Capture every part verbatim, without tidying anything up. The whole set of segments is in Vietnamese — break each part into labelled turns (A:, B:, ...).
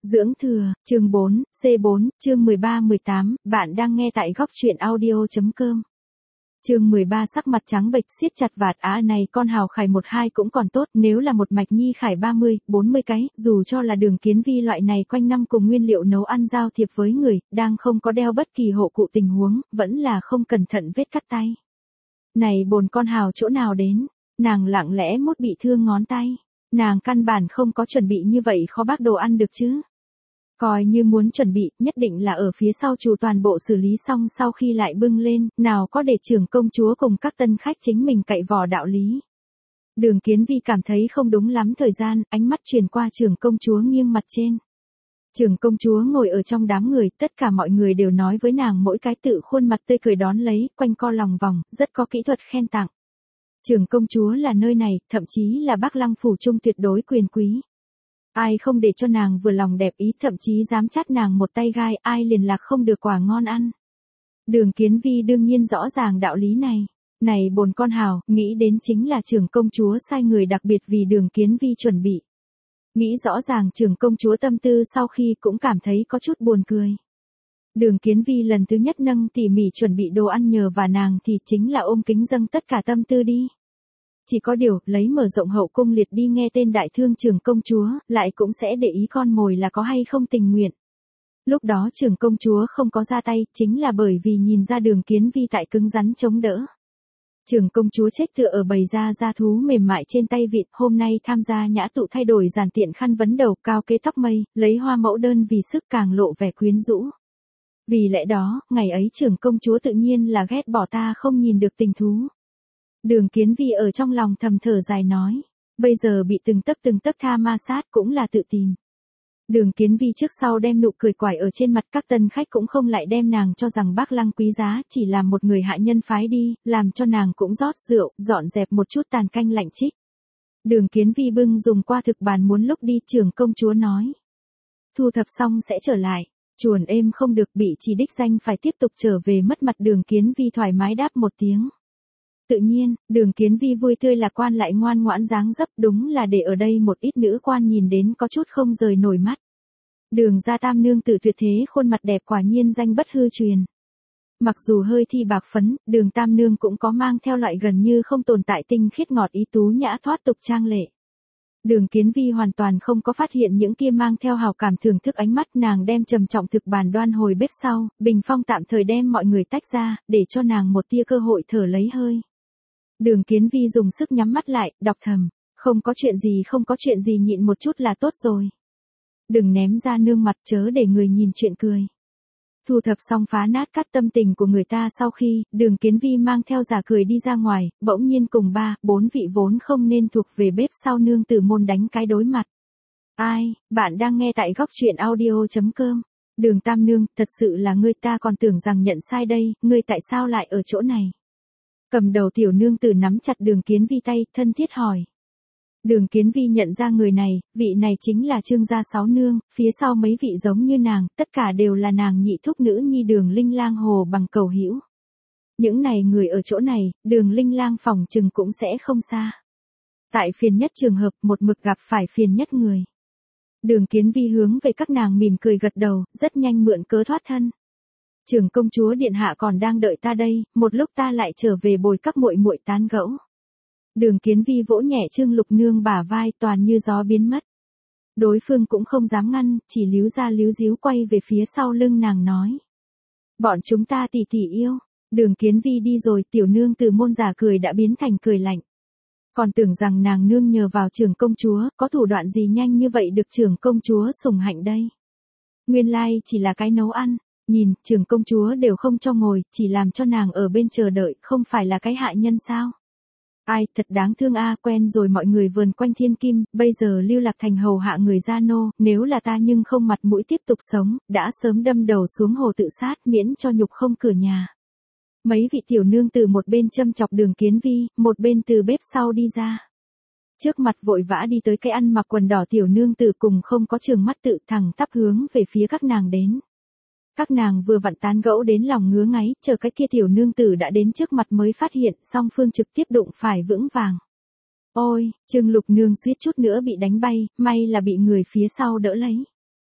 A: Dưỡng thừa, chương bốn, C bốn, chương mười ba mười tám, bạn đang nghe tại góc truyện audio.com. Chương mười ba sắc mặt trắng bệch siết chặt vạt á này con Hào Khải một hai cũng còn tốt, nếu là một Mạch Nhi Khải ba mươi, bốn mươi cái, dù cho là Đường Kiến Vi loại này quanh năm cùng nguyên liệu nấu ăn giao thiệp với người, đang không có đeo bất kỳ hộ cụ tình huống, vẫn là không cẩn thận vết cắt tay. Này bồn con Hào chỗ nào đến, nàng lặng lẽ mốt bị thương ngón tay, nàng căn bản không có chuẩn bị như vậy khó bác đồ ăn được chứ. Coi như muốn chuẩn bị, nhất định là ở phía sau chủ toàn bộ xử lý xong sau khi lại bưng lên, nào có để trưởng công chúa cùng các tân khách chính mình cậy vò đạo lý. Đường Kiến Vi cảm thấy không đúng lắm thời gian, ánh mắt truyền qua trưởng công chúa nghiêng mặt trên. Trưởng công chúa ngồi ở trong đám người, tất cả mọi người đều nói với nàng mỗi cái tự khuôn mặt tươi cười đón lấy, quanh co lòng vòng, rất có kỹ thuật khen tặng. Trưởng công chúa là nơi này, thậm chí là Bắc Lăng phủ trung tuyệt đối quyền quý. Ai không để cho nàng vừa lòng đẹp ý, thậm chí dám chát nàng một tay gai, ai liền lạc không được quả ngon ăn. Đường Kiến Vi đương nhiên rõ ràng đạo lý này. Này bồn con Hào, nghĩ đến chính là trưởng công chúa sai người đặc biệt vì Đường Kiến Vi chuẩn bị. Nghĩ rõ ràng trưởng công chúa tâm tư sau khi cũng cảm thấy có chút buồn cười. Đường Kiến Vi lần thứ nhất nâng tỉ mỉ chuẩn bị đồ ăn nhờ và nàng thì chính là ôm kính dâng tất cả tâm tư đi. Chỉ có điều, lấy mở rộng hậu cung liệt đi nghe tên đại thương trưởng công chúa, lại cũng sẽ để ý con mồi là có hay không tình nguyện. Lúc đó trưởng công chúa không có ra tay, chính là bởi vì nhìn ra Đường Kiến Vi tại cứng rắn chống đỡ. Trưởng công chúa chết tựa ở bầy da da thú mềm mại trên tay vịt, hôm nay tham gia nhã tụ thay đổi giản tiện khăn vấn đầu cao kế tóc mây, lấy hoa mẫu đơn vì sức càng lộ vẻ quyến rũ. Vì lẽ đó, ngày ấy trưởng công chúa tự nhiên là ghét bỏ ta không nhìn được tình thú. Đường Kiến Vi ở trong lòng thầm thở dài nói, bây giờ bị từng tấc từng tấc tha ma sát cũng là tự tìm. Đường Kiến Vi trước sau đem nụ cười quải ở trên mặt, các tân khách cũng không lại đem nàng cho rằng Bắc Lăng quý giá, chỉ làm một người hạ nhân phái đi, làm cho nàng cũng rót rượu, dọn dẹp một chút tàn canh lạnh trích. Đường Kiến Vi bưng dùng qua thực bàn muốn lúc đi, trưởng công chúa nói, thu thập xong sẽ trở lại. Chuồn êm không được, bị chỉ đích danh phải tiếp tục trở về mất mặt. Đường Kiến Vi thoải mái đáp một tiếng. Tự nhiên, Đường Kiến Vi vui tươi lạc quan lại ngoan ngoãn dáng dấp, đúng là để ở đây một ít nữ quan nhìn đến có chút không rời nổi mắt. Đường gia tam nương tử tuyệt thế khuôn mặt đẹp quả nhiên danh bất hư truyền. Mặc dù hơi thi bạc phấn, Đường tam nương cũng có mang theo loại gần như không tồn tại tinh khiết ngọt ý tú nhã thoát tục trang lệ. Đường Kiến Vi hoàn toàn không có phát hiện những kia mang theo hào cảm thưởng thức ánh mắt, nàng đem trầm trọng thực bàn đoan hồi bếp sau, bình phong tạm thời đem mọi người tách ra, để cho nàng một tia cơ hội thở lấy hơi. Đường Kiến Vi dùng sức nhắm mắt lại, đọc thầm, không có chuyện gì không có chuyện gì nhịn một chút là tốt rồi. Đừng ném ra nương mặt chớ để người nhìn chuyện cười. Thu thập xong phá nát cắt tâm tình của người ta sau khi, Đường Kiến Vi mang theo giả cười đi ra ngoài, bỗng nhiên cùng ba, bốn vị vốn không nên thuộc về bếp sau nương tử môn đánh cái đối mặt. Ai, bạn đang nghe tại góc truyện audio.com. Đường tam nương, thật sự là ngươi, ta còn tưởng rằng nhận sai đây, ngươi tại sao lại ở chỗ này? Cầm đầu tiểu nương tử nắm chặt Đường Kiến Vi tay, thân thiết hỏi. Đường Kiến Vi nhận ra người này, vị này chính là Trương gia sáu nương, phía sau mấy vị giống như nàng, tất cả đều là nàng nhị thúc nữ nhi Đường Linh Lang Hồ bằng cầu hữu. Những này người ở chỗ này, Đường Linh Lang phòng chừng cũng sẽ không xa. Tại phiền nhất trường hợp, một mực gặp phải phiền nhất người. Đường Kiến Vi hướng về các nàng mỉm cười gật đầu, rất nhanh mượn cớ thoát thân. Trưởng công chúa điện hạ còn đang đợi ta đây, một lúc ta lại trở về bồi các muội muội tán gẫu. Đường Kiến Vi vỗ nhẹ Trương Lục nương bả vai, toàn như gió biến mất. Đối phương cũng không dám ngăn, chỉ líu ra líu díu quay về phía sau lưng nàng nói. Bọn chúng ta tỉ tỉ yêu. Đường Kiến Vi đi rồi, tiểu nương từ môn giả cười đã biến thành cười lạnh. Còn tưởng rằng nàng nương nhờ vào trưởng công chúa, có thủ đoạn gì nhanh như vậy được trưởng công chúa sủng hạnh đây. Nguyên lai chỉ là cái nấu ăn. Nhìn, trưởng công chúa đều không cho ngồi, chỉ làm cho nàng ở bên chờ đợi, không phải là cái hạ nhân sao? Ai, thật đáng thương a, quen rồi mọi người vườn quanh thiên kim, bây giờ lưu lạc thành hầu hạ người gia nô, nếu là ta nhưng không mặt mũi tiếp tục sống, đã sớm đâm đầu xuống hồ tự sát miễn cho nhục không cửa nhà. Mấy vị tiểu nương từ một bên châm chọc Đường Kiến Vi, một bên từ bếp sau đi ra. Trước mặt vội vã đi tới cái ăn mặc quần đỏ tiểu nương tử cùng không có trường mắt tự thẳng tắp hướng về phía các nàng đến. Các nàng vừa vặn tán gẫu đến lòng ngứa ngáy, chờ cái kia tiểu nương tử đã đến trước mặt mới phát hiện, song phương trực tiếp đụng phải vững vàng. Ôi, Trương Lục nương suýt chút nữa bị đánh bay, may là bị người phía sau đỡ lấy.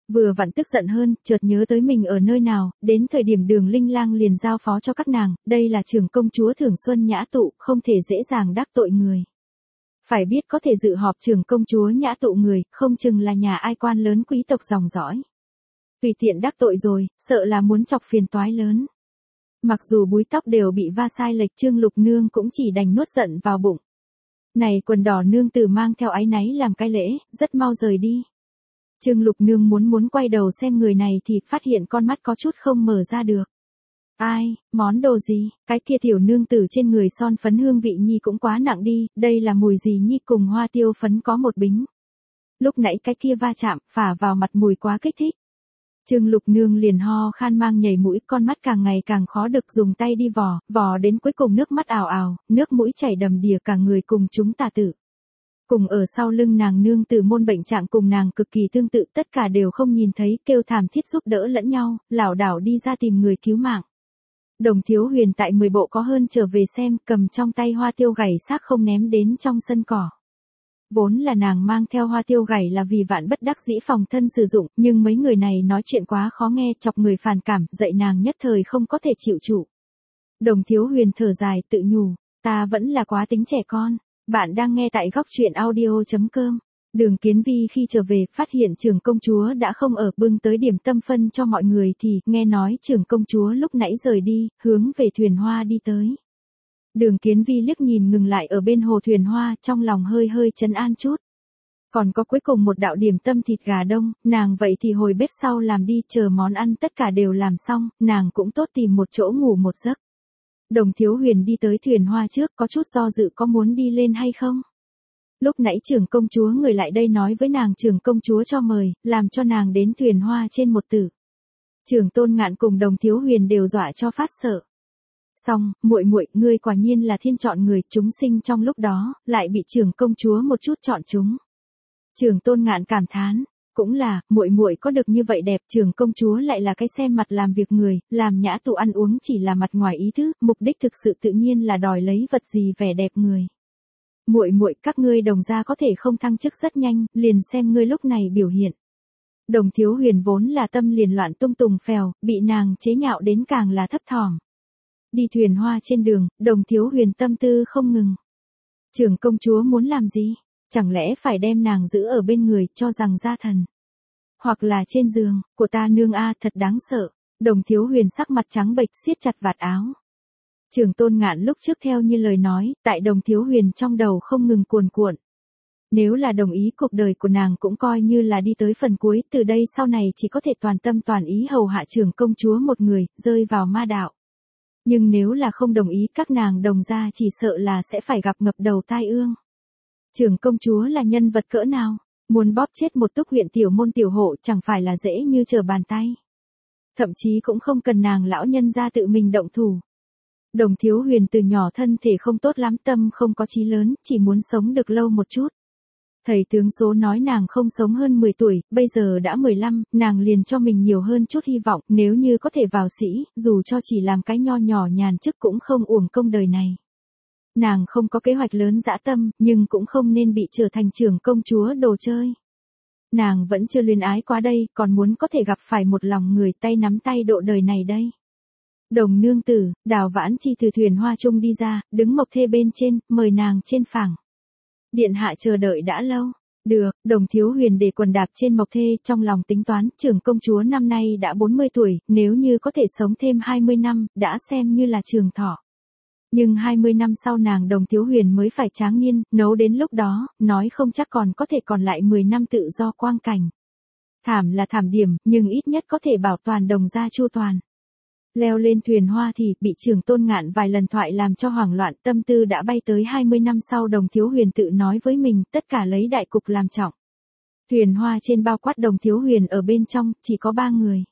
A: Vừa vặn tức giận hơn, chợt nhớ tới mình ở nơi nào, đến thời điểm Đường Linh Lang liền giao phó cho các nàng, đây là trưởng công chúa Thường Xuân Nhã Tụ, không thể dễ dàng đắc tội người. Phải biết có thể dự họp trưởng công chúa Nhã Tụ người, không chừng là nhà ai quan lớn quý tộc dòng dõi. Tùy tiện đắc tội rồi, sợ là muốn chọc phiền toái lớn. Mặc dù búi tóc đều bị va sai lệch, Trương Lục Nương cũng chỉ đành nuốt giận vào bụng. Này quần đỏ nương tử mang theo áy náy làm cái lễ, rất mau rời đi. Trương Lục Nương muốn muốn quay đầu xem người này thì phát hiện con mắt có chút không mở ra được. Ai, món đồ gì, cái kia tiểu nương tử trên người son phấn hương vị nhi cũng quá nặng đi, đây là mùi gì nhi, cùng hoa tiêu phấn có một bính. Lúc nãy cái kia va chạm, phả vào mặt mùi quá kích thích. Trương Lục Nương liền ho khan mang nhảy mũi, con mắt càng ngày càng khó được, dùng tay đi vò, vò đến cuối cùng nước mắt ào ào, nước mũi chảy đầm đìa, cả người cùng chúng tà tử. Cùng ở sau lưng nàng nương tử môn bệnh trạng cùng nàng cực kỳ tương tự, tất cả đều không nhìn thấy, kêu thảm thiết giúp đỡ lẫn nhau, lảo đảo đi ra tìm người cứu mạng. Đồng Thiếu Huyền tại mười bộ có hơn trở về xem, cầm trong tay hoa tiêu gảy xác không ném đến trong sân cỏ. Vốn là nàng mang theo hoa tiêu gảy là vì vạn bất đắc dĩ phòng thân sử dụng, nhưng mấy người này nói chuyện quá khó nghe, chọc người phản cảm, dạy nàng nhất thời không có thể chịu trụ. Đồng Thiếu Huyền thở dài tự nhủ, ta vẫn là quá tính trẻ con. Bạn đang nghe tại góc truyện audio chấm com. Đường Kiến Vi khi trở về phát hiện trưởng công chúa đã không ở, bưng tới điểm tâm phân cho mọi người thì nghe nói trưởng công chúa lúc nãy rời đi, hướng về thuyền hoa đi tới. Đường Kiến Vi liếc nhìn ngừng lại ở bên hồ thuyền hoa, trong lòng hơi hơi trấn an chút. Còn có cuối cùng một đạo điểm tâm thịt gà đông, nàng vậy thì hồi bếp sau làm đi, chờ món ăn tất cả đều làm xong, nàng cũng tốt tìm một chỗ ngủ một giấc. Đồng Thiếu Huyền đi tới thuyền hoa trước, có chút do dự có muốn đi lên hay không. Lúc nãy trưởng công chúa người lại đây nói với nàng trưởng công chúa cho mời, làm cho nàng đến thuyền hoa trên một tử. Trưởng Tôn Ngạn cùng Đồng Thiếu Huyền đều dọa cho phát sợ. Xong, muội muội, ngươi quả nhiên là thiên chọn người, chúng sinh trong lúc đó, lại bị trưởng công chúa một chút chọn chúng. Trưởng Tôn Ngạn cảm thán, cũng là, muội muội có được như vậy đẹp, trưởng công chúa lại là cái xem mặt làm việc người, làm Nhã Tụ ăn uống chỉ là mặt ngoài ý thức, mục đích thực sự tự nhiên là đòi lấy vật gì vẻ đẹp người. Muội muội, các ngươi Đồng gia có thể không thăng chức rất nhanh, liền xem ngươi lúc này biểu hiện. Đồng Thiếu Huyền vốn là tâm liền loạn tung tùng phèo, bị nàng chế nhạo đến càng là thấp thỏm. Đi thuyền hoa trên đường, Đồng Thiếu Huyền tâm tư không ngừng. Trưởng công chúa muốn làm gì? Chẳng lẽ phải đem nàng giữ ở bên người, cho rằng gia thần. Hoặc là trên giường, của ta nương a, thật đáng sợ. Đồng Thiếu Huyền sắc mặt trắng bệch, siết chặt vạt áo. Trưởng Tôn Ngạn lúc trước theo như lời nói, tại Đồng Thiếu Huyền trong đầu không ngừng cuồn cuộn. Nếu là đồng ý, cuộc đời của nàng cũng coi như là đi tới phần cuối, từ đây sau này chỉ có thể toàn tâm toàn ý hầu hạ trưởng công chúa một người, rơi vào ma đạo. Nhưng nếu là không đồng ý, các nàng Đồng gia chỉ sợ là sẽ phải gặp ngập đầu tai ương. Trưởng công chúa là nhân vật cỡ nào? Muốn bóp chết một túc huyện tiểu môn tiểu hộ chẳng phải là dễ như trở bàn tay. Thậm chí cũng không cần nàng lão nhân ra tự mình động thủ. Đồng Thiếu Huyền từ nhỏ thân thể không tốt lắm, tâm không có chí lớn, chỉ muốn sống được lâu một chút. Thầy tướng số nói nàng không sống hơn mười tuổi, bây giờ đã mười lăm, nàng liền cho mình nhiều hơn chút hy vọng, nếu như có thể vào sĩ, dù cho chỉ làm cái nho nhỏ nhàn chức cũng không uổng công đời này. Nàng không có kế hoạch lớn dã tâm, nhưng cũng không nên bị trở thành trưởng công chúa đồ chơi. Nàng vẫn chưa luyến ái quá đây, còn muốn có thể gặp phải một lòng người, tay nắm tay độ đời này đây. Đồng nương tử, Đào Vãn Chi từ thuyền hoa trung đi ra, đứng mộc thê bên trên, mời nàng trên phẳng. Điện hạ chờ đợi đã lâu. Được, Đồng Thiếu Huyền để quần đạp trên mộc thê, trong lòng tính toán, trưởng công chúa năm nay đã bốn mươi tuổi, nếu như có thể sống thêm hai mươi năm, đã xem như là trường thọ. Nhưng hai mươi năm sau nàng Đồng Thiếu Huyền mới phải tráng niên, nấu đến lúc đó, nói không chắc còn có thể còn lại mười năm tự do quang cảnh. Thảm là thảm điểm, nhưng ít nhất có thể bảo toàn Đồng gia chu toàn. Leo lên thuyền hoa thì, bị trưởng Tôn Ngạn vài lần thoại làm cho hoảng loạn, tâm tư đã bay tới hai mươi năm sau. Đồng Thiếu Huyền tự nói với mình, tất cả lấy đại cục làm trọng. Thuyền hoa trên bao quát Đồng Thiếu Huyền ở bên trong, chỉ có ba người.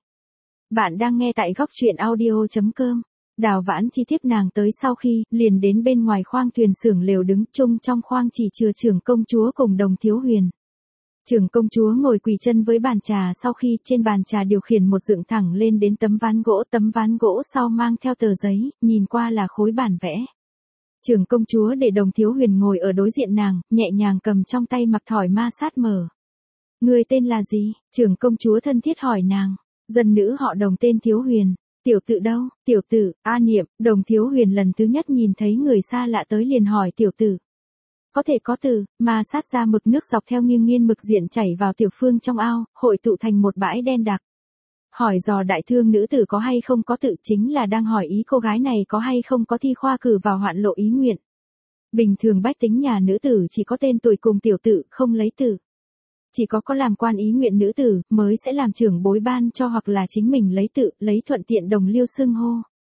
A: Bạn đang nghe tại góc truyện audio chấm com. Đào Vãn Chi tiếp nàng tới sau khi, liền đến bên ngoài khoang thuyền xưởng lều đứng chung trong khoang chỉ chừa trưởng công chúa cùng Đồng Thiếu Huyền. Trưởng công chúa ngồi quỳ chân với bàn trà, sau khi trên bàn trà điều khiển một dựng thẳng lên đến tấm ván gỗ, tấm ván gỗ sau mang theo tờ giấy, nhìn qua là khối bản vẽ. Trưởng công chúa để Đồng Thiếu Huyền ngồi ở đối diện nàng, nhẹ nhàng cầm trong tay mặc thỏi ma sát mở. Ngươi tên là gì? Trưởng công chúa thân thiết hỏi nàng. Dân nữ họ Đồng tên Thiếu Huyền. Tiểu tử đâu? Tiểu tử, A Niệm. Đồng Thiếu Huyền lần thứ nhất nhìn thấy người xa lạ tới liền hỏi tiểu tử. Có thể có từ, mà sát ra mực nước dọc theo nghiêng nghiêng mực diện chảy vào tiểu phương trong ao, hội tụ thành một bãi đen đặc. Hỏi dò đại thương nữ tử có hay không có tự, chính là đang hỏi ý cô gái này có hay không có thi khoa cử vào hoạn lộ ý nguyện. Bình thường bách tính nhà nữ tử chỉ có tên tuổi cùng tiểu tử, không lấy tử. Chỉ có có làm quan ý nguyện nữ tử, mới sẽ làm trưởng bối ban cho hoặc là chính mình lấy tự, lấy thuận tiện đồng liêu xưng hô.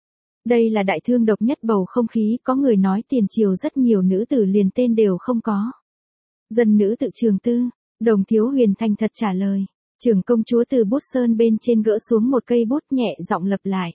A: Đây là đại thương độc nhất bầu không khí, có người nói tiền triều rất nhiều nữ tử liền tên đều không có. Dân nữ tự Trường Tư, Đồng Thiếu Huyền thành thật trả lời. Trưởng công chúa từ bút sơn bên trên gỡ xuống một cây bút nhẹ giọng lặp lại.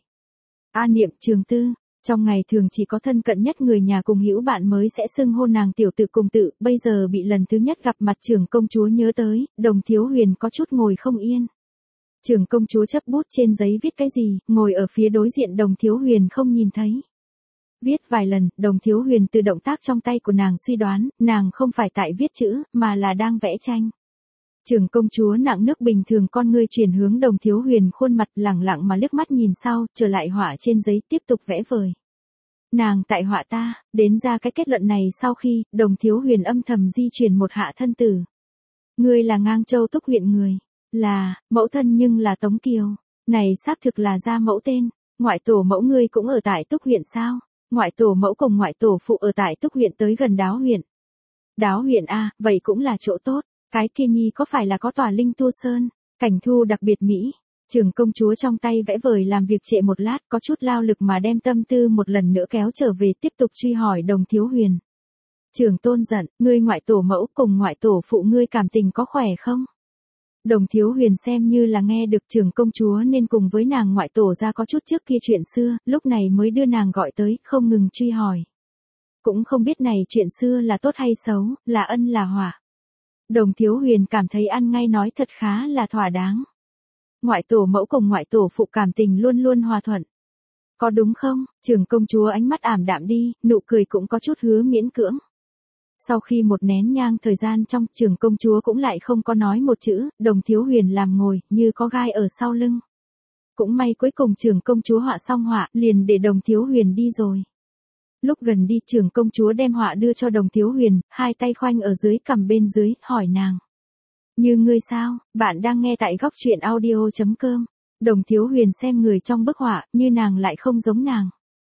A: A Niệm Trường Tư, trong ngày thường chỉ có thân cận nhất người nhà cùng hữu bạn mới sẽ xưng hô nàng tiểu tự cùng tự, bây giờ bị lần thứ nhất gặp mặt trưởng công chúa nhớ tới, Đồng Thiếu Huyền có chút ngồi không yên. Trưởng công chúa chấp bút trên giấy viết cái gì, ngồi ở phía đối diện Đồng Thiếu Huyền không nhìn thấy. Viết vài lần, Đồng Thiếu Huyền từ động tác trong tay của nàng suy đoán, nàng không phải tại viết chữ, mà là đang vẽ tranh. Trưởng công chúa nặng nước bình thường con ngươi chuyển hướng Đồng Thiếu Huyền khuôn mặt lẳng lặng mà liếc mắt nhìn sau, trở lại họa trên giấy tiếp tục vẽ vời. Nàng tại họa ta, đến ra cái kết luận này sau khi, Đồng Thiếu Huyền âm thầm di chuyển một hạ thân tử. Ngươi là Ngang Châu Túc huyện người, là, mẫu thân nhưng là Tống Kiều, này xác thực là ra mẫu tên, ngoại tổ mẫu ngươi cũng ở tại Túc huyện sao, ngoại tổ mẫu cùng ngoại tổ phụ ở tại Túc huyện tới gần Đáo huyện. Đáo huyện a, vậy cũng là chỗ tốt. Cái kia nhi có phải là có tòa linh tu sơn, cảnh thu đặc biệt mỹ. Trưởng công chúa trong tay vẽ vời làm việc trệ một lát, có chút lao lực mà đem tâm tư một lần nữa kéo trở về tiếp tục truy hỏi Đồng Thiếu Huyền. Trưởng tôn giận, ngươi ngoại tổ mẫu cùng ngoại tổ phụ ngươi cảm tình có khỏe không? Đồng Thiếu Huyền xem như là nghe được trưởng công chúa nên cùng với nàng ngoại tổ ra có chút trước kia chuyện xưa, lúc này mới đưa nàng gọi tới, không ngừng truy hỏi. Cũng không biết này chuyện xưa là tốt hay xấu, là ân là họa. Đồng Thiếu Huyền cảm thấy ăn ngay nói thật khá là thỏa đáng. Ngoại tổ mẫu cùng ngoại tổ phụ cảm tình luôn luôn hòa thuận. Có đúng không? Trưởng công chúa ánh mắt ảm đạm đi, nụ cười cũng có chút hứa miễn cưỡng. Sau khi một nén nhang thời gian trong, trưởng công chúa cũng lại không có nói một chữ, Đồng Thiếu Huyền làm ngồi, như có gai ở sau lưng. Cũng may cuối cùng trưởng công chúa họa xong họa, liền để Đồng Thiếu Huyền đi rồi. Lúc gần đi trưởng công chúa đem họa đưa cho Đồng Thiếu Huyền, hai tay khoanh ở dưới cằm bên dưới, hỏi nàng. Như ngươi sao, bạn đang nghe tại góc truyện audio chấm com. Đồng Thiếu Huyền xem người trong bức họa, như nàng lại không giống nàng.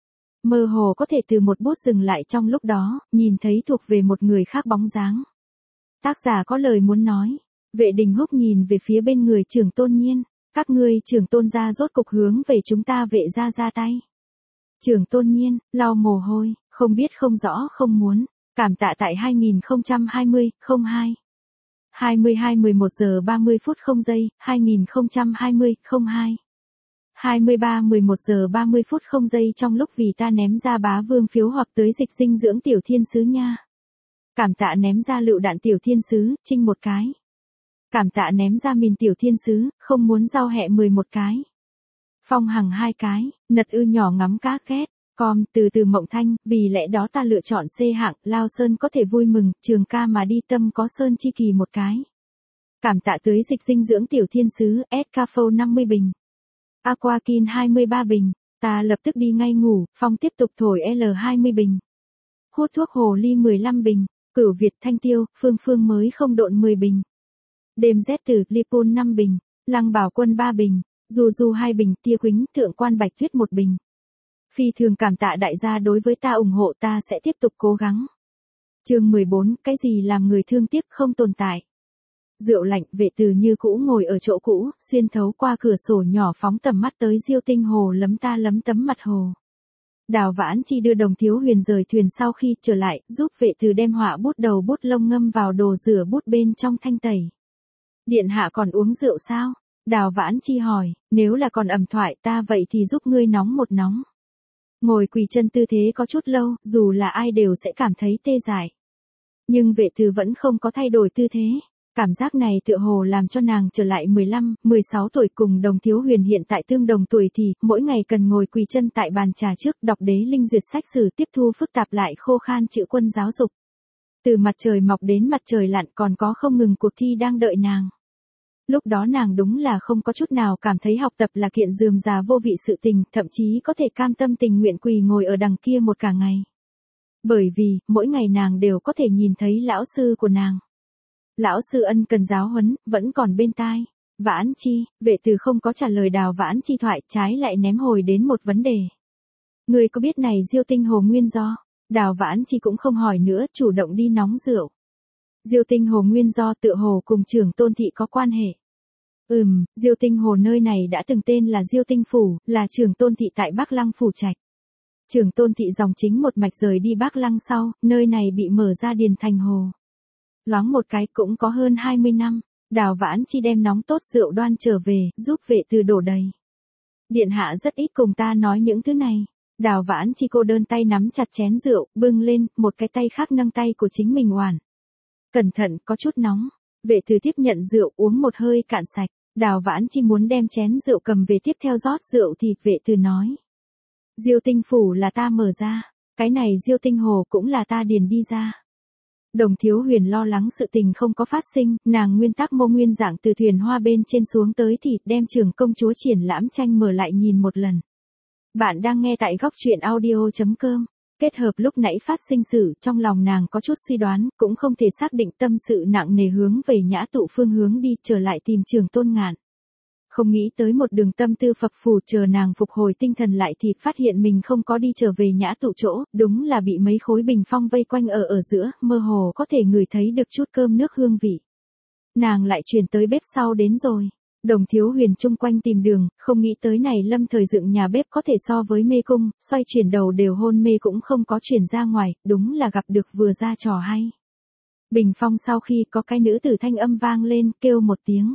A: Mơ hồ có thể từ một bút dừng lại trong lúc đó, nhìn thấy thuộc về một người khác bóng dáng. Tác giả có lời muốn nói. Vệ Đình Húc nhìn về phía bên người Trưởng Tôn Nhiên. Các ngươi Trưởng Tôn gia rốt cục hướng về chúng ta Vệ gia ra tay. Trưởng Tôn Nhiên, lau mồ hôi, không biết không rõ không muốn, cảm tạ tại hai nghìn không trăm hai mươi, không hai. hai mươi hai mười một giờ ba mươi phút không giây, hai nghìn không trăm hai mươi, không hai. hai mươi ba mười một giờ ba mươi phút không giây trong lúc vì ta ném ra bá vương phiếu hoặc tới dịch dinh dưỡng tiểu thiên sứ nha. Cảm tạ ném ra lựu đạn tiểu thiên sứ, trinh một cái. Cảm tạ ném ra mìn tiểu thiên sứ, không muốn rau hẹ mười một cái. Phong Hằng hai cái, nật ư nhỏ ngắm cá ghét, com từ từ Mộng Thanh, vì lẽ đó ta lựa chọn C hạng, Lao Sơn có thể vui mừng, Trường ca mà đi tâm có Sơn chi kỳ một cái. Cảm tạ tới dịch dinh dưỡng tiểu thiên sứ, ét ca phô năm mươi bình. Aquakin hai mươi ba bình, ta lập tức đi ngay ngủ, Phong tiếp tục thổi L hai mươi bình. Hút thuốc hồ ly mười lăm bình, Cửu Việt Thanh Tiêu, Phương Phương mới không độn mười bình. Đêm Z tử, Lipôn năm bình, Lăng Bảo Quân ba bình. Du Du hai bình, Tia Quýnh, Thượng Quan Bạch Tuyết một bình. Phi thường cảm tạ đại gia đối với ta ủng hộ, ta sẽ tiếp tục cố gắng. Chương mười bốn, cái gì làm người thương tiếc không tồn tại. Rượu lạnh, Vệ Từ như cũ ngồi ở chỗ cũ, xuyên thấu qua cửa sổ nhỏ phóng tầm mắt tới Diêu Tinh Hồ lấm ta lấm tấm mặt hồ. Đào Vãn Chi đưa Đồng Thiếu Huyền rời thuyền sau khi trở lại, giúp Vệ Từ đem họa bút đầu bút lông ngâm vào đồ rửa bút bên trong thanh tẩy. Điện hạ còn uống rượu sao? Đào Vãn Chi hỏi, nếu là còn ẩm thoại ta vậy thì giúp ngươi nóng một nóng. Ngồi quỳ chân tư thế có chút lâu, dù là ai đều sẽ cảm thấy tê dại. Nhưng Vệ Từ vẫn không có thay đổi tư thế. Cảm giác này tựa hồ làm cho nàng trở lại mười lăm, mười sáu tuổi cùng Đồng Thiếu Huyền hiện tại tương đồng tuổi thì, mỗi ngày cần ngồi quỳ chân tại bàn trà trước đọc đế linh duyệt sách sử tiếp thu phức tạp lại khô khan chữ quân giáo dục. Từ mặt trời mọc đến mặt trời lặn còn có không ngừng cuộc thi đang đợi nàng. Lúc đó nàng đúng là không có chút nào cảm thấy học tập là kiện rườm rà vô vị sự tình, thậm chí có thể cam tâm tình nguyện quỳ ngồi ở đằng kia một cả ngày. Bởi vì, mỗi ngày nàng đều có thể nhìn thấy lão sư của nàng. Lão sư ân cần giáo huấn, vẫn còn bên tai. Vãn Chi, vệ từ không có trả lời Đào Vãn Chi thoại, trái lại ném hồi đến một vấn đề. Người có biết này Diêu Tinh Hồ nguyên do? Đào Vãn Chi cũng không hỏi nữa, chủ động đi nóng rượu. Diêu Tinh Hồ nguyên do tựa hồ cùng Trưởng Tôn thị có quan hệ. Ừm, Diêu Tinh Hồ nơi này đã từng tên là Diêu Tinh Phủ, là Trưởng Tôn thị tại Bắc Lăng phủ trạch. Trưởng Tôn thị dòng chính một mạch rời đi Bắc Lăng sau, nơi này bị mở ra điền thành hồ. Loáng một cái cũng có hơn hai mươi năm, Đào Vãn Chi đem nóng tốt rượu đoan trở về, giúp vệ từ đổ đầy. Điện hạ rất ít cùng ta nói những thứ này. Đào Vãn Chi cô đơn tay nắm chặt chén rượu, bưng lên, một cái tay khác nâng tay của chính mình oản. Cẩn thận, có chút nóng. Vệ từ tiếp nhận rượu uống một hơi cạn sạch. Đào Vãn Chi muốn đem chén rượu cầm về tiếp theo rót rượu thì vệ từ nói. Diêu Tinh Phủ là ta mở ra, cái này Diêu Tinh Hồ cũng là ta điền đi ra. Đồng Thiếu Huyền lo lắng sự tình không có phát sinh, nàng nguyên tắc mô nguyên dạng từ thuyền hoa bên trên xuống tới thì đem Trường Công Chúa triển lãm tranh mở lại nhìn một lần. Bạn đang nghe tại góc truyện audio chấm com. Kết hợp lúc nãy phát sinh sự, trong lòng nàng có chút suy đoán, cũng không thể xác định tâm sự nặng nề hướng về Nhã Tụ phương hướng đi, trở lại tìm Trường Tôn Ngạn. Không nghĩ tới một đường tâm tư phập phù, chờ nàng phục hồi tinh thần lại thì phát hiện mình không có đi trở về Nhã Tụ chỗ, đúng là bị mấy khối bình phong vây quanh ở ở giữa, mơ hồ có thể ngửi thấy được chút cơm nước hương vị. Nàng lại chuyển tới bếp sau đến rồi. Đồng Thiếu Huyền chung quanh tìm đường, không nghĩ tới này lâm thời dựng nhà bếp có thể so với mê cung, xoay chuyển đầu đều hôn mê cũng không có chuyển ra ngoài, đúng là gặp được vừa ra trò hay. Bình phong sau khi có cái nữ tử thanh âm vang lên, kêu một tiếng.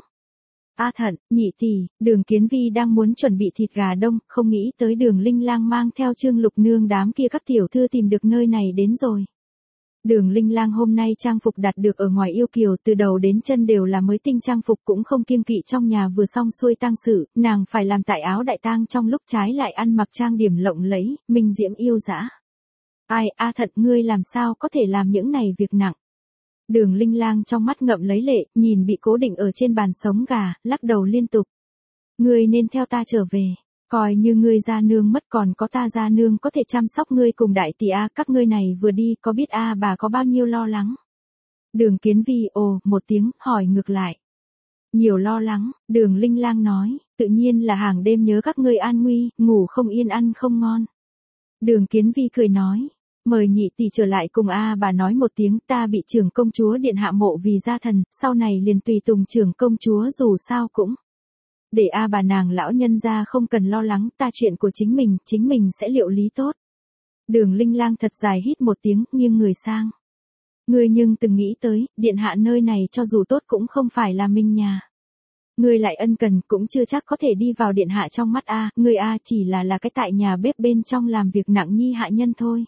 A: A Thận, nhị tỷ, Đường Kiến Vi đang muốn chuẩn bị thịt gà đông, không nghĩ tới Đường Linh Lang mang theo Trương Lục Nương đám kia các tiểu thư tìm được nơi này đến rồi. Đường Linh Lang hôm nay trang phục đặt được ở ngoài yêu kiều, từ đầu đến chân đều là mới tinh trang phục, cũng không kiêng kỵ trong nhà vừa xong xuôi tang sự, nàng phải làm tại áo đại tang trong lúc trái lại ăn mặc trang điểm lộng lẫy, minh diễm yêu dã. Ai, A Thận, ngươi làm sao có thể làm những này việc nặng? Đường Linh Lang trong mắt ngậm lấy lệ, nhìn bị cố định ở trên bàn sống gà, lắc đầu liên tục. Ngươi nên theo ta trở về, coi như ngươi gia nương mất còn có ta gia nương có thể chăm sóc ngươi cùng đại tỷ A, các ngươi này vừa đi có biết A bà có bao nhiêu lo lắng? Đường Kiến Vi ồ một tiếng, hỏi ngược lại. Nhiều lo lắng, Đường Linh Lang nói, tự nhiên là hàng đêm nhớ các ngươi an nguy, ngủ không yên ăn không ngon. Đường Kiến Vi cười nói. Mời nhị tỷ trở lại cùng A bà nói một tiếng, ta bị Trưởng Công Chúa điện hạ mộ vì gia thần, sau này liền tùy tùng Trưởng Công Chúa dù sao cũng. Để A bà nàng lão nhân gia không cần lo lắng, ta chuyện của chính mình, chính mình sẽ liệu lý tốt. Đường Linh Lang thật dài hít một tiếng, nghiêng người sang. Ngươi nhưng từng nghĩ tới, điện hạ nơi này cho dù tốt cũng không phải là minh nhà. Ngươi lại ân cần cũng chưa chắc có thể đi vào điện hạ trong mắt A, ngươi A chỉ là là cái tại nhà bếp bên trong làm việc nặng nhi hạ nhân thôi.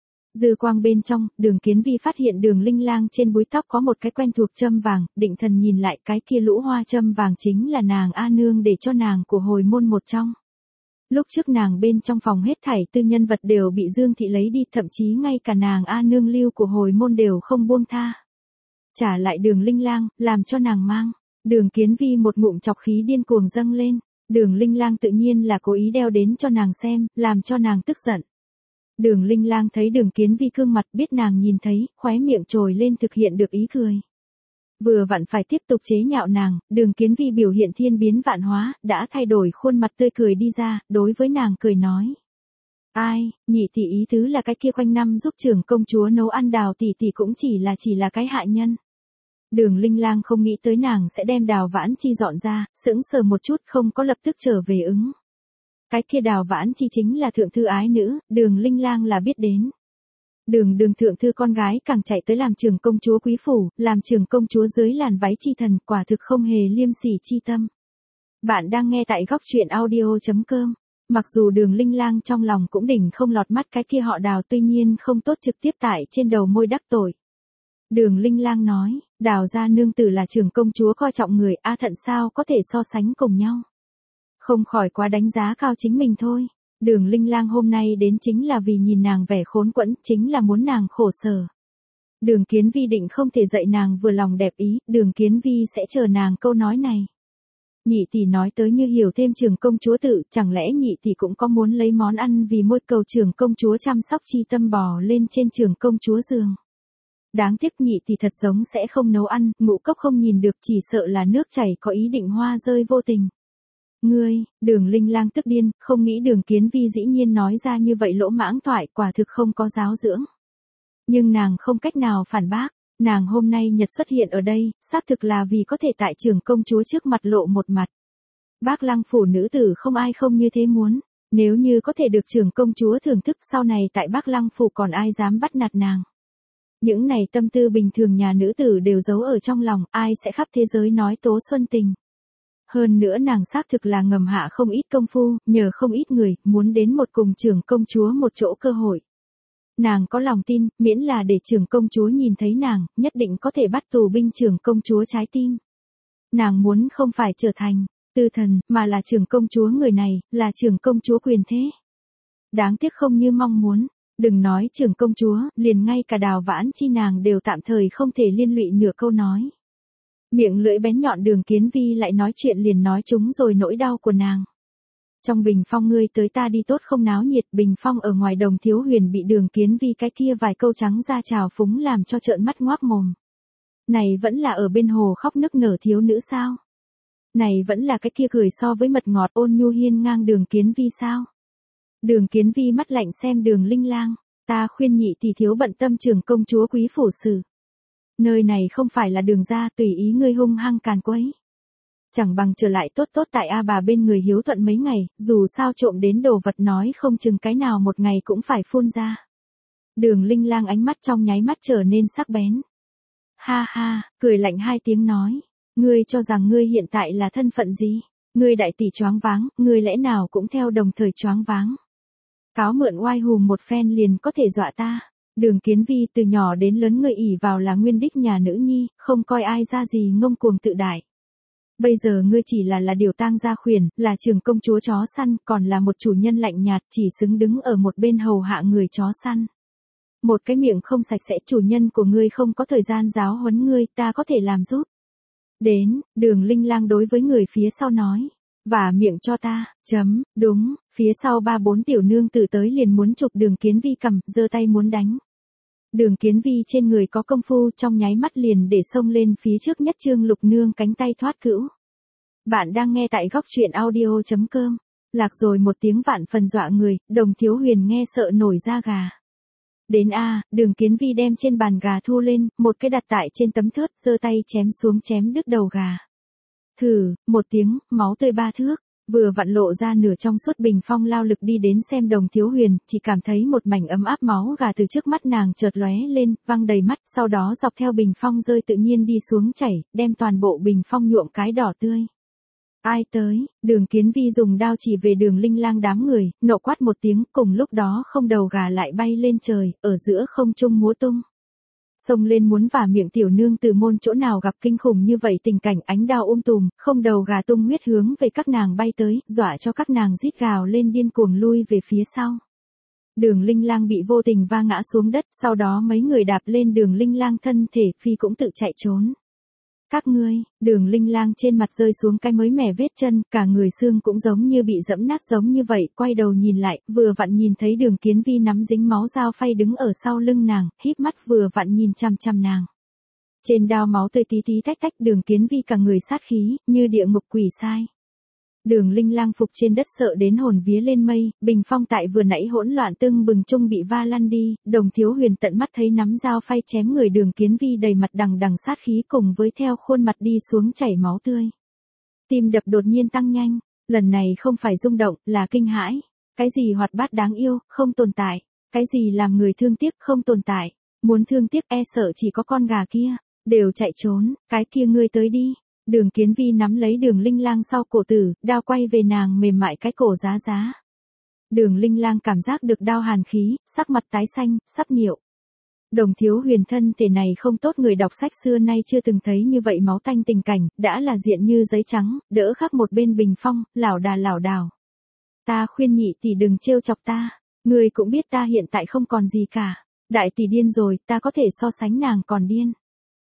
A: Dư quang bên trong, Đường Kiến Vi phát hiện Đường Linh Lang trên búi tóc có một cái quen thuộc châm vàng, định thần nhìn lại cái kia lũ hoa châm vàng chính là nàng A Nương để cho nàng của hồi môn một trong. Lúc trước nàng bên trong phòng hết thảy tư nhân vật đều bị Dương Thị lấy đi, thậm chí ngay cả nàng A Nương lưu của hồi môn đều không buông tha. Trả lại Đường Linh Lang, làm cho nàng mang. Đường Kiến Vi một ngụm chọc khí điên cuồng dâng lên, Đường Linh Lang tự nhiên là cố ý đeo đến cho nàng xem, làm cho nàng tức giận. Đường Linh Lang thấy Đường Kiến Vi cương mặt, biết nàng nhìn thấy, khóe miệng trồi lên thực hiện được ý cười. Vừa vặn phải tiếp tục chế nhạo nàng, Đường Kiến Vi biểu hiện thiên biến vạn hóa, đã thay đổi khuôn mặt tươi cười đi ra, đối với nàng cười nói. Ai, nhị tỷ ý tứ là cái kia quanh năm giúp Trưởng Công Chúa nấu ăn Đào tỷ tỷ cũng chỉ là chỉ là cái hạ nhân. Đường Linh Lang không nghĩ tới nàng sẽ đem Đào Vãn Chi dọn ra, sững sờ một chút không có lập tức trở về ứng. Cái kia Đào Vãn Chi chính là thượng thư ái nữ, Đường Linh Lang là biết đến. Đường đường thượng thư con gái càng chạy tới làm Trưởng Công Chúa quý phủ, làm Trưởng Công Chúa dưới làn váy chi thần, quả thực không hề liêm sỉ chi tâm. Bạn đang nghe tại góc truyện audio chấm com. Mặc dù Đường Linh Lang trong lòng cũng đỉnh không lọt mắt cái kia họ Đào, tuy nhiên không tốt trực tiếp tại trên đầu môi đắc tội. Đường Linh Lang nói, Đào gia nương tử là Trưởng Công Chúa coi trọng người, A Thận sao có thể so sánh cùng nhau. Không khỏi quá đánh giá cao chính mình thôi. Đường Linh Lang hôm nay đến chính là vì nhìn nàng vẻ khốn quẫn, chính là muốn nàng khổ sở. Đường Kiến Vi định không thể dạy nàng vừa lòng đẹp ý, Đường Kiến Vi sẽ chờ nàng câu nói này. Nhị tỷ nói tới như hiểu thêm trưởng công chúa tự, chẳng lẽ nhị tỷ cũng có muốn lấy món ăn vì môi cầu trưởng công chúa chăm sóc chi tâm bò lên trên trưởng công chúa giường. Đáng tiếc nhị tỷ thật giống sẽ không nấu ăn, ngũ cốc không nhìn được, chỉ sợ là nước chảy có ý định hoa rơi vô tình. Ngươi, Đường Linh Lang tức điên, không nghĩ Đường Kiến Vi dĩ nhiên nói ra như vậy lỗ mãng thoại, quả thực không có giáo dưỡng. Nhưng nàng không cách nào phản bác, nàng hôm nay nhật xuất hiện ở đây, xác thực là vì có thể tại trưởng công chúa trước mặt lộ một mặt. Bác Lăng phủ nữ tử không ai không như thế muốn, nếu như có thể được trưởng công chúa thưởng thức sau này tại Bác Lăng phủ còn ai dám bắt nạt nàng. Những này tâm tư bình thường nhà nữ tử đều giấu ở trong lòng, ai sẽ khắp thế giới nói tố xuân tình. Hơn nữa nàng xác thực là ngầm hạ không ít công phu, nhờ không ít người, muốn đến một cùng trưởng công chúa một chỗ cơ hội. Nàng có lòng tin, miễn là để trưởng công chúa nhìn thấy nàng, nhất định có thể bắt tù binh trưởng công chúa trái tim. Nàng muốn không phải trở thành tư thần, mà là trưởng công chúa người này, là trưởng công chúa quyền thế. Đáng tiếc không như mong muốn, đừng nói trưởng công chúa, liền ngay cả Đào Vãn Chi nàng đều tạm thời không thể liên lụy nửa câu nói. Miệng lưỡi bén nhọn Đường Kiến Vi lại nói chuyện liền nói trúng rồi nỗi đau của nàng. Trong bình phong ngươi tới ta đi tốt không náo nhiệt, bình phong ở ngoài Đồng Thiếu Huyền bị Đường Kiến Vi cái kia vài câu trắng ra trào phúng làm cho trợn mắt ngoác mồm. Này vẫn là ở bên hồ khóc nức nở thiếu nữ sao? Này vẫn là cái kia cười so với mật ngọt ôn nhu hiên ngang Đường Kiến Vi sao? Đường Kiến Vi mắt lạnh xem Đường Linh Lang, ta khuyên nhị tỷ thiếu bận tâm trưởng công chúa quý phủ sự. Nơi này không phải là đường ra, tùy ý ngươi hung hăng càn quấy. Chẳng bằng trở lại tốt tốt tại A bà bên người hiếu thuận mấy ngày, dù sao trộm đến đồ vật nói không chừng cái nào một ngày cũng phải phun ra. Đường Linh Lang ánh mắt trong nháy mắt trở nên sắc bén. Ha ha, cười lạnh hai tiếng nói, ngươi cho rằng ngươi hiện tại là thân phận gì? Ngươi đại tỷ choáng váng, ngươi lẽ nào cũng theo đồng thời choáng váng? Cáo mượn oai hùm một phen liền có thể dọa ta. Đường Kiến Vi từ nhỏ đến lớn người ỷ vào là nguyên đích nhà nữ nhi, không coi ai ra gì ngông cuồng tự đại. Bây giờ ngươi chỉ là là điều tang gia khuyển, là trưởng công chúa chó săn, còn là một chủ nhân lạnh nhạt chỉ xứng đứng ở một bên hầu hạ người chó săn. Một cái miệng không sạch sẽ, chủ nhân của ngươi không có thời gian giáo huấn ngươi, ta có thể làm giúp. Đến, Đường Linh Lang đối với người phía sau nói, vả miệng cho ta, chấm, đúng, phía sau ba bốn tiểu nương tử tới liền muốn chụp Đường Kiến Vi cầm, giơ tay muốn đánh. Đường Kiến Vi trên người có công phu, trong nháy mắt liền để xông lên phía trước nhất Trương Lục Nương cánh tay thoát cữu. Bạn đang nghe tại góc truyện audio chấm com. Lạc rồi một tiếng vạn phần dọa người, Đồng Thiếu Huyền nghe sợ nổi da gà. Đến a, Đường Kiến Vi đem trên bàn gà thu lên, một cái đặt tại trên tấm thớt, giơ tay chém xuống chém đứt đầu gà. Thử, một tiếng, máu tươi ba thước, vừa vặn lộ ra nửa trong suốt bình phong lao lực đi đến xem Đồng Thiếu Huyền, chỉ cảm thấy một mảnh ấm áp máu gà từ trước mắt nàng chợt lóe lên, văng đầy mắt, sau đó dọc theo bình phong rơi tự nhiên đi xuống chảy, đem toàn bộ bình phong nhuộm cái đỏ tươi. Ai tới? Đường Kiến Vi dùng đao chỉ về Đường Linh Lang đám người, nộ quát một tiếng, cùng lúc đó không đầu gà lại bay lên trời, ở giữa không trung múa tung. Xông lên muốn vả miệng tiểu nương từ môn chỗ nào gặp kinh khủng như vậy tình cảnh ánh đao um tùm, không đầu gà tung huyết hướng về các nàng bay tới, dọa cho các nàng rít gào lên điên cuồng lui về phía sau. Đường Linh Lang bị vô tình va ngã xuống đất, sau đó mấy người đạp lên Đường Linh Lang thân thể, phi cũng tự chạy trốn. Các ngươi, Đường Linh Lang trên mặt rơi xuống cái mới mẻ vết chân, cả người xương cũng giống như bị dẫm nát giống như vậy, quay đầu nhìn lại, vừa vặn nhìn thấy Đường Kiến Vi nắm dính máu dao phay đứng ở sau lưng nàng, híp mắt vừa vặn nhìn chằm chằm nàng. Trên đao máu tươi tí tí tách tách, Đường Kiến Vi cả người sát khí, như địa ngục quỷ sai. Đường Linh Lang phục trên đất sợ đến hồn vía lên mây, bình phong tại vừa nãy hỗn loạn tưng bừng chung bị va lăn đi, Đồng Thiếu Huyền tận mắt thấy nắm dao phay chém người Đường Kiến Vi đầy mặt đằng đằng sát khí cùng với theo khuôn mặt đi xuống chảy máu tươi. Tim đập đột nhiên tăng nhanh, lần này không phải rung động, là kinh hãi. Cái gì hoạt bát đáng yêu, không tồn tại. Cái gì làm người thương tiếc, không tồn tại. Muốn thương tiếc e sợ chỉ có con gà kia, đều chạy trốn, cái kia ngươi tới đi. Đường Kiến Vi nắm lấy Đường Linh Lang sau cổ tử, đao quay về nàng mềm mại cái cổ giá giá. Đường Linh Lang cảm giác được đao hàn khí, sắc mặt tái xanh, sắp nhiệu. Đồng Thiếu Huyền thân thể này không tốt, người đọc sách xưa nay chưa từng thấy như vậy máu tanh tình cảnh, đã là diện như giấy trắng, đỡ khắc một bên bình phong, lảo đà lảo đảo. Ta khuyên nhị tỷ đừng trêu chọc ta, ngươi cũng biết ta hiện tại không còn gì cả. Đại tỷ điên rồi, ta có thể so sánh nàng còn điên.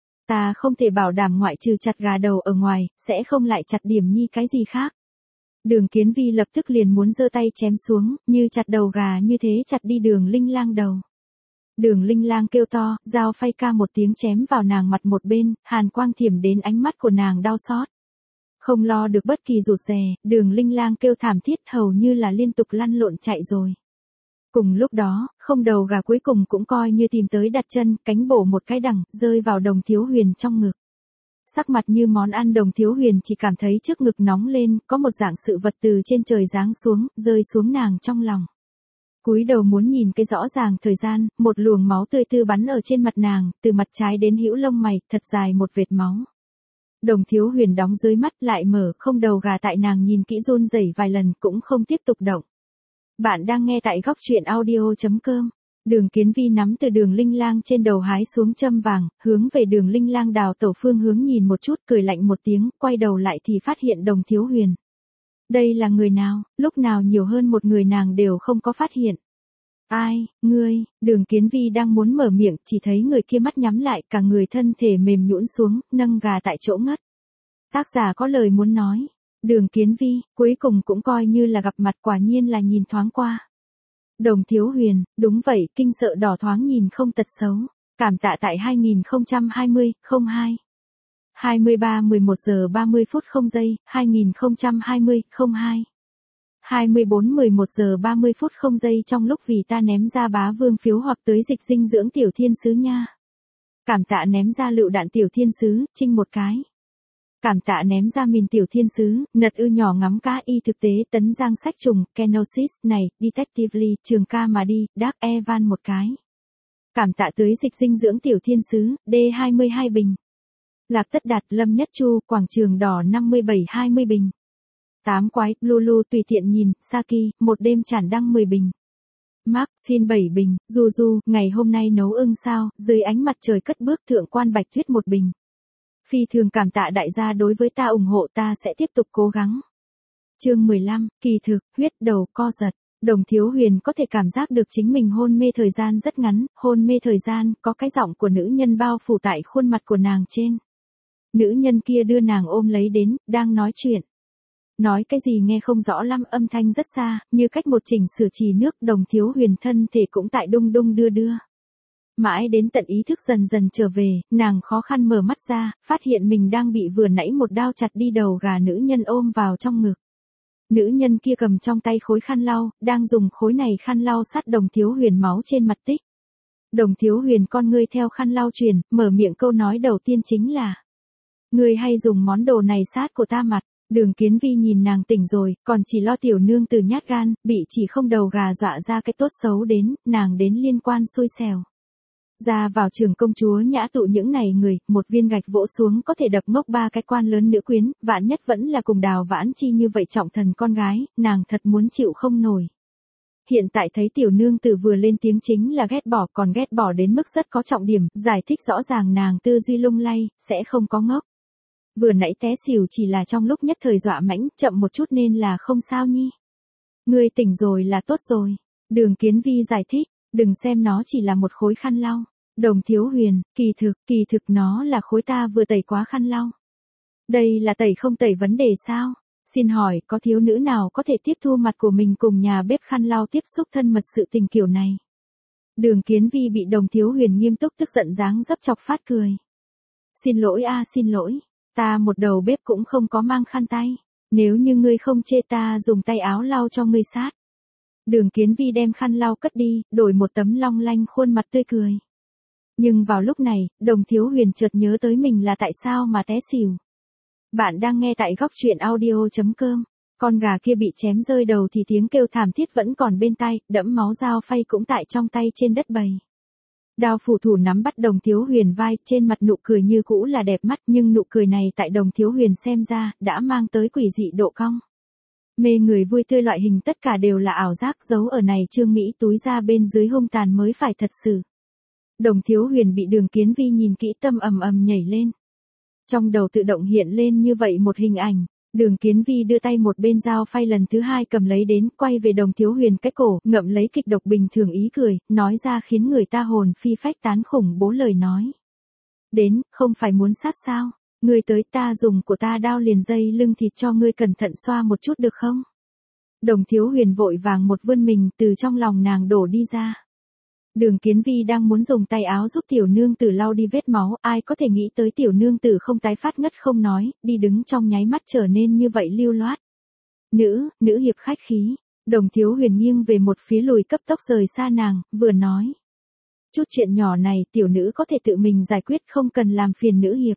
A: Ta không thể bảo đảm ngoại trừ chặt gà đầu ở ngoài, sẽ không lại chặt Điểm Nhi cái gì khác. Đường Kiến Vi lập tức liền muốn giơ tay chém xuống, như chặt đầu gà như thế chặt đi Đường Linh Lang đầu. Đường Linh Lang kêu to, dao phay ca một tiếng chém vào nàng mặt một bên, hàn quang thiểm đến ánh mắt của nàng đau xót. Không lo được bất kỳ rụt rè, Đường Linh Lang kêu thảm thiết hầu như là liên tục lăn lộn chạy rồi. Cùng lúc đó, không đầu gà cuối cùng cũng coi như tìm tới đặt chân, cánh bổ một cái đằng, rơi vào Đồng Thiếu Huyền trong ngực. Sắc mặt như món ăn, Đồng Thiếu Huyền chỉ cảm thấy trước ngực nóng lên, có một dạng sự vật từ trên trời giáng xuống, rơi xuống nàng trong lòng. Cúi đầu muốn nhìn cái rõ ràng thời gian, một luồng máu tươi tư bắn ở trên mặt nàng, từ mặt trái đến hữu lông mày, thật dài một vệt máu. Đồng Thiếu Huyền đóng dưới mắt lại mở, không đầu gà tại nàng nhìn kỹ run rẩy vài lần cũng không tiếp tục động. Bạn đang nghe tại góc truyện audio chấm com. Đường Kiến Vi nắm từ Đường Linh Lang trên đầu hái xuống châm vàng, hướng về Đường Linh Lang đào tẩu phương hướng nhìn một chút, cười lạnh một tiếng, quay đầu lại thì phát hiện Đồng Thiếu Huyền. Đây là người nào, lúc nào nhiều hơn một người nàng đều không có phát hiện. Ai, ngươi, Đường Kiến Vi đang muốn mở miệng, chỉ thấy người kia mắt nhắm lại, cả người thân thể mềm nhũn xuống, nâng gà tại chỗ ngất. Tác giả có lời muốn nói. Đường Kiến Vi, cuối cùng cũng coi như là gặp mặt, quả nhiên là nhìn thoáng qua. Đồng Thiếu Huyền, đúng vậy, kinh sợ đỏ thoáng nhìn không tật xấu. Cảm tạ tại hai nghìn không trăm hai mươi, không hai. hai mươi ba mười một giờ ba mươi phút không giây, hai nghìn không trăm hai mươi, không hai. hai mươi bốn mười một giờ ba mươi phút không giây trong lúc vì ta ném ra bá vương phiếu hoặc tới dịch dinh dưỡng tiểu thiên sứ nha. Cảm tạ ném ra lựu đạn tiểu thiên sứ, trinh một cái. Cảm tạ ném ra mìn tiểu thiên sứ, nật ư nhỏ ngắm cá y thực tế tấn giang sách trùng, Kenosis này, Detectively, trường ca mà đi, Dark Evan một cái. Cảm tạ tới dịch dinh dưỡng tiểu thiên sứ, D hai mươi hai bình. Lạc Tất Đạt, Lâm Nhất Chu, quảng trường đỏ năm mươi bảy hai mươi bình. Tám quái, Lulu tùy tiện nhìn, Saki, một đêm tràn đăng mười bình. Mark, xin bảy bình, Du Du, ngày hôm nay nấu ưng sao, dưới ánh mặt trời cất bước thượng quan Bạch Tuyết một bình. Phi thường cảm tạ đại gia đối với ta ủng hộ, ta sẽ tiếp tục cố gắng. Chương mười lăm, kỳ thực, huyết đầu co giật. Đồng Thiếu Huyền có thể cảm giác được chính mình hôn mê thời gian rất ngắn, hôn mê thời gian, có cái giọng của nữ nhân bao phủ tại khuôn mặt của nàng trên. Nữ nhân kia đưa nàng ôm lấy đến, đang nói chuyện. Nói cái gì nghe không rõ lắm, âm thanh rất xa, như cách một chỉnh sửa trì nước. Đồng Thiếu Huyền thân thể cũng tại đung đung đưa đưa. Mãi đến tận ý thức dần dần trở về, nàng khó khăn mở mắt ra, phát hiện mình đang bị vừa nãy một đao chặt đi đầu gà nữ nhân ôm vào trong ngực. Nữ nhân kia cầm trong tay khối khăn lau, đang dùng khối này khăn lau sát Đồng Thiếu Huyền máu trên mặt tích. Đồng Thiếu Huyền con ngươi theo khăn lau truyền, mở miệng câu nói đầu tiên chính là: ngươi hay dùng món đồ này sát của ta mặt. Đường Kiến Vi nhìn nàng tỉnh rồi, còn chỉ lo tiểu nương từ nhát gan, bị chỉ không đầu gà dọa ra cái tốt xấu đến, nàng đến liên quan xui xẻo. Ra vào trường công chúa nhã tụ những này người, một viên gạch vỗ xuống có thể đập ngốc ba cái quan lớn nữ quyến, vạn nhất vẫn là cùng Đào Vãn Chi như vậy trọng thần con gái, nàng thật muốn chịu không nổi. Hiện tại thấy tiểu nương tử vừa lên tiếng chính là ghét bỏ, còn ghét bỏ đến mức rất có trọng điểm, giải thích rõ ràng nàng tư duy lung lay, sẽ không có ngốc. Vừa nãy té xỉu chỉ là trong lúc nhất thời dọa mãnh, chậm một chút nên là không sao nhi. Ngươi tỉnh rồi là tốt rồi. Đường Kiến Vi giải thích, đừng xem nó chỉ là một khối khăn lau. Đồng Thiếu Huyền, kỳ thực, kỳ thực nó là khối ta vừa tẩy quá khăn lau. Đây là tẩy không tẩy vấn đề sao? Xin hỏi, có thiếu nữ nào có thể tiếp thu mặt của mình cùng nhà bếp khăn lau tiếp xúc thân mật sự tình kiểu này? Đường Kiến Vi bị Đồng Thiếu Huyền nghiêm túc tức giận dáng dấp chọc phát cười. Xin lỗi a xin lỗi, ta một đầu bếp cũng không có mang khăn tay. Nếu như ngươi không chê ta dùng tay áo lau cho ngươi sát. Đường Kiến Vi đem khăn lau cất đi, đổi một tấm long lanh khuôn mặt tươi cười. Nhưng vào lúc này, Đồng Thiếu Huyền chợt nhớ tới mình là tại sao mà té xỉu. Bạn đang nghe tại góc truyện audio chấm com. Con gà kia bị chém rơi đầu thì tiếng kêu thảm thiết vẫn còn bên tai, đẫm máu dao phay cũng tại trong tay trên đất bầy. Đao phủ thủ nắm bắt Đồng Thiếu Huyền vai, trên mặt nụ cười như cũ là đẹp mắt, nhưng nụ cười này tại Đồng Thiếu Huyền xem ra, đã mang tới quỷ dị độ cong. Mê người vui tươi loại hình tất cả đều là ảo giác, giấu ở này Trương Mỹ túi ra bên dưới hung tàn mới phải thật sự. Đồng Thiếu Huyền bị Đường Kiến Vi nhìn kỹ tâm ầm ầm nhảy lên. Trong đầu tự động hiện lên như vậy một hình ảnh, Đường Kiến Vi đưa tay một bên dao phay lần thứ hai cầm lấy đến, quay về Đồng Thiếu Huyền cái cổ, ngậm lấy kịch độc bình thường ý cười, nói ra khiến người ta hồn phi phách tán khủng bố lời nói. Đến, không phải muốn sát sao? Ngươi tới ta dùng của ta đao liền dây lưng thịt cho ngươi cẩn thận xoa một chút được không? Đồng Thiếu Huyền vội vàng một vươn mình từ trong lòng nàng đổ đi ra. Đường Kiến Vi đang muốn dùng tay áo giúp tiểu nương tử lau đi vết máu, ai có thể nghĩ tới tiểu nương tử không tái phát ngất không nói, đi đứng trong nháy mắt trở nên như vậy lưu loát. Nữ, nữ hiệp khách khí. Đồng Thiếu Huyền nghiêng về một phía lùi cấp tốc rời xa nàng, vừa nói. Chút chuyện nhỏ này tiểu nữ có thể tự mình giải quyết không cần làm phiền nữ hiệp.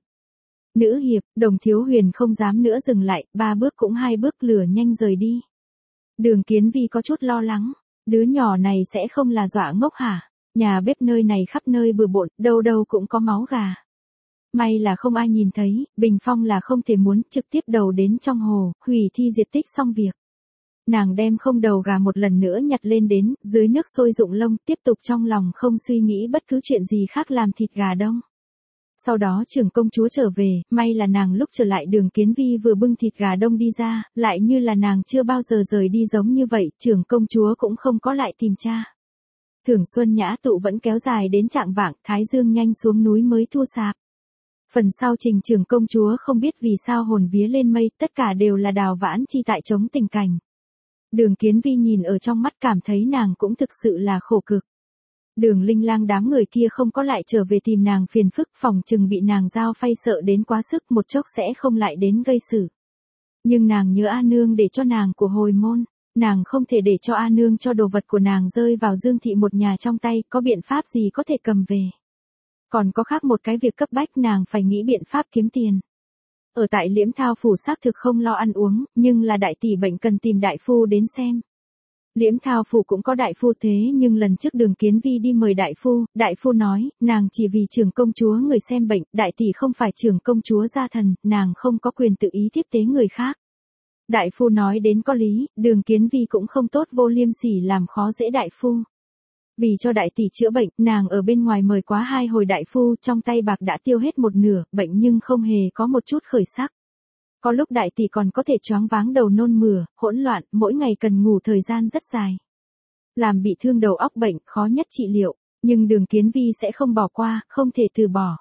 A: Nữ hiệp, Đồng Thiếu Huyền không dám nữa dừng lại, ba bước cũng hai bước lửa nhanh rời đi. Đường Kiến Vi có chút lo lắng, đứa nhỏ này sẽ không là dọa ngốc hả? Nhà bếp nơi này khắp nơi bừa bộn, đâu đâu cũng có máu gà. May là không ai nhìn thấy, bình phong là không thể muốn trực tiếp đầu đến trong hồ, hủy thi diệt tích xong việc. Nàng đem không đầu gà một lần nữa nhặt lên đến, dưới nước sôi rụng lông, tiếp tục trong lòng không suy nghĩ bất cứ chuyện gì khác làm thịt gà đông. Sau đó trưởng công chúa trở về, may là nàng lúc trở lại Đường Kiến Vi vừa bưng thịt gà đông đi ra, lại như là nàng chưa bao giờ rời đi giống như vậy, trưởng công chúa cũng không có lại tìm cha. Thưởng xuân nhã tụ vẫn kéo dài đến trạng vạng, thái dương nhanh xuống núi mới thua sạp. Phần sau trình trưởng công chúa không biết vì sao hồn vía lên mây, tất cả đều là Đào Vãn Chi tại chống tình cảnh. Đường Kiến Vi nhìn ở trong mắt cảm thấy nàng cũng thực sự là khổ cực. Đường Linh Lang đám người kia không có lại trở về tìm nàng phiền phức, phòng chừng bị nàng giao phay sợ đến quá sức một chốc sẽ không lại đến gây sự. Nhưng nàng nhớ A Nương để cho nàng của hồi môn, nàng không thể để cho A Nương cho đồ vật của nàng rơi vào Dương thị một nhà trong tay, có biện pháp gì có thể cầm về. Còn có khác một cái việc cấp bách nàng phải nghĩ biện pháp kiếm tiền. Ở tại Liễm Thao phủ xác thực không lo ăn uống, nhưng là đại tỷ bệnh cần tìm đại phu đến xem. Liễm Thao phủ cũng có đại phu thế nhưng lần trước Đường Kiến Vi đi mời đại phu, đại phu nói, nàng chỉ vì trưởng công chúa người xem bệnh, đại tỷ không phải trưởng công chúa gia thần, nàng không có quyền tự ý tiếp tế người khác. Đại phu nói đến có lý, Đường Kiến Vi cũng không tốt vô liêm sỉ làm khó dễ đại phu. Vì cho đại tỷ chữa bệnh, nàng ở bên ngoài mời quá hai hồi đại phu, trong tay bạc đã tiêu hết một nửa, bệnh nhưng không hề có một chút khởi sắc. Có lúc đại tỷ còn có thể choáng váng đầu nôn mửa, hỗn loạn, mỗi ngày cần ngủ thời gian rất dài. Làm bị thương đầu óc bệnh, khó nhất trị liệu, nhưng Đường Kiến Vi sẽ không bỏ qua, không thể từ bỏ.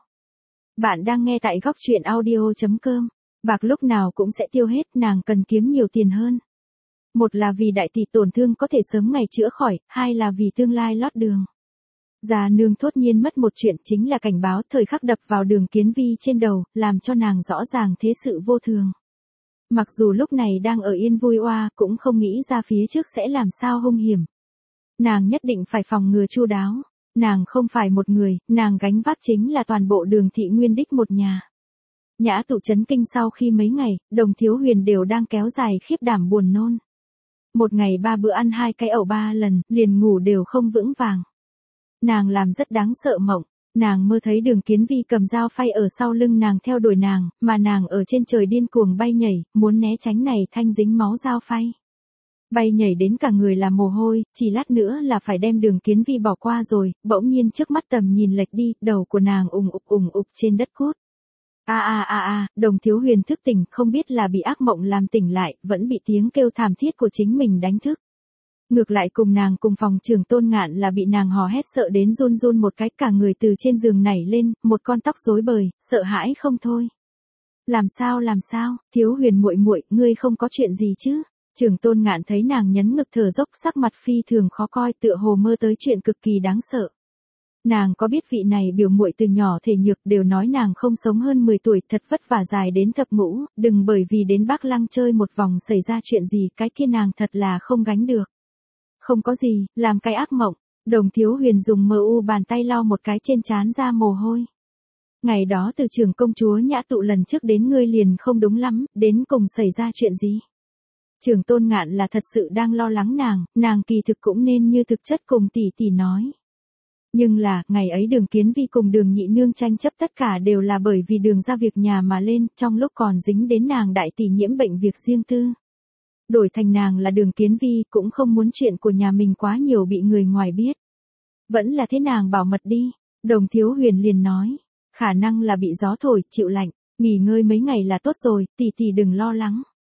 A: Bạn đang nghe tại góc truyện audio chấm com. Bạc lúc nào cũng sẽ tiêu hết, nàng cần kiếm nhiều tiền hơn. Một là vì đại tỷ tổn thương có thể sớm ngày chữa khỏi, hai là vì tương lai lót đường. Già nương thốt nhiên mất một chuyện chính là cảnh báo thời khắc đập vào Đường Kiến Vi trên đầu, làm cho nàng rõ ràng thế sự vô thường. Mặc dù lúc này đang ở yên vui oa, cũng không nghĩ ra phía trước sẽ làm sao hung hiểm. Nàng nhất định phải phòng ngừa chu đáo. Nàng không phải một người, nàng gánh vác chính là toàn bộ Đường thị nguyên đích một nhà. Nhã tụ chấn kinh sau khi mấy ngày, Đồng Thiếu Huyền đều đang kéo dài khiếp đảm buồn nôn. Một ngày ba bữa ăn hai cái ẩu ba lần, liền ngủ đều không vững vàng. Nàng làm rất đáng sợ mộng, nàng mơ thấy Đường Kiến Vi cầm dao phay ở sau lưng nàng theo đuổi nàng, mà nàng ở trên trời điên cuồng bay nhảy, muốn né tránh này thanh dính máu dao phay. Bay nhảy đến cả người là mồ hôi, chỉ lát nữa là phải đem Đường Kiến Vi bỏ qua rồi, bỗng nhiên trước mắt tầm nhìn lệch đi, đầu của nàng ùng ục ùng ục trên đất cốt. A a a a, Đồng Thiếu Huyền thức tỉnh, không biết là bị ác mộng làm tỉnh lại, vẫn bị tiếng kêu thảm thiết của chính mình đánh thức. Ngược lại cùng nàng cùng phòng trưởng Tôn Ngạn là bị nàng hò hét sợ đến run run một cái, cả người từ trên giường nảy lên, một con tóc rối bời, sợ hãi không thôi. Làm sao làm sao, Thiếu Huyền muội muội, ngươi không có chuyện gì chứ? Trưởng Tôn Ngạn thấy nàng nhấn ngực thở dốc, sắc mặt phi thường khó coi, tựa hồ mơ tới chuyện cực kỳ đáng sợ. Nàng có biết vị này biểu muội từ nhỏ thể nhược, đều nói nàng không sống hơn mười tuổi, thật vất vả dài đến thập ngũ, đừng bởi vì đến Bắc Lăng chơi một vòng xảy ra chuyện gì, cái kia nàng thật là không gánh được. Không có gì, làm cái ác mộng. Đồng Thiếu Huyền dùng mờ u bàn tay lau một cái trên trán ra mồ hôi. Ngày đó từ trưởng công chúa Nhã tụ lần trước đến ngươi liền không đúng lắm, đến cùng xảy ra chuyện gì? Trưởng Tôn Ngạn là thật sự đang lo lắng nàng, nàng kỳ thực cũng nên như thực chất cùng tỷ tỷ nói. Nhưng là, ngày ấy Đường Kiến Vi cùng Đường nhị nương tranh chấp tất cả đều là bởi vì Đường ra việc nhà mà lên, trong lúc còn dính đến nàng đại tỷ nhiễm bệnh việc riêng tư. Đổi thành nàng là Đường Kiến Vi, cũng không muốn chuyện của nhà mình quá nhiều bị người ngoài biết. Vẫn là thế nàng bảo mật đi. Đồng Thiếu Huyền liền nói, khả năng là bị gió thổi, chịu lạnh, nghỉ ngơi mấy ngày là tốt rồi, tỷ tỷ đừng lo lắng.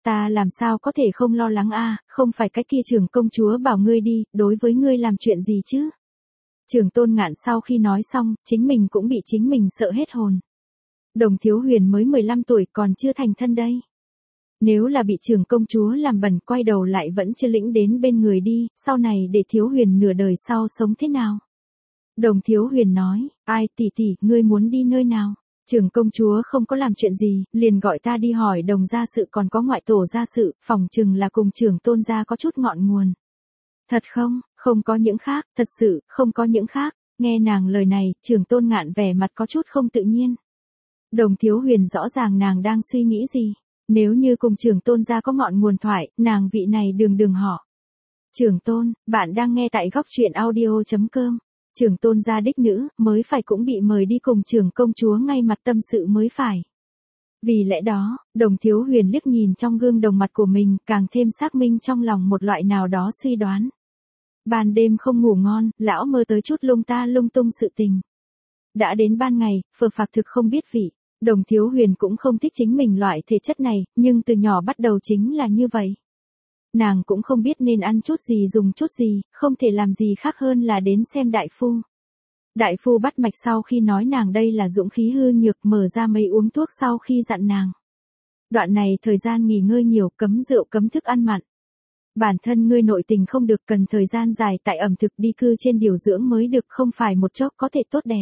A: Ta làm sao có thể không lo lắng a, không phải cái kia trưởng công chúa bảo ngươi đi, đối với ngươi làm chuyện gì chứ? Trưởng Tôn Ngạn sau khi nói xong, chính mình cũng bị chính mình sợ hết hồn. Đồng Thiếu Huyền mới mười lăm tuổi còn chưa thành thân đây. Nếu là bị trưởng công chúa làm bẩn quay đầu lại vẫn chưa lĩnh đến bên người đi, sau này để Thiếu Huyền nửa đời sau sống thế nào? Đồng Thiếu Huyền nói, ai tỷ tỷ, ngươi muốn đi nơi nào? Trưởng công chúa không có làm chuyện gì, liền gọi ta đi hỏi đồng gia sự còn có ngoại tổ gia sự, phỏng chừng là cùng trưởng Tôn gia có chút ngọn nguồn. Thật không, không có những khác, thật sự, không có những khác. Nghe nàng lời này, trưởng Tôn Ngạn vẻ mặt có chút không tự nhiên. Đồng Thiếu Huyền rõ ràng nàng đang suy nghĩ gì. Nếu như cùng trưởng Tôn gia có ngọn nguồn thoại, nàng vị này đường đường họ. Trưởng Tôn, bạn đang nghe tại góc truyện audio chấm com. Trưởng Tôn gia đích nữ, mới phải cũng bị mời đi cùng trưởng công chúa ngay mặt tâm sự mới phải. Vì lẽ đó, Đồng Thiếu Huyền liếc nhìn trong gương đồng mặt của mình, càng thêm xác minh trong lòng một loại nào đó suy đoán. Ban đêm không ngủ ngon, lão mơ tới chút lung ta lung tung sự tình. Đã đến ban ngày, phờ phạc thực không biết vị. Đồng Thiếu Huyền cũng không thích chính mình loại thể chất này, nhưng từ nhỏ bắt đầu chính là như vậy. Nàng cũng không biết nên ăn chút gì dùng chút gì, không thể làm gì khác hơn là đến xem đại phu. Đại phu bắt mạch sau khi nói nàng đây là dũng khí hư nhược, mở ra mấy uống thuốc sau khi dặn nàng. Đoạn này thời gian nghỉ ngơi nhiều, cấm rượu cấm thức ăn mặn. Bản thân ngươi nội tình không được, cần thời gian dài tại ẩm thực đi cư trên điều dưỡng mới được, không phải một chốc có thể tốt đẹp.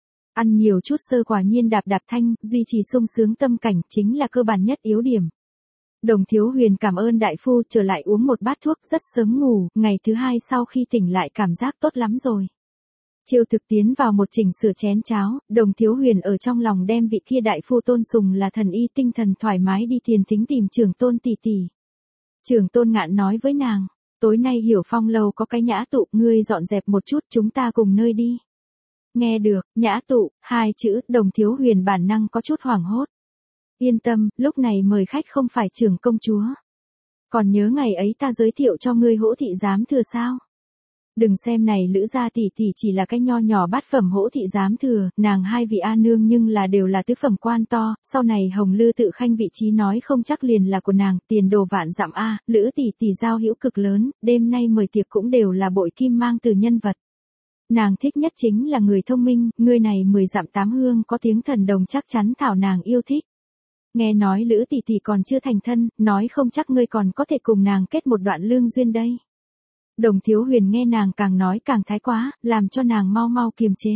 A: Ăn nhiều chút sơ quả nhiên đạp đạp thanh, duy trì sung sướng tâm cảnh chính là cơ bản nhất yếu điểm. Đồng Thiếu Huyền cảm ơn đại phu, trở lại uống một bát thuốc rất sớm ngủ, ngày thứ hai sau khi tỉnh lại cảm giác tốt lắm rồi. Chiêu Thực tiến vào một chỉnh sửa chén cháo, Đồng Thiếu Huyền ở trong lòng đem vị kia đại phu tôn sùng là thần y, tinh thần thoải mái đi tiền thính tìm trưởng Tôn tỷ tỷ. Trưởng Tôn Ngạn nói với nàng, tối nay Hiểu Phong lâu có cái nhã tụ, ngươi dọn dẹp một chút chúng ta cùng nơi đi. Nghe được, nhã tụ, hai chữ, Đồng Thiếu Huyền bản năng có chút hoảng hốt. Yên tâm, lúc này mời khách không phải trưởng công chúa. Còn nhớ ngày ấy ta giới thiệu cho ngươi hỗ thị giám thừa sao? Đừng xem này Lữ gia tỷ tỷ chỉ là cái nho nhỏ bát phẩm hỗ thị giám thừa, nàng hai vị A nương nhưng là đều là tứ phẩm quan to, sau này Hồng Lư tự khanh vị trí nói không chắc liền là của nàng, tiền đồ vạn dặm A, Lữ tỷ tỷ giao hữu cực lớn, đêm nay mời tiệc cũng đều là bội kim mang từ nhân vật. Nàng thích nhất chính là người thông minh, người này mười dặm tám hương có tiếng thần đồng chắc chắn thảo nàng yêu thích. Nghe nói Lữ tỷ tỷ còn chưa thành thân, nói không chắc ngươi còn có thể cùng nàng kết một đoạn lương duyên đây. Đồng Thiếu Huyền nghe nàng càng nói càng thái quá, làm cho nàng mau mau kiềm chế.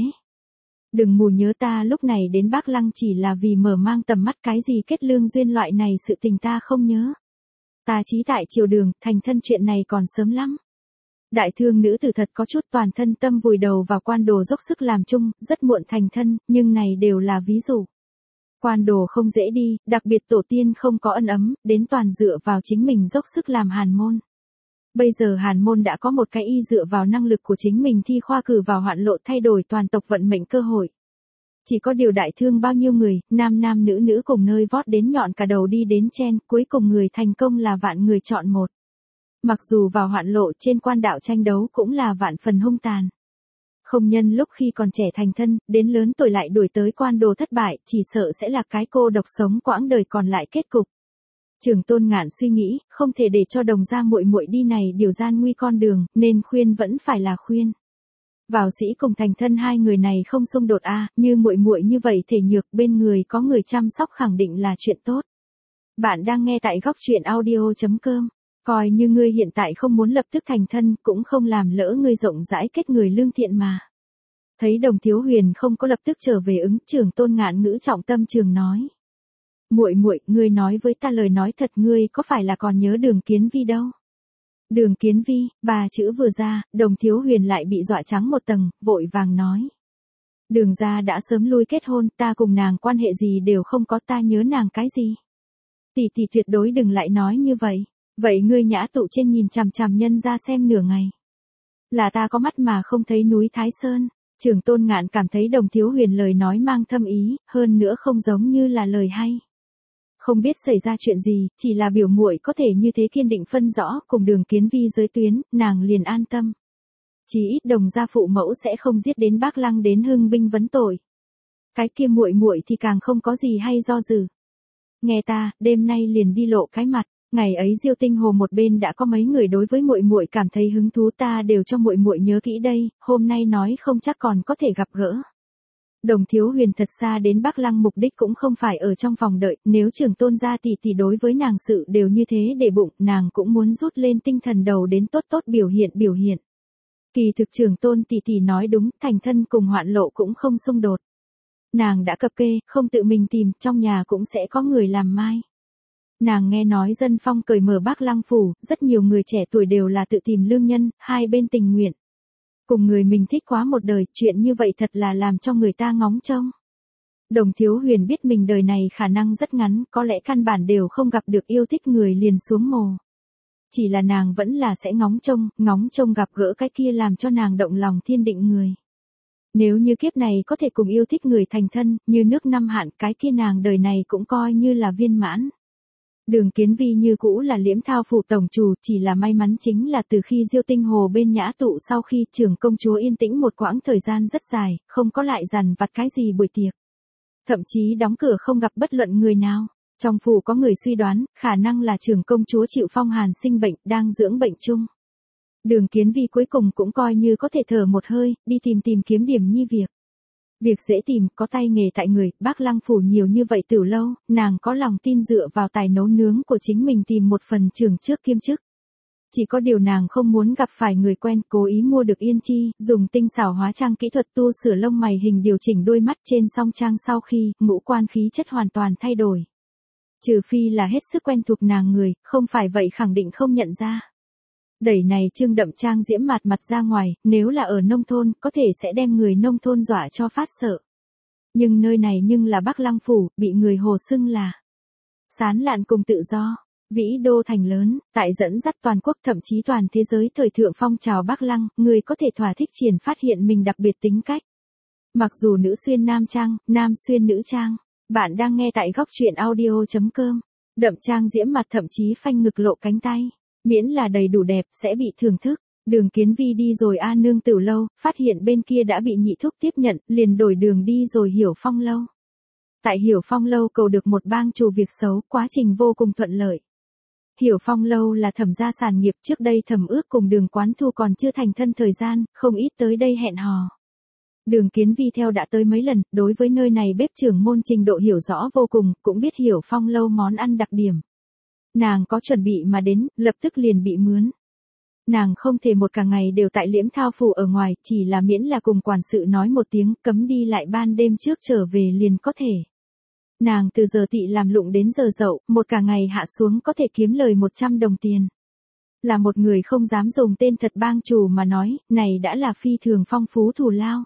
A: Đừng mù nhớ, ta lúc này đến Bác Lăng chỉ là vì mở mang tầm mắt, cái gì kết lương duyên loại này sự tình ta không nhớ. Ta chí tại triều đường, thành thân chuyện này còn sớm lắm. Đại thương nữ tử thật có chút toàn thân tâm vùi đầu vào quan đồ dốc sức làm chung, rất muộn thành thân, nhưng này đều là ví dụ. Quan đồ không dễ đi, đặc biệt tổ tiên không có ân ấm, đến toàn dựa vào chính mình dốc sức làm hàn môn. Bây giờ hàn môn đã có một cái y dựa vào năng lực của chính mình thi khoa cử vào hoạn lộ, thay đổi toàn tộc vận mệnh cơ hội. Chỉ có điều đại thương bao nhiêu người, nam nam nữ nữ cùng nơi vót đến nhọn cả đầu đi đến chen, cuối cùng người thành công là vạn người chọn một. Mặc dù vào hoạn lộ trên quan đạo tranh đấu cũng là vạn phần hung tàn. Không nhân lúc khi còn trẻ thành thân, đến lớn tuổi lại đuổi tới quan đồ thất bại, chỉ sợ sẽ là cái cô độc sống quãng đời còn lại kết cục. Trưởng Tôn Ngạn suy nghĩ, không thể để cho đồng gia muội muội đi này điều gian nguy con đường, nên khuyên vẫn phải là khuyên. Vào sĩ cùng thành thân hai người này không xung đột a, à, như muội muội như vậy thể nhược, bên người có người chăm sóc khẳng định là chuyện tốt. Bạn đang nghe tại góc truyện audio chấm com. Coi như ngươi hiện tại không muốn lập tức thành thân, cũng không làm lỡ ngươi rộng rãi kết người lương thiện mà. Thấy Đồng Thiếu Huyền không có lập tức trở về ứng, Trưởng Tôn Ngạn ngữ trọng tâm trường nói. Muội muội, ngươi nói với ta lời nói thật, ngươi có phải là còn nhớ Đường Kiến Vi đâu? Đường Kiến Vi, ba chữ vừa ra, Đồng Thiếu Huyền lại bị dọa trắng một tầng, vội vàng nói. Đường gia đã sớm lui kết hôn, ta cùng nàng quan hệ gì đều không có, ta nhớ nàng cái gì? Tỷ tỷ tuyệt đối đừng lại nói như vậy. Vậy ngươi nhã tụ trên nhìn chằm chằm nhân ra xem nửa ngày. Là ta có mắt mà không thấy núi Thái Sơn. Trưởng Tôn Ngạn cảm thấy Đồng Thiếu Huyền lời nói mang thâm ý, hơn nữa không giống như là lời hay. Không biết xảy ra chuyện gì, chỉ là biểu muội có thể như thế kiên định phân rõ cùng Đường Kiến Vi giới tuyến, nàng liền an tâm. Chỉ ít Đồng gia phụ mẫu sẽ không giết đến Bác Lăng đến hưng binh vấn tội. Cái kia muội muội thì càng không có gì hay do dự. Nghe ta, đêm nay liền đi lộ cái mặt. Ngày ấy Diêu Tinh Hồ một bên đã có mấy người đối với muội muội cảm thấy hứng thú, ta đều cho muội muội nhớ kỹ đây, hôm nay nói không chắc còn có thể gặp gỡ. Đồng Thiếu Huyền thật xa đến Bắc Lăng mục đích cũng không phải ở trong phòng đợi, nếu Trưởng Tôn gia tỷ tỷ đối với nàng sự đều như thế để bụng, nàng cũng muốn rút lên tinh thần đầu đến tốt tốt biểu hiện biểu hiện. Kỳ thực Trưởng Tôn tỷ tỷ nói đúng, thành thân cùng hoạn lộ cũng không xung đột. Nàng đã cập kê, không tự mình tìm, trong nhà cũng sẽ có người làm mai. Nàng nghe nói dân phong cởi mở Bắc Lăng phủ, rất nhiều người trẻ tuổi đều là tự tìm lương nhân, hai bên tình nguyện. Cùng người mình thích quá một đời, chuyện như vậy thật là làm cho người ta ngóng trông. Đồng Thiếu Huyền biết mình đời này khả năng rất ngắn, có lẽ căn bản đều không gặp được yêu thích người liền xuống mồ. Chỉ là nàng vẫn là sẽ ngóng trông, ngóng trông gặp gỡ cái kia làm cho nàng động lòng thiên định người. Nếu như kiếp này có thể cùng yêu thích người thành thân, như nước năm hạn, cái kia nàng đời này cũng coi như là viên mãn. Đường Kiến Vi như cũ là Liễm Thao phủ tổng chủ, chỉ là may mắn chính là từ khi Diêu Tinh Hồ bên nhã tụ sau khi trưởng công chúa yên tĩnh một quãng thời gian rất dài, không có lại dằn vặt cái gì buổi tiệc. Thậm chí đóng cửa không gặp bất luận người nào. Trong phủ có người suy đoán, khả năng là trưởng công chúa chịu phong hàn sinh bệnh, đang dưỡng bệnh chung. Đường Kiến Vi cuối cùng cũng coi như có thể thở một hơi, đi tìm tìm kiếm điểm nhi việc. Việc dễ tìm, có tay nghề tại người, Bắc Lăng phủ nhiều như vậy từ lâu, nàng có lòng tin dựa vào tài nấu nướng của chính mình tìm một phần trưởng trước kiêm chức. Chỉ có điều nàng không muốn gặp phải người quen, cố ý mua được Yên Chi, dùng tinh xảo hóa trang kỹ thuật tu sửa lông mày hình điều chỉnh đôi mắt trên song trang sau khi, ngũ quan khí chất hoàn toàn thay đổi. Trừ phi là hết sức quen thuộc nàng người, không phải vậy khẳng định không nhận ra. Đẩy này trương đậm trang diễm mạt mặt ra ngoài, nếu là ở nông thôn, có thể sẽ đem người nông thôn dọa cho phát sợ. Nhưng nơi này nhưng là Bắc Lăng phủ, bị người hồ xưng là sán lạn cùng tự do, vĩ đô thành lớn, tại dẫn dắt toàn quốc thậm chí toàn thế giới thời thượng phong trào Bắc Lăng, người có thể thỏa thích triển phát hiện mình đặc biệt tính cách. Mặc dù nữ xuyên nam trang, nam xuyên nữ trang, bạn đang nghe tại góc truyện audio chấm com, đậm trang diễm mặt thậm chí phanh ngực lộ cánh tay. Miễn là đầy đủ đẹp, sẽ bị thưởng thức. Đường Kiến Vi đi rồi A Nương Tử lâu, phát hiện bên kia đã bị nhị thúc tiếp nhận, liền đổi đường đi rồi Hiểu Phong lâu. Tại Hiểu Phong lâu cầu được một bang chủ việc xấu, quá trình vô cùng thuận lợi. Hiểu Phong lâu là Thẩm gia sản nghiệp, trước đây Thẩm Ước cùng Đường Quán Thu còn chưa thành thân thời gian, không ít tới đây hẹn hò. Đường Kiến Vi theo đã tới mấy lần, đối với nơi này bếp trưởng môn trình độ hiểu rõ vô cùng, cũng biết Hiểu Phong lâu món ăn đặc điểm. Nàng có chuẩn bị mà đến, lập tức liền bị mướn. Nàng không thể một cả ngày đều tại Liễm Thao phủ ở ngoài, chỉ là miễn là cùng quản sự nói một tiếng, cấm đi lại ban đêm trước trở về liền có thể. Nàng từ giờ tị làm lụng đến giờ dậu, một cả ngày hạ xuống có thể kiếm lời một trăm đồng tiền. Là một người không dám dùng tên thật bang chủ mà nói, này đã là phi thường phong phú thù lao.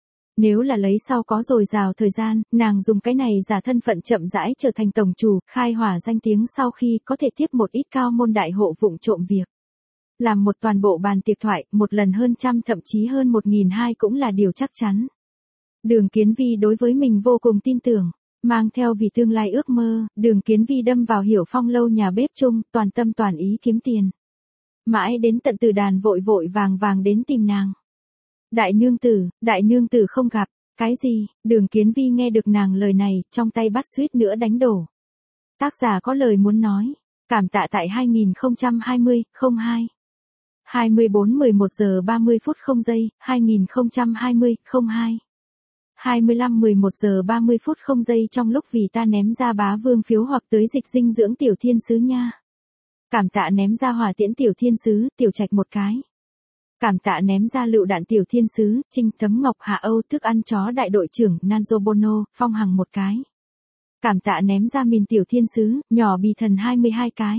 A: Nếu là lấy sau có dồi dào thời gian, nàng dùng cái này giả thân phận chậm rãi trở thành tổng chủ, khai hỏa danh tiếng sau khi có thể tiếp một ít cao môn đại hộ vụng trộm việc. Làm một toàn bộ bàn tiệc thoại, một lần hơn trăm thậm chí hơn một nghìn hai cũng là điều chắc chắn. Đường Kiến Vi đối với mình vô cùng tin tưởng, mang theo vì tương lai ước mơ, Đường Kiến Vi đâm vào Hiểu Phong lâu nhà bếp chung, toàn tâm toàn ý kiếm tiền. Mãi đến tận từ đàn vội vội vàng vàng đến tìm nàng. Đại nương tử, đại nương tử không gặp, cái gì, Đường Kiến Vi nghe được nàng lời này, trong tay bắt suýt nữa đánh đổ. Tác giả có lời muốn nói, cảm tạ tại hai nghìn không trăm hai mươi, không hai. hai mươi bốn mười một giờ ba mươi phút không giây, hai nghìn không trăm hai mươi, không hai. hai mươi lăm mười một giờ ba mươi phút không giây trong lúc vì ta ném ra bá vương phiếu hoặc tới dịch dinh dưỡng tiểu thiên sứ nha. Cảm tạ ném ra hỏa tiễn tiểu thiên sứ, tiểu trạch một cái. Cảm tạ ném ra lựu đạn tiểu thiên sứ, Trinh Thấm Ngọc Hạ Âu thức ăn chó đại đội trưởng Nanzo Bono, Phong Hằng một cái. Cảm tạ ném ra mìn tiểu thiên sứ, nhỏ bì thần hai mươi hai cái.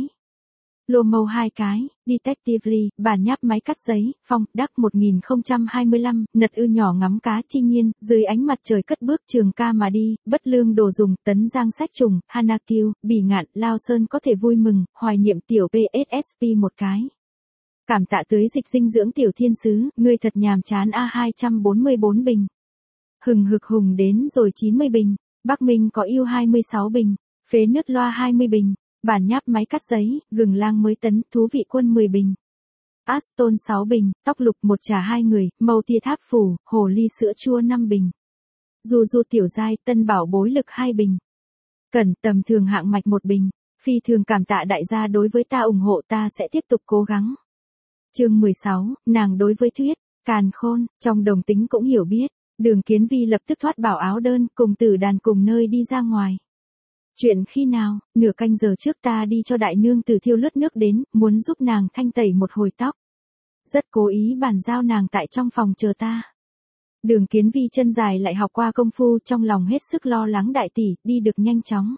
A: Lô mâu hai cái, Detectively, bản nháp máy cắt giấy, Phong, Đắc một nghìn không trăm hai mươi lăm, nật ư nhỏ ngắm cá chi nhiên, dưới ánh mặt trời cất bước trường ca mà đi, bất lương đồ dùng, tấn giang sách trùng, Hanakiu, bỉ ngạn, Lao Sơn có thể vui mừng, hoài niệm tiểu pê ét ét pê một cái. Cảm tạ tưới dịch dinh dưỡng tiểu thiên sứ, ngươi thật nhàm chán A hai trăm bốn mươi bốn bình. Hừng hực hùng đến rồi chín mươi bình, Bắc Minh có yêu hai mươi sáu bình, phế nước loa hai mươi bình, bản nháp máy cắt giấy, gừng lang mới tấn, thú vị quân mười bình. Aston sáu bình, tóc lục một trà hai người, màu tia tháp phủ, hồ ly sữa chua năm bình. Du du tiểu giai, tân bảo bối lực hai bình. Cẩn tầm thường hạng mạch một bình, Phi thường cảm tạ đại gia đối với ta ủng hộ, ta sẽ tiếp tục cố gắng. Chương mười sáu, nàng đối với Thuyết, càn khôn, trong đồng tính cũng hiểu biết, Đường Kiến Vi lập tức thoát bảo áo đơn, cùng Tử Đàn cùng nơi đi ra ngoài. Chuyện khi nào, nửa canh giờ trước ta đi cho đại nương tử thiêu lướt nước đến, muốn giúp nàng thanh tẩy một hồi tóc. Rất cố ý bàn giao nàng tại trong phòng chờ ta. Đường Kiến Vi chân dài lại học qua công phu, trong lòng hết sức lo lắng đại tỷ, đi được nhanh chóng.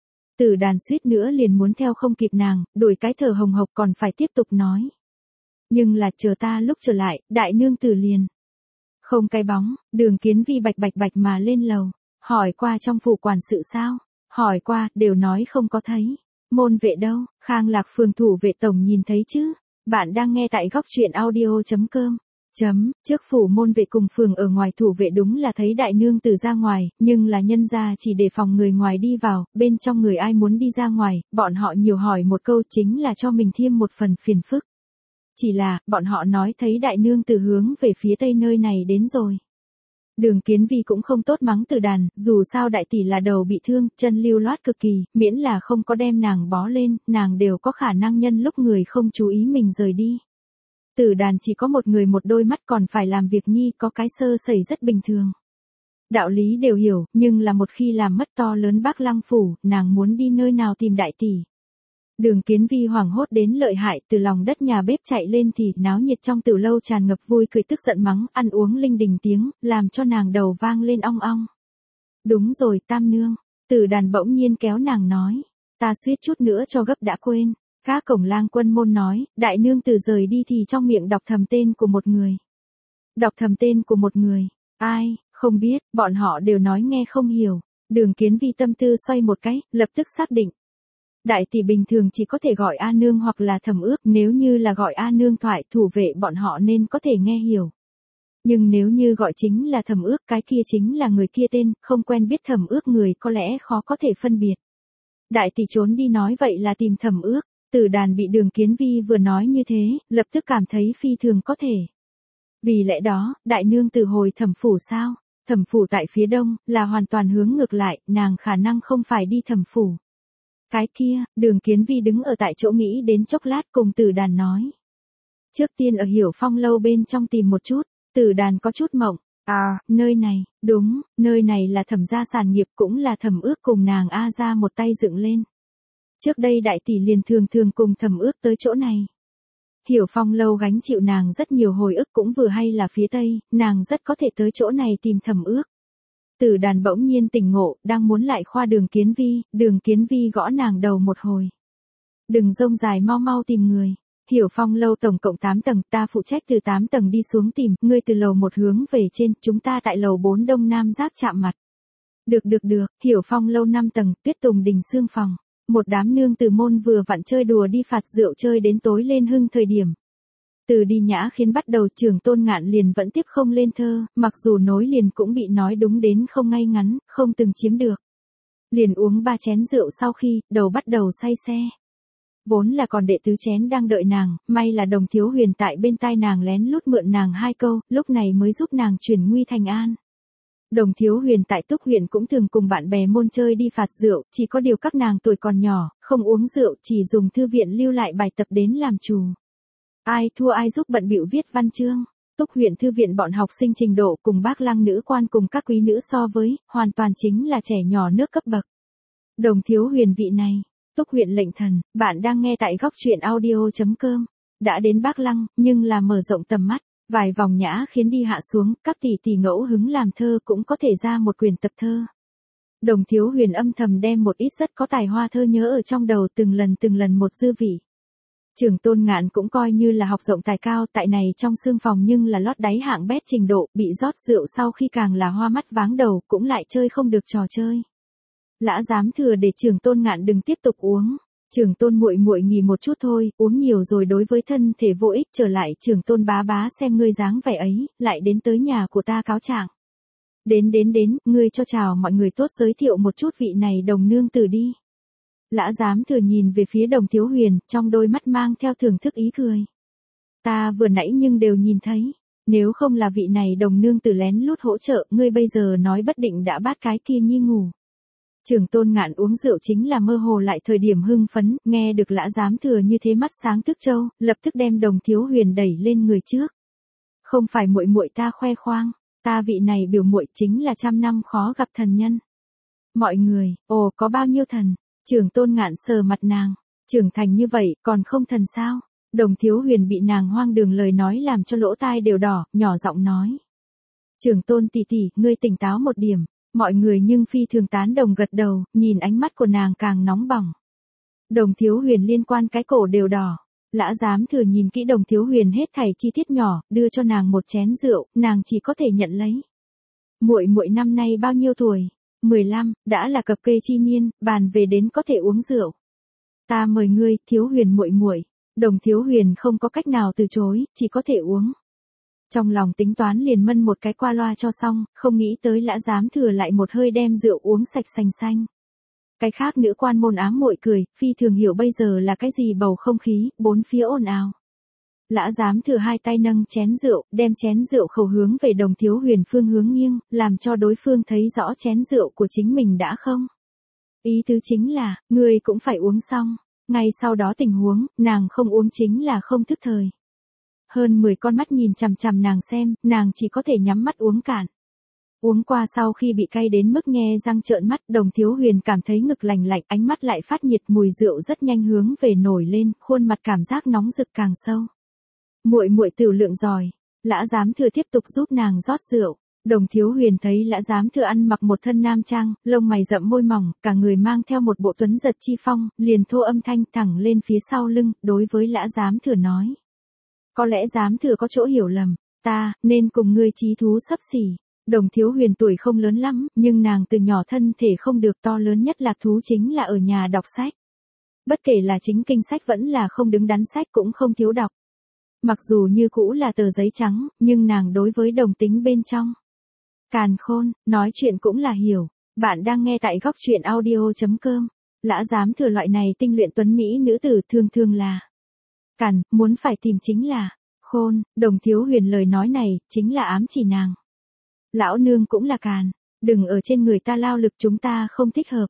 A: Tử Đàn suýt nữa liền muốn theo không kịp nàng, đuổi cái thở hồng hộc còn phải tiếp tục nói. Nhưng là chờ ta lúc trở lại, đại nương tử liền. Không cái bóng, Đường Kiến Vi bạch bạch bạch mà lên lầu, hỏi qua trong phủ quản sự sao, hỏi qua, đều nói không có thấy. Môn vệ đâu, Khang Lạc phường thủ vệ tổng nhìn thấy chứ. Bạn đang nghe tại góc truyện audio chấm com. Chấm, trước phủ môn vệ cùng phường ở ngoài thủ vệ đúng là thấy đại nương tử ra ngoài, nhưng là nhân ra chỉ để phòng người ngoài đi vào, bên trong người ai muốn đi ra ngoài, bọn họ nhiều hỏi một câu chính là cho mình thêm một phần phiền phức. Chỉ là, bọn họ nói thấy đại nương tử hướng về phía tây nơi này đến rồi. Đường Kiến Vi cũng không tốt mắng Tử Đàn, dù sao đại tỷ là đầu bị thương, chân lưu loát cực kỳ, miễn là không có đem nàng bó lên, nàng đều có khả năng nhân lúc người không chú ý mình rời đi. Tử Đàn chỉ có một người một đôi mắt còn phải làm việc nhi, có cái sơ sẩy rất bình thường. Đạo lý đều hiểu, nhưng là một khi làm mất to lớn Bác Lăng phủ, nàng muốn đi nơi nào tìm đại tỷ. Đường Kiến Vi hoảng hốt đến lợi hại, từ lòng đất nhà bếp chạy lên thì náo nhiệt trong tiểu lâu tràn ngập vui cười tức giận mắng, ăn uống linh đình tiếng, làm cho nàng đầu vang lên ong ong. Đúng rồi Tam nương, Tử Đàn bỗng nhiên kéo nàng nói, ta suýt chút nữa cho gấp đã quên. Các cổng lang quân môn nói, đại nương tử rời đi thì trong miệng đọc thầm tên của một người. Đọc thầm tên của một người, ai, không biết, bọn họ đều nói nghe không hiểu. Đường Kiến Vi tâm tư xoay một cái, lập tức xác định. Đại tỷ bình thường chỉ có thể gọi A nương hoặc là Thẩm Ước, nếu như là gọi A nương thoại, thủ vệ bọn họ nên có thể nghe hiểu. Nhưng nếu như gọi chính là Thẩm Ước, cái kia chính là người kia tên, không quen biết Thẩm Ước người có lẽ khó có thể phân biệt. Đại tỷ trốn đi nói vậy là tìm Thẩm Ước. Tử Đàn bị Đường Kiến Vi vừa nói như thế, lập tức cảm thấy phi thường có thể. Vì lẽ đó, đại nương tử hồi Thẩm phủ sao? Thẩm phủ tại phía đông, là hoàn toàn hướng ngược lại, nàng khả năng không phải đi Thẩm phủ. Cái kia, Đường Kiến Vi đứng ở tại chỗ nghĩ đến chốc lát cùng Tử Đàn nói. Trước tiên ở Hiểu Phong lâu bên trong tìm một chút, Tử Đàn có chút mộng. À, nơi này, đúng, nơi này là Thẩm gia sản nghiệp cũng là Thẩm Ước cùng nàng A gia một tay dựng lên. Trước đây đại tỷ liền thường thường cùng Thẩm Ước tới chỗ này. Hiểu Phong lâu gánh chịu nàng rất nhiều hồi ức cũng vừa hay là phía tây, nàng rất có thể tới chỗ này tìm Thẩm Ước. Tử Đàn bỗng nhiên tỉnh ngộ, đang muốn lại khoa Đường Kiến Vi, Đường Kiến Vi gõ nàng đầu một hồi. Đừng rông dài, mau mau tìm người. Hiểu Phong lâu tổng cộng tám tầng, ta phụ trách từ tám tầng đi xuống tìm, ngươi từ lầu một hướng về trên, chúng ta tại lầu bốn đông nam giác chạm mặt. Được được được, Hiểu Phong lâu năm tầng, Tuyết Tùng Đình xương phòng. Một đám nương từ môn vừa vặn chơi đùa đi phạt rượu chơi đến tối lên hưng thời điểm. Từ đi nhã khiến bắt đầu Trường Tôn Ngạn liền vẫn tiếp không lên thơ, mặc dù nối liền cũng bị nói đúng đến không ngay ngắn, không từng chiếm được. Liền uống ba chén rượu sau khi, đầu bắt đầu say xe. Vốn là còn đệ tứ chén đang đợi nàng, may là Đồng Thiếu Huyền tại bên tai nàng lén lút mượn nàng hai câu, lúc này mới giúp nàng chuyển nguy thành an. Đồng Thiếu Huyền tại Túc huyện cũng thường cùng bạn bè môn chơi đi phạt rượu, chỉ có điều các nàng tuổi còn nhỏ, không uống rượu, chỉ dùng thư viện lưu lại bài tập đến làm chủ. Ai thua ai giúp bận bịu viết văn chương. Túc huyện thư viện bọn học sinh trình độ cùng Bác Lăng nữ quan cùng các quý nữ so với, hoàn toàn chính là trẻ nhỏ nước cấp bậc. Đồng Thiếu Huyền vị này, Túc huyện lệnh thần, bạn đang nghe tại góc truyện audio chấm com. Đã đến Bác Lăng, nhưng là mở rộng tầm mắt, vài vòng nhã khiến đi hạ xuống, các tỷ tỷ ngẫu hứng làm thơ cũng có thể ra một quyển tập thơ. Đồng Thiếu Huyền âm thầm đem một ít rất có tài hoa thơ nhớ ở trong đầu từng lần từng lần một dư vị. Trường Tôn Ngạn cũng coi như là học rộng tài cao tại này trong xương phòng nhưng là lót đáy hạng bét trình độ, bị rót rượu sau khi càng là hoa mắt váng đầu, cũng lại chơi không được trò chơi. Lã dám thừa để Trường Tôn Ngạn đừng tiếp tục uống. Trường Tôn muội muội nghỉ một chút thôi, uống nhiều rồi đối với thân thể vô ích, trở lại Trường Tôn bá bá xem ngươi dáng vẻ ấy, lại đến tới nhà của ta cáo trạng. Đến đến đến, ngươi cho chào mọi người tốt, giới thiệu một chút vị này Đồng nương tử đi. Lã dám thừa nhìn về phía Đồng Thiếu Huyền, trong đôi mắt mang theo thưởng thức ý cười. Ta vừa nãy nhưng đều nhìn thấy, nếu không là vị này Đồng nương tử lén lút hỗ trợ, ngươi bây giờ nói bất định đã bắt cái kia nhi ngủ. Trường Tôn Ngạn uống rượu chính là mơ hồ lại thời điểm hưng phấn, nghe được Lã Giám Thừa như thế mắt sáng thức trâu, lập tức đem Đồng Thiếu Huyền đẩy lên người trước. Không phải muội muội ta khoe khoang, ta vị này biểu muội chính là trăm năm khó gặp thần nhân. Mọi người, ồ có bao nhiêu thần? Trường Tôn Ngạn sờ mặt nàng, trưởng thành như vậy còn không thần sao? Đồng Thiếu Huyền bị nàng hoang đường lời nói làm cho lỗ tai đều đỏ, nhỏ giọng nói. Trường Tôn tỷ tỷ, ngươi tỉnh táo một điểm. Mọi người nhưng phi thường tán đồng gật đầu, nhìn ánh mắt của nàng càng nóng bỏng. Đồng Thiếu Huyền liên quan cái cổ đều đỏ. Lã Giám Thừa nhìn kỹ Đồng Thiếu Huyền hết thảy chi tiết nhỏ, đưa cho nàng một chén rượu, nàng chỉ có thể nhận lấy. Muội muội năm nay bao nhiêu tuổi? mười lăm, đã là cập kê chi niên, bàn về đến có thể uống rượu. Ta mời ngươi, Thiếu Huyền muội muội. Đồng Thiếu Huyền không có cách nào từ chối, chỉ có thể uống. Trong lòng tính toán liền mân một cái qua loa cho xong, không nghĩ tới Lã Giám Thừa lại một hơi đem rượu uống sạch sành xanh. Cái khác nữ quan môn ám muội cười, phi thường hiểu bây giờ là cái gì bầu không khí, bốn phía ồn ào. Lã Giám Thừa hai tay nâng chén rượu, đem chén rượu khẩu hướng về Đồng Thiếu Huyền phương hướng nghiêng, làm cho đối phương thấy rõ chén rượu của chính mình đã không. Ý tứ chính là, người cũng phải uống xong. Ngay sau đó tình huống, nàng không uống chính là không thức thời. Hơn mười con mắt nhìn chằm chằm nàng xem, nàng chỉ có thể nhắm mắt uống cạn. Uống qua sau khi bị cay đến mức nhe răng trợn mắt, Đồng Thiếu Huyền cảm thấy ngực lành lạnh, ánh mắt lại phát nhiệt, mùi rượu rất nhanh hướng về nổi lên, khuôn mặt cảm giác nóng rực càng sâu. Muội muội tửu lượng giỏi. Lã Giám Thừa tiếp tục giúp nàng rót rượu. Đồng Thiếu Huyền thấy Lã Giám Thừa ăn mặc một thân nam trang, lông mày rậm môi mỏng, cả người mang theo một bộ tuấn giật chi phong, liền thô âm thanh thẳng lên phía sau lưng, đối với Lã Giám Thừa nói. Có lẽ Giám Thừa có chỗ hiểu lầm, ta, nên cùng ngươi chí thú sấp xỉ. Đồng Thiếu Huyền tuổi không lớn lắm, nhưng nàng từ nhỏ thân thể không được, to lớn nhất lạc thú chính là ở nhà đọc sách. Bất kể là chính kinh sách vẫn là không đứng đắn sách cũng không thiếu đọc. Mặc dù như cũ là tờ giấy trắng, nhưng nàng đối với đồng tính bên trong. Càn khôn, nói chuyện cũng là hiểu. Bạn đang nghe tại góc truyện audio chấm com. Lã Giám Thừa loại này tinh luyện tuấn mỹ nữ tử thường thường là càn, muốn phải tìm chính là khôn. Đồng Thiếu Huyền lời nói này chính là ám chỉ nàng. Lão nương cũng là càn, đừng ở trên người ta lao lực, chúng ta không thích hợp.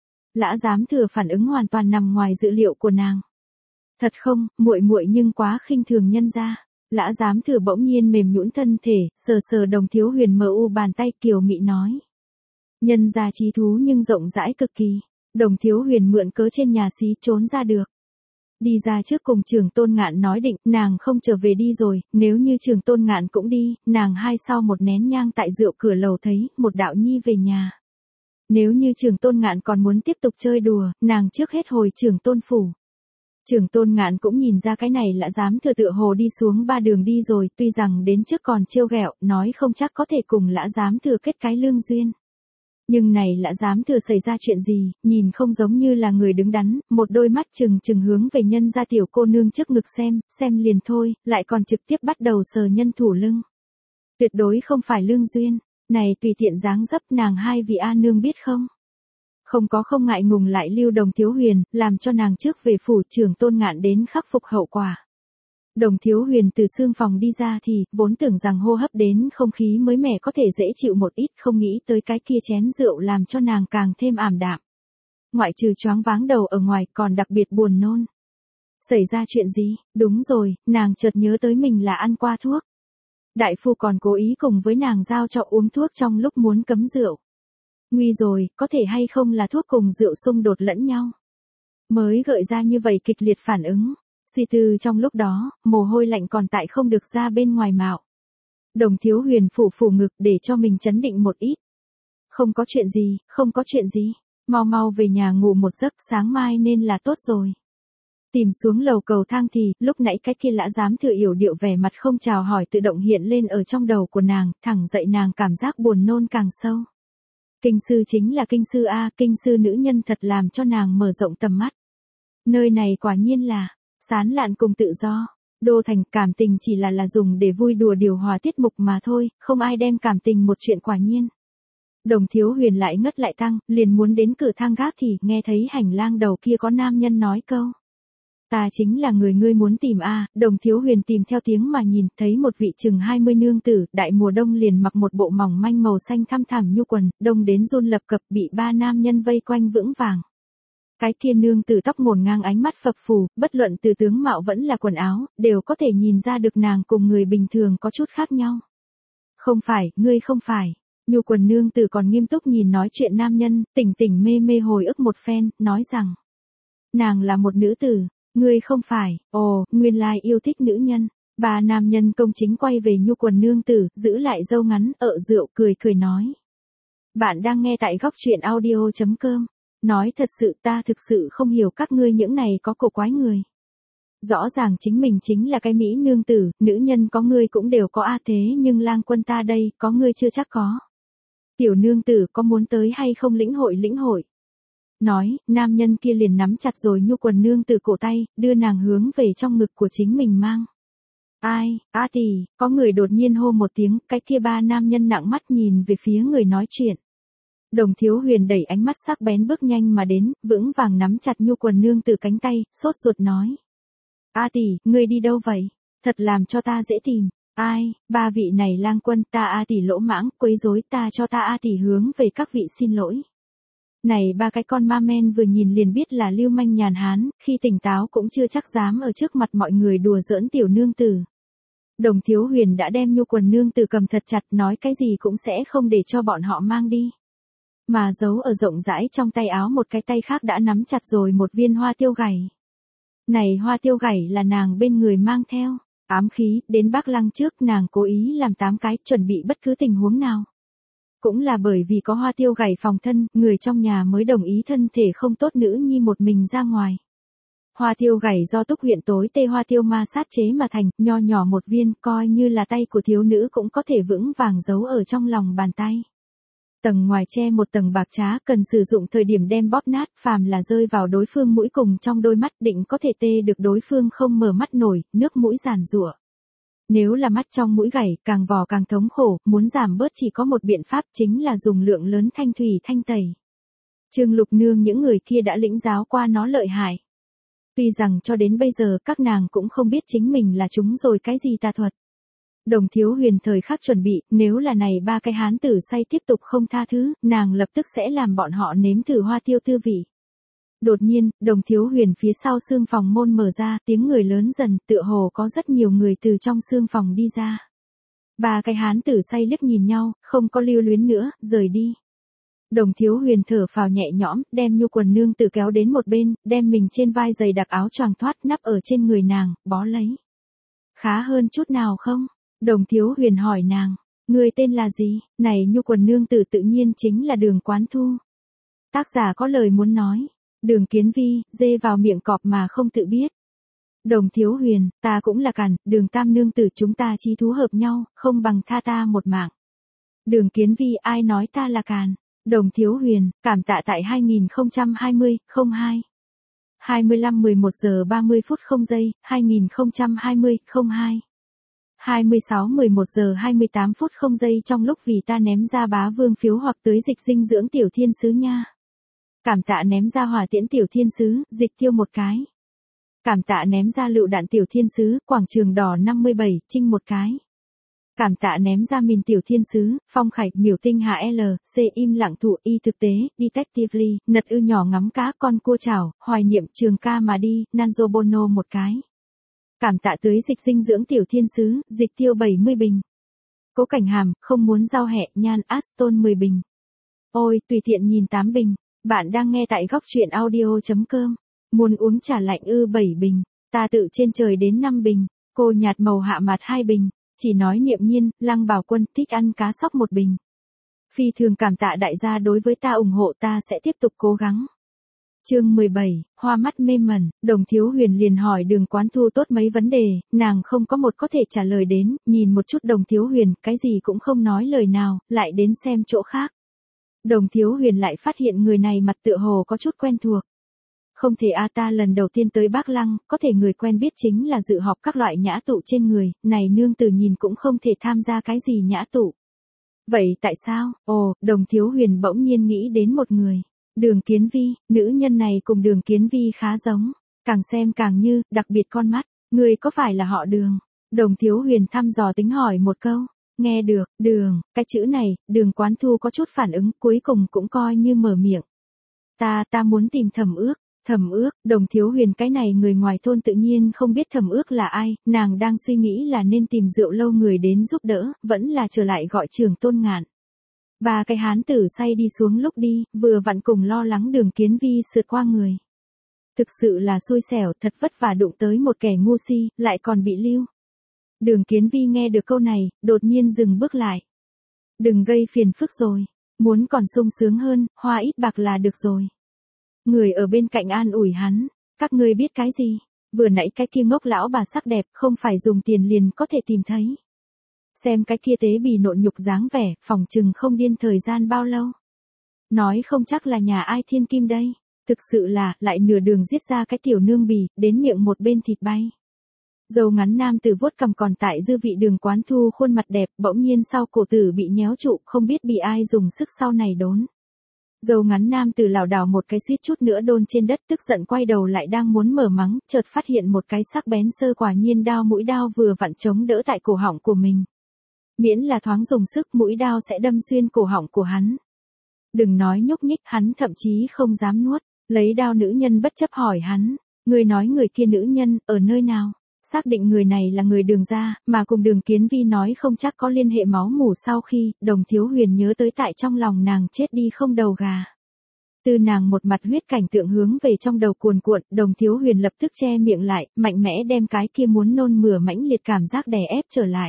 A: Lã Giám Thừa phản ứng hoàn toàn nằm ngoài dự liệu của nàng. Thật không, muội muội nhưng quá khinh thường nhân gia. Lã Giám Thừa bỗng nhiên mềm nhũn thân thể, sờ sờ Đồng Thiếu Huyền mờ u bàn tay, kiều mị nói. Nhân gia trí thú nhưng rộng rãi cực kỳ. Đồng Thiếu Huyền mượn cớ trên nhà xí trốn ra được. Đi ra trước cùng Trường Tôn Ngạn nói định, nàng không trở về đi rồi, nếu như Trường Tôn Ngạn cũng đi, nàng hai sau một nén nhang tại rượu cửa lầu thấy, một đạo nhi về nhà. Nếu như Trường Tôn Ngạn còn muốn tiếp tục chơi đùa, nàng trước hết hồi Trường Tôn phủ. Trường Tôn Ngạn cũng nhìn ra cái này Lã Giám Thừa tựa hồ đi xuống ba đường đi rồi, tuy rằng đến trước còn trêu ghẹo, nói không chắc có thể cùng Lã Giám Thừa kết cái lương duyên. Nhưng này Lã Giám Thừa xảy ra chuyện gì, nhìn không giống như là người đứng đắn, một đôi mắt trừng trừng hướng về nhân gia tiểu cô nương trước ngực xem, xem liền thôi, lại còn trực tiếp bắt đầu sờ nhân thủ lưng. Tuyệt đối không phải lương duyên, này tùy tiện dáng dấp, nàng hai vị A nương biết không? Không có không ngại ngùng lại lưu Đồng Thiếu Huyền, làm cho nàng trước về phủ Trường Tôn Ngạn đến khắc phục hậu quả. Đồng Thiếu Huyền từ xương phòng đi ra thì, vốn tưởng rằng hô hấp đến không khí mới mẻ có thể dễ chịu một ít, không nghĩ tới cái kia chén rượu làm cho nàng càng thêm ảm đạm. Ngoại trừ choáng váng đầu ở ngoài còn đặc biệt buồn nôn. Xảy ra chuyện gì? Đúng rồi, nàng chợt nhớ tới mình là ăn qua thuốc. Đại phu còn cố ý cùng với nàng giao cho uống thuốc trong lúc muốn cấm rượu. Nguy rồi, có thể hay không là thuốc cùng rượu xung đột lẫn nhau. Mới gợi ra như vậy kịch liệt phản ứng. Suy tư trong lúc đó, mồ hôi lạnh còn tại không được ra bên ngoài mạo. Đồng Thiếu Huyền phủ phủ ngực để cho mình chấn định một ít. Không có chuyện gì, không có chuyện gì. Mau mau về nhà ngủ một giấc, sáng mai nên là tốt rồi. Tìm xuống lầu cầu thang thì, lúc nãy cái kia Lã Giám Thừa yểu điệu vẻ mặt không chào hỏi tự động hiện lên ở trong đầu của nàng, thẳng dậy nàng cảm giác buồn nôn càng sâu. Kinh sư chính là kinh sư A, kinh sư nữ nhân thật làm cho nàng mở rộng tầm mắt. Nơi này quả nhiên là sán lạn cùng tự do. Đô thành, cảm tình chỉ là là dùng để vui đùa điều hòa tiết mục mà thôi, không ai đem cảm tình một chuyện quả nhiên. Đồng Thiếu Huyền lại ngất lại tăng, liền muốn đến cửa thang gác thì nghe thấy hành lang đầu kia có nam nhân nói câu. Ta chính là người ngươi muốn tìm a. Đồng Thiếu Huyền tìm theo tiếng mà nhìn, thấy một vị chừng hai mươi nương tử, đại mùa đông liền mặc một bộ mỏng manh màu xanh thăm thẳm nhu quần, đông đến run lập cập, bị ba nam nhân vây quanh vững vàng. Cái kia nương tử tóc ngổn ngang, ánh mắt phập phù, bất luận từ tướng mạo vẫn là quần áo, đều có thể nhìn ra được nàng cùng người bình thường có chút khác nhau. Không phải, ngươi không phải. Nhu quần nương tử còn nghiêm túc nhìn nói chuyện nam nhân, tỉnh tỉnh mê mê hồi ức một phen, nói rằng. Nàng là một nữ tử. Ngươi không phải, ồ, nguyên lai yêu thích nữ nhân. Ba nam nhân công chính quay về nhu quần nương tử, giữ lại dâu ngắn, ợ rượu, cười cười nói. Bạn đang nghe tại góc truyện audio.com. Nói thật sự ta thực sự không hiểu các ngươi những này có cổ quái người. Rõ ràng chính mình chính là cái mỹ nương tử, nữ nhân có ngươi cũng đều có a thế nhưng lang quân ta đây, có ngươi chưa chắc có. Tiểu nương tử có muốn tới hay không lĩnh hội lĩnh hội. Nói, nam nhân kia liền nắm chặt rồi nhu quần nương tử cổ tay, đưa nàng hướng về trong ngực của chính mình mang. Ai, á tỷ, có người đột nhiên hô một tiếng, cái kia ba nam nhân nặng mắt nhìn về phía người nói chuyện. Đồng Thiếu Huyền đẩy ánh mắt sắc bén bước nhanh mà đến, vững vàng nắm chặt nhu quần nương tử cánh tay, sốt ruột nói. A tỷ, ngươi đi đâu vậy? Thật làm cho ta dễ tìm. Ai, ba vị này lang quân ta A tỷ lỗ mãng, quấy rối ta cho ta A tỷ hướng về các vị xin lỗi. Này ba cái con ma men vừa nhìn liền biết là lưu manh nhàn hán, khi tỉnh táo cũng chưa chắc dám ở trước mặt mọi người đùa giỡn tiểu nương tử. Đồng Thiếu Huyền đã đem nhu quần nương tử cầm thật chặt, nói cái gì cũng sẽ không để cho bọn họ mang đi. Mà giấu ở rộng rãi trong tay áo một cái tay khác đã nắm chặt rồi một viên hoa tiêu gảy. Này hoa tiêu gảy là nàng bên người mang theo, ám khí, đến Bắc Lăng trước nàng cố ý làm tám cái, chuẩn bị bất cứ tình huống nào. Cũng là bởi vì có hoa tiêu gảy phòng thân, người trong nhà mới đồng ý thân thể không tốt nữ nhi một mình ra ngoài. Hoa tiêu gảy do Túc huyện tối tê hoa tiêu ma sát chế mà thành, nho nhỏ một viên, coi như là tay của thiếu nữ cũng có thể vững vàng giấu ở trong lòng bàn tay. Tầng ngoài che một tầng bạc trá, cần sử dụng thời điểm đem bóp nát, phàm là rơi vào đối phương mũi cùng trong đôi mắt định có thể tê được đối phương không mở mắt nổi, nước mũi giàn giụa. Nếu là mắt trong mũi gảy, càng vò càng thống khổ, muốn giảm bớt chỉ có một biện pháp chính là dùng lượng lớn thanh thủy thanh tẩy. Trương Lục Nương những người kia đã lĩnh giáo qua nó lợi hại. Tuy rằng cho đến bây giờ các nàng cũng không biết chính mình là chúng rồi cái gì tà thuật. Đồng Thiếu Huyền thời khắc chuẩn bị, nếu là này ba cái hán tử say tiếp tục không tha thứ, nàng lập tức sẽ làm bọn họ nếm thử hoa tiêu tư vị. Đột nhiên, Đồng Thiếu Huyền phía sau xương phòng môn mở ra, tiếng người lớn dần, tựa hồ có rất nhiều người từ trong xương phòng đi ra. Ba cái hán tử say liếc nhìn nhau, không có lưu luyến nữa, rời đi. Đồng Thiếu Huyền thở phào nhẹ nhõm, đem nhu quần nương tử kéo đến một bên, đem mình trên vai giày đặc áo choàng thoát nắp ở trên người nàng, bó lấy. Khá hơn chút nào không? Đồng Thiếu Huyền hỏi nàng, người tên là gì? Này nhu quần nương tử tự nhiên chính là Đường Quán Thu. Tác giả có lời muốn nói, Đường Kiến Vi, dê vào miệng cọp mà không tự biết. Đồng Thiếu Huyền, ta cũng là cằn, Đường Tam nương tử chúng ta chí thú hợp nhau, không bằng tha ta một mạng. Đường Kiến Vi, ai nói ta là càn? Đồng Thiếu Huyền, cảm tạ tại hai nghìn không trăm hai mươi, không hai. hai mươi lăm mười một giờ ba mươi phút không giây, hai nghìn không trăm hai mươi, không hai. hai mươi sáu mười một giờ hai mươi tám phút không giây trong lúc vì ta ném ra bá vương phiếu hoặc tới dịch dinh dưỡng tiểu thiên sứ nha. Cảm tạ ném ra hỏa tiễn tiểu thiên sứ, dịch tiêu một cái. Cảm tạ ném ra lựu đạn tiểu thiên sứ, quảng trường đỏ năm mươi bảy, trinh một cái. Cảm tạ ném ra mìn tiểu thiên sứ, phong khải, miểu tinh hạ L, C im lặng thụ, y thực tế, detectively, nật ư nhỏ ngắm cá, con cua chảo, hoài niệm trường ca mà đi, Nanzo Bono một cái. Cảm tạ tới dịch dinh dưỡng tiểu thiên sứ, dịch tiêu bảy mươi bình. Cố Cảnh Hàm, không muốn giao hẹ, nhan Aston mười bình. Ôi, tùy tiện nhìn tám bình. Bạn đang nghe tại góc truyện audio.com. Muốn uống trà lạnh ư bảy bình. Ta tự trên trời đến năm bình. Cô nhạt màu hạ mặt hai bình. Chỉ nói niệm nhiên, Lăng Bảo Quân thích ăn cá sóc một bình. Phi thường cảm tạ đại gia đối với ta ủng hộ, ta sẽ tiếp tục cố gắng. Chương mười bảy, hoa mắt mê mẩn, Đồng Thiếu Huyền liền hỏi Đường Quán Thu tốt mấy vấn đề, nàng không có một có thể trả lời đến, nhìn một chút Đồng Thiếu Huyền, cái gì cũng không nói lời nào, lại đến xem chỗ khác. Đồng Thiếu Huyền lại phát hiện người này mặt tựa hồ có chút quen thuộc. Không thể a ta lần đầu tiên tới Bắc Lăng, có thể người quen biết chính là dự họp các loại nhã tụ trên người, này nương tử nhìn cũng không thể tham gia cái gì nhã tụ. Vậy tại sao? Ồ, Đồng Thiếu Huyền bỗng nhiên nghĩ đến một người. Đường Kiến Vi, nữ nhân này cùng Đường Kiến Vi khá giống. càng xem càng như, đặc biệt con mắt, ngươi có phải là họ Đường? Đồng Thiếu Huyền thăm dò tính hỏi một câu. Nghe được, Đường, cái chữ này, Đường Quán Thu có chút phản ứng, cuối cùng cũng coi như mở miệng. Ta, ta muốn tìm Thẩm Ước. Thẩm Ước, Đồng Thiếu Huyền cái này người ngoài thôn tự nhiên không biết Thẩm Ước là ai, nàng đang suy nghĩ là nên tìm Rượu Lâu người đến giúp đỡ, vẫn là trở lại gọi Trường Tôn Ngạn. Ba cái hán tử say đi xuống lúc đi, vừa vặn cùng lo lắng Đường Kiến Vi sượt qua người. Thực sự là xui xẻo, thật vất vả đụng tới một kẻ ngu si, lại còn bị lưu. Đường Kiến Vi nghe được câu này, đột nhiên dừng bước lại. Đừng gây phiền phức rồi, muốn còn sung sướng hơn, hoa ít bạc là được rồi. Người ở bên cạnh an ủi hắn, các ngươi biết cái gì, vừa nãy cái kia ngốc lão bà sắc đẹp không phải dùng tiền liền có thể tìm thấy. Xem cái kia tế bì nộn nhục dáng vẻ, phòng chừng không điên thời gian bao lâu. Nói không chắc là nhà ai thiên kim đây, thực sự là, lại nửa đường giết ra cái tiểu nương bì, đến miệng một bên thịt bay. Dầu ngắn nam tử vuốt cầm còn tại dư vị Đường Quán Thu khuôn mặt đẹp, bỗng nhiên sau cổ tử bị nhéo trụ, không biết bị ai dùng sức sau này đốn. Dầu ngắn nam tử lảo đảo một cái suýt chút nữa đôn trên đất, tức giận quay đầu lại đang muốn mở mắng, chợt phát hiện một cái sắc bén sơ quả nhiên đao mũi đao vừa vặn chống đỡ tại cổ họng của mình. Miễn là thoáng dùng sức, mũi đao sẽ đâm xuyên cổ họng của hắn. Đừng nói nhúc nhích, hắn thậm chí không dám nuốt, lấy đao nữ nhân bất chấp hỏi hắn, người nói người kia nữ nhân, ở nơi nào? Xác định người này là người Đường gia, mà cùng Đường Kiến Vi nói không chắc có liên hệ máu mủ sau khi, Đồng Thiếu Huyền nhớ tới tại trong lòng nàng chết đi không đầu gà. Từ nàng một mặt huyết cảnh tượng hướng về trong đầu cuồn cuộn, Đồng Thiếu Huyền lập tức che miệng lại, mạnh mẽ đem cái kia muốn nôn mửa mãnh liệt cảm giác đè ép trở lại.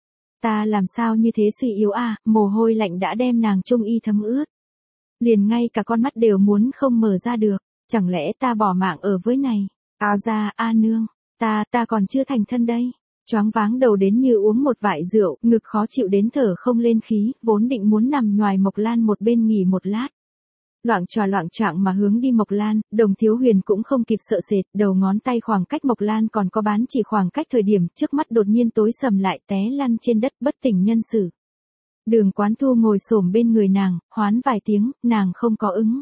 A: Ta làm sao như thế suy yếu à, mồ hôi lạnh đã đem nàng trung y thấm ướt. Liền ngay cả con mắt đều muốn không mở ra được, chẳng lẽ ta bỏ mạng ở với này, a ra a nương. Ta, ta còn chưa thành thân đây. Choáng váng đầu đến như uống một vại rượu, ngực khó chịu đến thở không lên khí, vốn định muốn nằm nhoài Mộc Lan một bên nghỉ một lát. Loạng trò loạng choạng mà hướng đi Mộc Lan, Đồng Thiếu Huyền cũng không kịp sợ sệt, đầu ngón tay khoảng cách Mộc Lan còn có bán chỉ khoảng cách thời điểm, trước mắt đột nhiên tối sầm lại té lăn trên đất bất tỉnh nhân sự. Đường Quán Thu ngồi xổm bên người nàng, hoán vài tiếng, nàng không có ứng.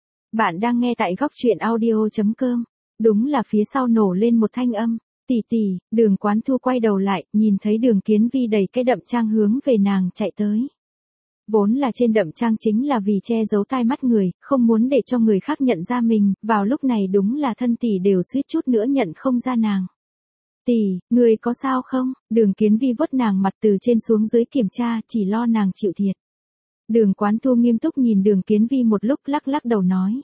A: Bạn đang nghe tại góc truyện audio chấm com. Đúng là phía sau nổ lên một thanh âm, tỷ tỷ. Đường Quán Thu quay đầu lại, nhìn thấy Đường Kiến Vi đẩy cái đậm trang hướng về nàng chạy tới. Vốn là trên đậm trang chính là vì che giấu tai mắt người, không muốn để cho người khác nhận ra mình, vào lúc này đúng là thân tỷ đều suýt chút nữa nhận không ra nàng. Tỷ, người có sao không? Đường Kiến Vi vuốt nàng mặt từ trên xuống dưới kiểm tra, chỉ lo nàng chịu thiệt. Đường Quán Thu nghiêm túc nhìn Đường Kiến Vi một lúc, lắc lắc đầu nói.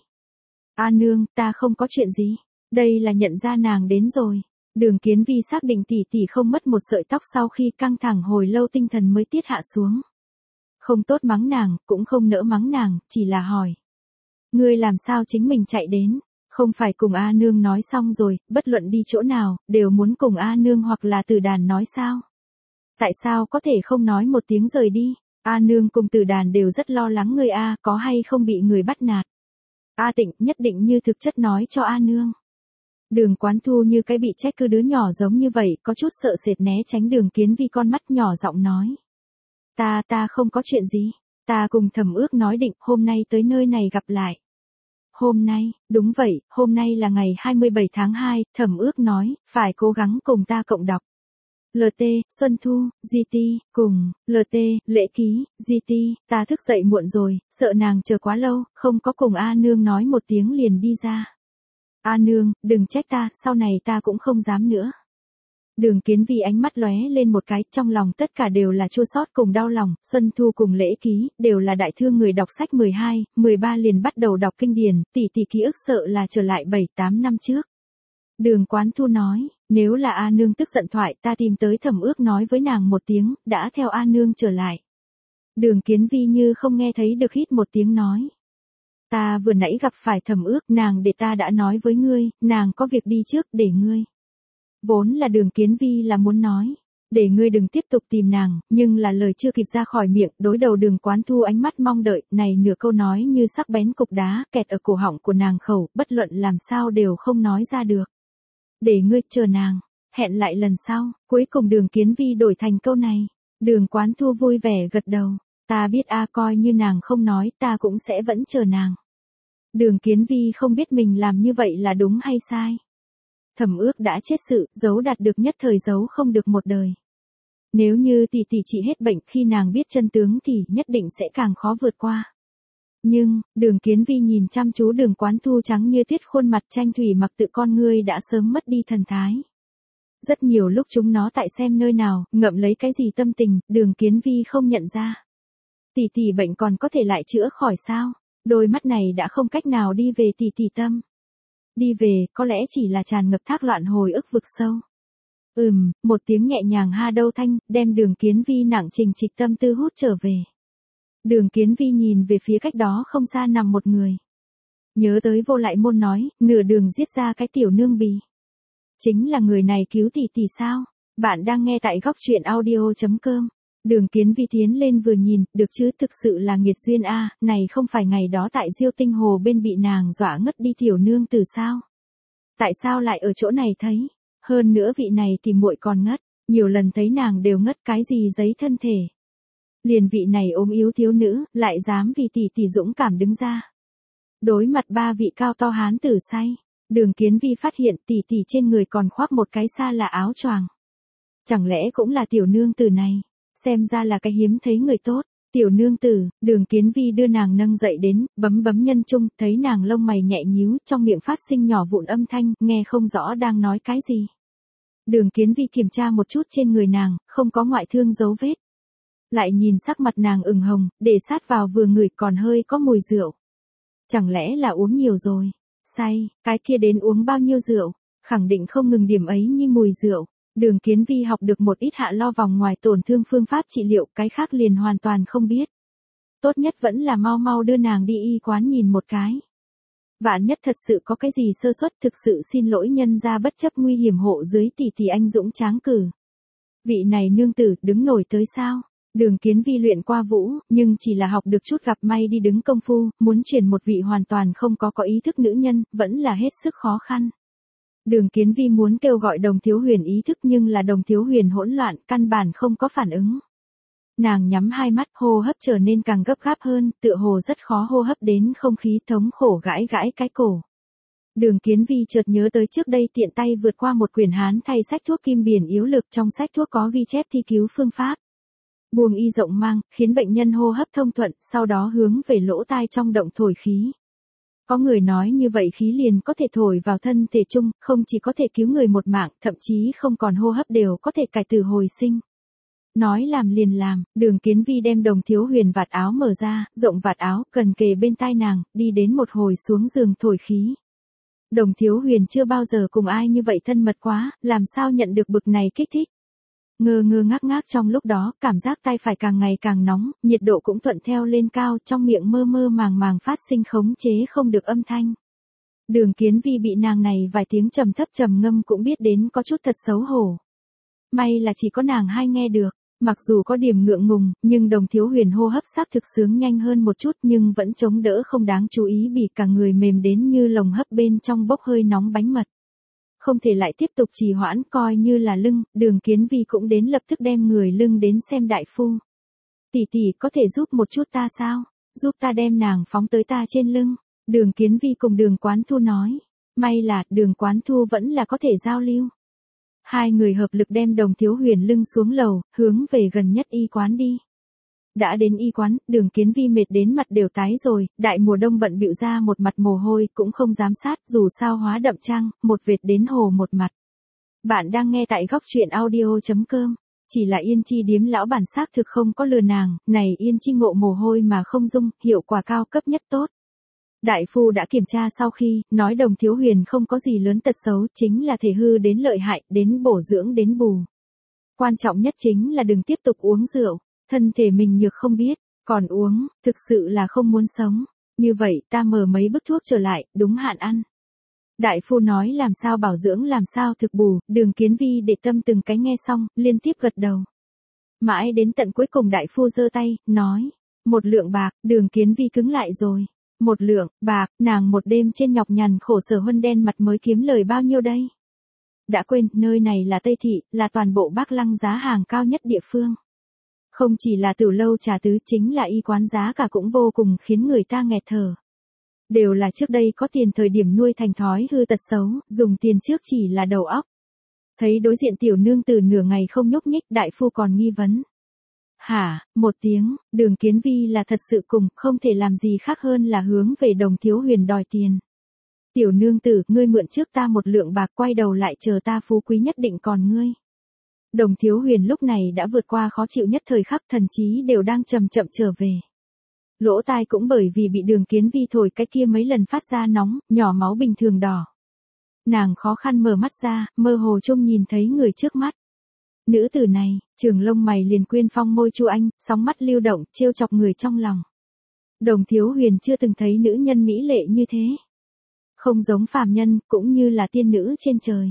A: A nương, ta không có chuyện gì. Đây là nhận ra nàng đến rồi. Đường Kiến Vi xác định tỷ tỷ không mất một sợi tóc sau khi căng thẳng hồi lâu tinh thần mới tiết hạ xuống. Không tốt mắng nàng, cũng không nỡ mắng nàng, chỉ là hỏi. Ngươi làm sao chính mình chạy đến? Không phải cùng A nương nói xong rồi, bất luận đi chỗ nào, đều muốn cùng A nương hoặc là Tử Đàn nói sao? Tại sao có thể không nói một tiếng rời đi? A nương cùng Tử Đàn đều rất lo lắng ngươi A có hay không bị người bắt nạt. A Tịnh nhất định như thực chất nói cho A nương. Đường Quán Thu như cái bị trách cứ đứa nhỏ giống như vậy, có chút sợ sệt né tránh Đường Kiến Vi con mắt nhỏ giọng nói. Ta, ta không có chuyện gì, ta cùng Thẩm Ước nói định hôm nay tới nơi này gặp lại. Hôm nay, đúng vậy, hôm nay là ngày hai mươi bảy tháng hai, Thẩm Ước nói, phải cố gắng cùng ta cộng đọc. lờ tê, Xuân Thu, giê tê, cùng, lờ tê, Lễ Ký, giê tê, ta thức dậy muộn rồi, sợ nàng chờ quá lâu, không có cùng A nương nói một tiếng liền đi ra. A nương, đừng trách ta, sau này ta cũng không dám nữa. Đường Kiến Vi ánh mắt lóe lên một cái, trong lòng tất cả đều là chua xót cùng đau lòng, Xuân Thu cùng Lễ Ký, đều là đại thương người đọc sách mười hai, mười ba liền bắt đầu đọc kinh điển, tỷ tỷ ký ức sợ là trở lại bảy tám năm trước. Đường Quán Thu nói, nếu là A nương tức giận thoại ta tìm tới Thẩm Ước nói với nàng một tiếng, đã theo A nương trở lại. Đường Kiến Vi như không nghe thấy được hít một tiếng nói. Ta vừa nãy gặp phải Thẩm Ước, nàng để ta đã nói với ngươi, nàng có việc đi trước, để ngươi. Vốn là Đường Kiến Vi là muốn nói, để ngươi đừng tiếp tục tìm nàng, nhưng là lời chưa kịp ra khỏi miệng, đối đầu Đường Quán Thu ánh mắt mong đợi, này nửa câu nói như sắc bén cục đá, kẹt ở cổ họng của nàng khẩu, bất luận làm sao đều không nói ra được. Để ngươi chờ nàng, hẹn lại lần sau, cuối cùng Đường Kiến Vi đổi thành câu này. Đường Quán Thu vui vẻ gật đầu, ta biết a coi như nàng không nói, ta cũng sẽ vẫn chờ nàng. Đường Kiến Vi không biết mình làm như vậy là đúng hay sai. Thẩm ước đã chết sự, giấu đạt được nhất thời giấu không được một đời. Nếu như tỷ tỷ chị hết bệnh khi nàng biết chân tướng thì nhất định sẽ càng khó vượt qua. Nhưng, Đường Kiến Vi nhìn chăm chú Đường Quán Thu trắng như tuyết khuôn mặt tranh thủy mặc tự con ngươi đã sớm mất đi thần thái. Rất nhiều lúc chúng nó tại xem nơi nào, ngậm lấy cái gì tâm tình, Đường Kiến Vi không nhận ra. Tỷ tỷ bệnh còn có thể lại chữa khỏi sao? Đôi mắt này đã không cách nào đi về tỷ tỷ tâm. Đi về, có lẽ chỉ là tràn ngập thác loạn hồi ức vực sâu. Ừm, một tiếng nhẹ nhàng ha đâu thanh, đem Đường Kiến Vi nặng trình trịch tâm tư hút trở về. Đường Kiến Vi nhìn về phía cách đó không xa nằm một người. Nhớ tới Vô Lại Môn nói, nửa đường giết ra cái tiểu nương bì. Chính là người này cứu tỷ tỷ sao? Bạn đang nghe tại góc truyện audio chấm com. Đường Kiến Vi tiến lên vừa nhìn, được chứ, thực sự là nghiệt duyên a, này không phải ngày đó tại Diêu Tinh Hồ bên bị nàng dọa ngất đi tiểu nương từ sao? Tại sao lại ở chỗ này thấy? Hơn nữa vị này thì muội còn ngất, nhiều lần thấy nàng đều ngất cái gì giấy thân thể. Liền vị này ốm yếu thiếu nữ, lại dám vì tỷ tỷ dũng cảm đứng ra. Đối mặt ba vị cao to hán tử say, Đường Kiến Vi phát hiện tỷ tỷ trên người còn khoác một cái xa lạ áo choàng. Chẳng lẽ cũng là tiểu nương tử này? Xem ra là cái hiếm thấy người tốt. Tiểu nương tử, Đường Kiến Vi đưa nàng nâng dậy đến, bấm bấm nhân trung, thấy nàng lông mày nhẹ nhíu, trong miệng phát sinh nhỏ vụn âm thanh, nghe không rõ đang nói cái gì. Đường Kiến Vi kiểm tra một chút trên người nàng, không có ngoại thương dấu vết. Lại nhìn sắc mặt nàng ửng hồng, để sát vào vừa ngửi còn hơi có mùi rượu. Chẳng lẽ là uống nhiều rồi? Say, cái kia đến uống bao nhiêu rượu? Khẳng định không ngừng điểm ấy như mùi rượu. Đường Kiến Vi học được một ít hạ lo vòng ngoài tổn thương phương pháp trị liệu, cái khác liền hoàn toàn không biết. Tốt nhất vẫn là mau mau đưa nàng đi y quán nhìn một cái. Vạn nhất thật sự có cái gì sơ suất, thực sự xin lỗi nhân ra bất chấp nguy hiểm hộ dưới tỷ tỷ anh dũng tráng cử. Vị này nương tử đứng nổi tới sao? Đường Kiến Vi luyện qua vũ, nhưng chỉ là học được chút gặp may đi đứng công phu, muốn chuyển một vị hoàn toàn không có có ý thức nữ nhân, vẫn là hết sức khó khăn. Đường Kiến Vi muốn kêu gọi Đồng Thiếu Huyền ý thức nhưng là Đồng Thiếu Huyền hỗn loạn, căn bản không có phản ứng. Nàng nhắm hai mắt, hô hấp trở nên càng gấp gáp hơn, tựa hồ rất khó hô hấp đến không khí thống khổ gãi gãi cái cổ. Đường Kiến Vi chợt nhớ tới trước đây tiện tay vượt qua một quyển hán thay sách thuốc kim biển yếu lực, trong sách thuốc có ghi chép thi cứu phương pháp. Buông y rộng mang, khiến bệnh nhân hô hấp thông thuận, sau đó hướng về lỗ tai trong động thổi khí. Có người nói như vậy khí liền có thể thổi vào thân thể chung, không chỉ có thể cứu người một mạng, thậm chí không còn hô hấp đều có thể cải tử hồi sinh. Nói làm liền làm, Đường Kiến Vi đem Đồng Thiếu Huyền vạt áo mở ra, rộng vạt áo, gần kề bên tai nàng, đi đến một hồi xuống giường thổi khí. Đồng Thiếu Huyền chưa bao giờ cùng ai như vậy thân mật quá, làm sao nhận được bực này kích thích. Ngơ ngơ ngác ngác trong lúc đó, cảm giác tay phải càng ngày càng nóng, nhiệt độ cũng thuận theo lên cao, trong miệng mơ mơ màng màng phát sinh khống chế không được âm thanh. Đường Kiến Vi bị nàng này vài tiếng trầm thấp trầm ngâm cũng biết đến có chút thật xấu hổ. May là chỉ có nàng hai nghe được, mặc dù có điểm ngượng ngùng, nhưng Đồng Thiếu Huyền hô hấp xác thực sướng nhanh hơn một chút nhưng vẫn chống đỡ không đáng chú ý, bị cả người mềm đến như lồng hấp bên trong bốc hơi nóng bánh mật. Không thể lại tiếp tục trì hoãn, coi như là lưng, Đường Kiến Vi cũng đến lập tức đem người lưng đến xem đại phu. Tỷ tỷ có thể giúp một chút ta sao? Giúp ta đem nàng phóng tới ta trên lưng. Đường Kiến Vi cùng Đường Quán Thu nói. May là Đường Quán Thu vẫn là có thể giao lưu. Hai người hợp lực đem Đồng Thiếu Huyền lưng xuống lầu, hướng về gần nhất y quán đi. Đã đến y quán, Đường Kiến Vi mệt đến mặt đều tái rồi, đại mùa đông bận bịu ra một mặt mồ hôi, cũng không dám sát, dù sao hóa đậm trang, một vệt đến hồ một mặt. Bạn đang nghe tại góc truyện audio chấm com. Chỉ là Yên Chi điếm lão bản xác thực không có lừa nàng, này Yên Chi ngộ mồ hôi mà không dung, hiệu quả cao cấp nhất tốt. Đại phu đã kiểm tra sau khi, nói Đồng Thiếu Huyền không có gì lớn tật xấu, chính là thể hư đến lợi hại, đến bổ dưỡng đến bù. Quan trọng nhất chính là đừng tiếp tục uống rượu. Thân thể mình nhược không biết, còn uống, thực sự là không muốn sống. Như vậy ta mở mấy bức thuốc trở lại, đúng hạn ăn. Đại phu nói làm sao bảo dưỡng làm sao thực bù, Đường Kiến Vi để tâm từng cái nghe xong, liên tiếp gật đầu. Mãi đến tận cuối cùng đại phu giơ tay, nói, một lượng bạc, Đường Kiến Vi cứng lại rồi. Một lượng, bạc, nàng một đêm trên nhọc nhằn khổ sở huân đen mặt mới kiếm lời bao nhiêu đây? Đã quên, nơi này là Tây Thị, là toàn bộ Bắc Lăng giá hàng cao nhất địa phương. Không chỉ là Tử lâu trà tứ, chính là y quán giá cả cũng vô cùng khiến người ta nghẹt thở. Đều là trước đây có tiền thời điểm nuôi thành thói hư tật xấu, dùng tiền trước chỉ là đầu óc. Thấy đối diện tiểu nương tử nửa ngày không nhúc nhích, đại phu còn nghi vấn. Hả, một tiếng, Đường Kiến Vi là thật sự cùng, không thể làm gì khác hơn là hướng về Đồng Thiếu Huyền đòi tiền. Tiểu nương tử, ngươi mượn trước ta một lượng bạc, quay đầu lại chờ ta phú quý nhất định còn ngươi. Đồng Thiếu Huyền lúc này đã vượt qua khó chịu nhất thời khắc, thần trí đều đang chậm chậm trở về. Lỗ tai cũng bởi vì bị Đường Kiến Vi thổi cái kia mấy lần phát ra nóng, nhỏ máu bình thường đỏ. Nàng khó khăn mở mắt ra, mơ hồ trông nhìn thấy người trước mắt. Nữ tử này, trường lông mày liền quyên phong môi chu anh, sóng mắt lưu động, trêu chọc người trong lòng. Đồng Thiếu Huyền chưa từng thấy nữ nhân mỹ lệ như thế. Không giống phàm nhân, cũng như là tiên nữ trên trời.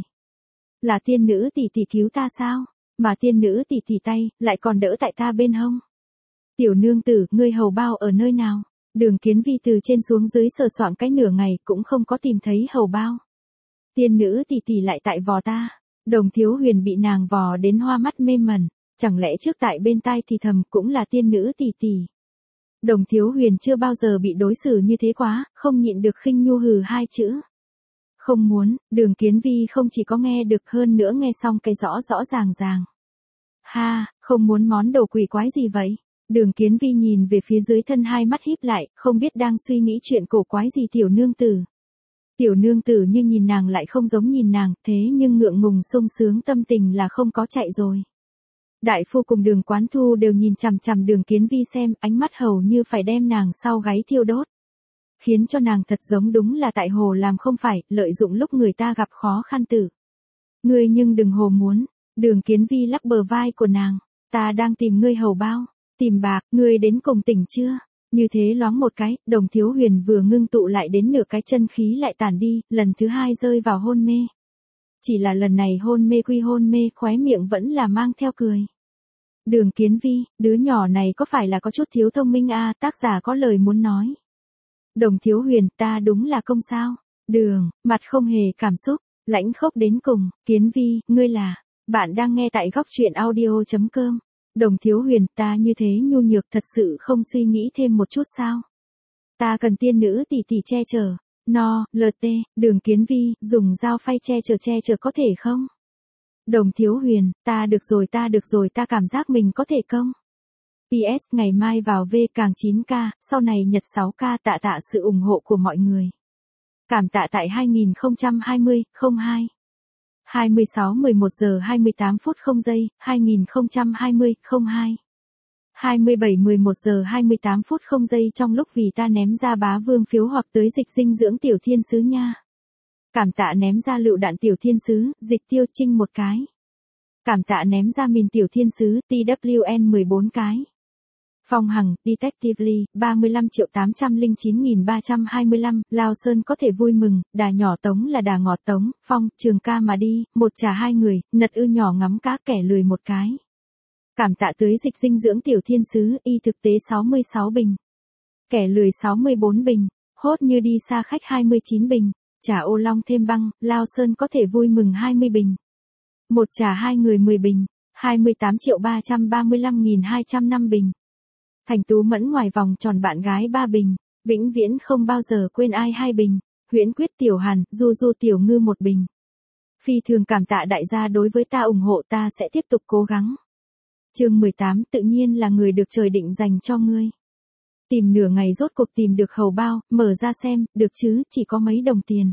A: Là tiên nữ tỷ tỷ cứu ta sao? Mà tiên nữ tỷ tỷ tay, lại còn đỡ tại ta bên hông. Tiểu nương tử, ngươi hầu bao ở nơi nào? Đường Kiến Vi từ trên xuống dưới sờ soạng cái nửa ngày cũng không có tìm thấy hầu bao. Tiên nữ tỷ tỷ lại tại vò ta. Đồng Thiếu Huyền bị nàng vò đến hoa mắt mê mẩn, chẳng lẽ trước tại bên tai thì thầm cũng là tiên nữ tỷ tỷ. Đồng Thiếu Huyền chưa bao giờ bị đối xử như thế quá, không nhịn được khinh nhu hừ hai chữ. Không muốn, Đường Kiến Vi không chỉ có nghe được hơn nữa nghe xong cái rõ rõ ràng ràng. Ha, không muốn món đồ quỷ quái gì vậy? Đường Kiến Vi nhìn về phía dưới thân hai mắt híp lại, không biết đang suy nghĩ chuyện cổ quái gì tiểu nương tử. Tiểu nương tử như nhìn nàng lại không giống nhìn nàng, thế nhưng ngượng ngùng sung sướng tâm tình là không có chạy rồi. Đại phu cùng Đường Quán Thu đều nhìn chằm chằm Đường Kiến Vi xem, ánh mắt hầu như phải đem nàng sau gáy thiêu đốt. Khiến cho nàng thật giống đúng là tại hồ làm không phải, lợi dụng lúc người ta gặp khó khăn tử. Ngươi nhưng đừng hồ muốn. Đường Kiến Vi lắc bờ vai của nàng. Ta đang tìm ngươi hầu bao. Tìm bạc, ngươi đến cùng tỉnh chưa? Như thế loáng một cái, Đồng Thiếu Huyền vừa ngưng tụ lại đến nửa cái chân khí lại tản đi, lần thứ hai rơi vào hôn mê. Chỉ là lần này hôn mê quy hôn mê, khóe miệng vẫn là mang theo cười. Đường Kiến Vi, đứa nhỏ này có phải là có chút thiếu thông minh a? À, tác giả có lời muốn nói. Đồng Thiếu Huyền, ta đúng là công sao? Đường, mặt không hề cảm xúc, lãnh khốc đến cùng. Kiến Vi, ngươi là, bạn đang nghe tại góc truyện audio chấm com. Đồng Thiếu Huyền, ta như thế nhu nhược thật sự không suy nghĩ thêm một chút sao? Ta cần tiên nữ tỷ tỷ che chở. No, lờ tê, Đường Kiến Vi, dùng dao phay che chở che chở có thể không? Đồng Thiếu Huyền, ta được rồi ta được rồi ta cảm giác mình có thể công. pê ét ngày mai vào V càng chín k, sau này nhật sáu k, tạ tạ sự ủng hộ của mọi người. Cảm tạ tại hai nghìn không trăm hai mươi không hai. hai mươi sáu mười một giờ hai mươi tám phút không giây, hai nghìn không trăm hai mươi không hai. hai mươi bảy mười một giờ hai mươi tám phút không giây trong lúc vì ta ném ra bá vương phiếu hoặc tới dịch dinh dưỡng tiểu thiên sứ nha. Cảm tạ ném ra lựu đạn tiểu thiên sứ, dịch tiêu trinh một cái. Cảm tạ ném ra mìn tiểu thiên sứ, tê vê en mười bốn cái. Phong Hằng, Detectively, ba mươi lăm triệu tám trăm lẻ chín nghìn ba trăm hai mươi lăm, Lao Sơn có thể vui mừng, đà nhỏ tống là đà ngọt tống, Phong, trường ca mà đi, một trà hai người, nật ư nhỏ ngắm cá kẻ lười một cái. Cảm tạ tưới dịch dinh dưỡng tiểu thiên sứ, y thực tế sáu mươi sáu bình. Kẻ lười sáu mươi bốn bình, hốt như đi xa khách hai mươi chín bình, trà ô long thêm băng, Lao Sơn có thể vui mừng hai mươi bình. Một trà hai người mười bình, hai mươi tám triệu ba trăm ba mươi lăm nghìn hai trăm năm bình. Thành Tú Mẫn ngoài vòng tròn bạn gái ba bình, vĩnh viễn không bao giờ quên ai hai bình, Huyễn Quyết Tiểu Hàn, Du Du Tiểu Ngư một bình. Phi thường cảm tạ đại gia đối với ta ủng hộ, ta sẽ tiếp tục cố gắng. Chương mười tám, tự nhiên là người được trời định dành cho ngươi. Tìm nửa ngày rốt cuộc tìm được hầu bao, mở ra xem, được chứ, chỉ có mấy đồng tiền.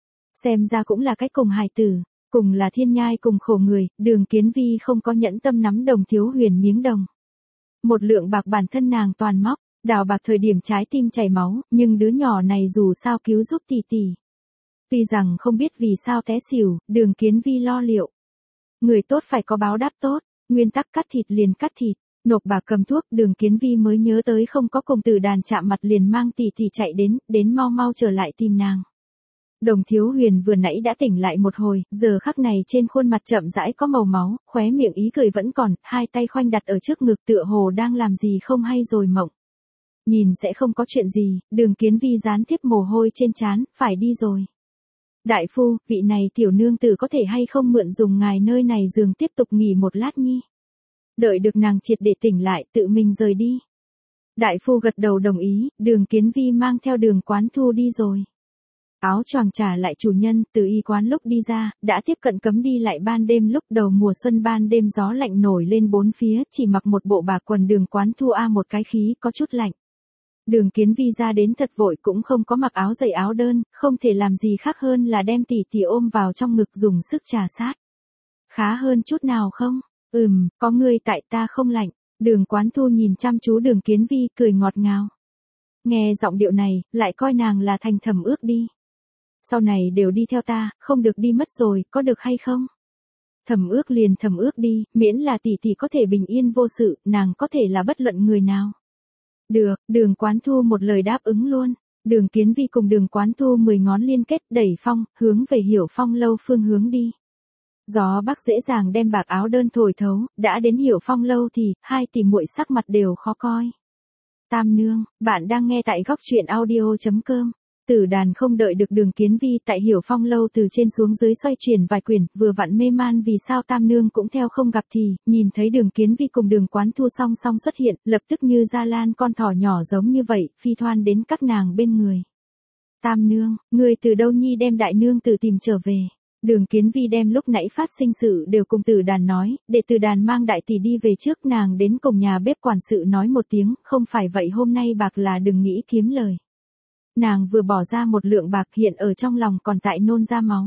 A: Xem ra cũng là cách cùng hài tử, cùng là thiên nhai cùng khổ người, Đường Kiến Vi không có nhẫn tâm nắm Đồng Thiếu Huyền miếng đồng. Một lượng bạc bản thân nàng toàn móc, đào bạc thời điểm trái tim chảy máu, nhưng đứa nhỏ này dù sao cứu giúp tỷ tỷ. Tuy rằng không biết vì sao té xỉu, Đường Kiến Vi lo liệu. Người tốt phải có báo đáp tốt, nguyên tắc cắt thịt liền cắt thịt, nộp bạc cầm thuốc, Đường Kiến Vi mới nhớ tới không có cùng tử đàn chạm mặt liền mang tỷ tỷ chạy đến, đến mau mau trở lại tìm nàng. Đồng Thiếu Huyền vừa nãy đã tỉnh lại một hồi, giờ khắc này trên khuôn mặt chậm rãi có màu máu, khóe miệng ý cười vẫn còn, hai tay khoanh đặt ở trước ngực tựa hồ đang làm gì không hay rồi mộng. Nhìn sẽ không có chuyện gì, Đường Kiến Vi gián tiếp mồ hôi trên trán, phải đi rồi. Đại phu, vị này tiểu nương tử có thể hay không mượn dùng ngài nơi này giường tiếp tục nghỉ một lát nhi. Đợi được nàng triệt để tỉnh lại, tự mình rời đi. Đại phu gật đầu đồng ý, Đường Kiến Vi mang theo Đường Quán Thu đi rồi. Áo choàng trả lại chủ nhân, từ y quán lúc đi ra, đã tiếp cận cấm đi lại ban đêm lúc đầu mùa xuân ban đêm gió lạnh nổi lên bốn phía, chỉ mặc một bộ bà quần Đường Quán Thu a một cái khí có chút lạnh. Đường Kiến Vi ra đến thật vội cũng không có mặc áo dày áo đơn, không thể làm gì khác hơn là đem tỷ tỷ ôm vào trong ngực dùng sức trà sát. Khá hơn chút nào không? Ừm, có ngươi tại ta không lạnh. Đường Quán Thu nhìn chăm chú Đường Kiến Vi cười ngọt ngào. Nghe giọng điệu này, lại coi nàng là thành thẩm ước đi. Sau này đều đi theo ta, không được đi mất rồi, có được hay không? Thẩm ước liền thẩm ước đi, miễn là tỷ tỷ có thể bình yên vô sự, nàng có thể là bất luận người nào. Được, Đường Quán Thu một lời đáp ứng luôn. Đường Kiến Vi cùng Đường Quán Thu mười ngón liên kết đẩy phong, hướng về Hiểu Phong lâu phương hướng đi. Gió bắc dễ dàng đem bạc áo đơn thổi thấu, đã đến Hiểu Phong lâu thì, hai tỷ muội sắc mặt đều khó coi. Tam nương, bạn đang nghe tại góc truyện audio.com. Tử Đàn không đợi được Đường Kiến Vi tại Hiểu Phong lâu từ trên xuống dưới xoay chuyển vài quyển, vừa vặn mê man vì sao Tam nương cũng theo không gặp thì, nhìn thấy Đường Kiến Vi cùng Đường Quán Thu song song xuất hiện, lập tức như da lan con thỏ nhỏ giống như vậy, phi thoan đến các nàng bên người. Tam nương, người từ đâu nhi đem đại nương tử tìm trở về? Đường Kiến Vi đem lúc nãy phát sinh sự đều cùng Tử Đàn nói, để Tử Đàn mang đại tỷ đi về trước, nàng đến cùng nhà bếp quản sự nói một tiếng, không phải vậy hôm nay bạc là đừng nghĩ kiếm lời. Nàng vừa bỏ ra một lượng bạc hiện ở trong lòng còn tại nôn ra máu.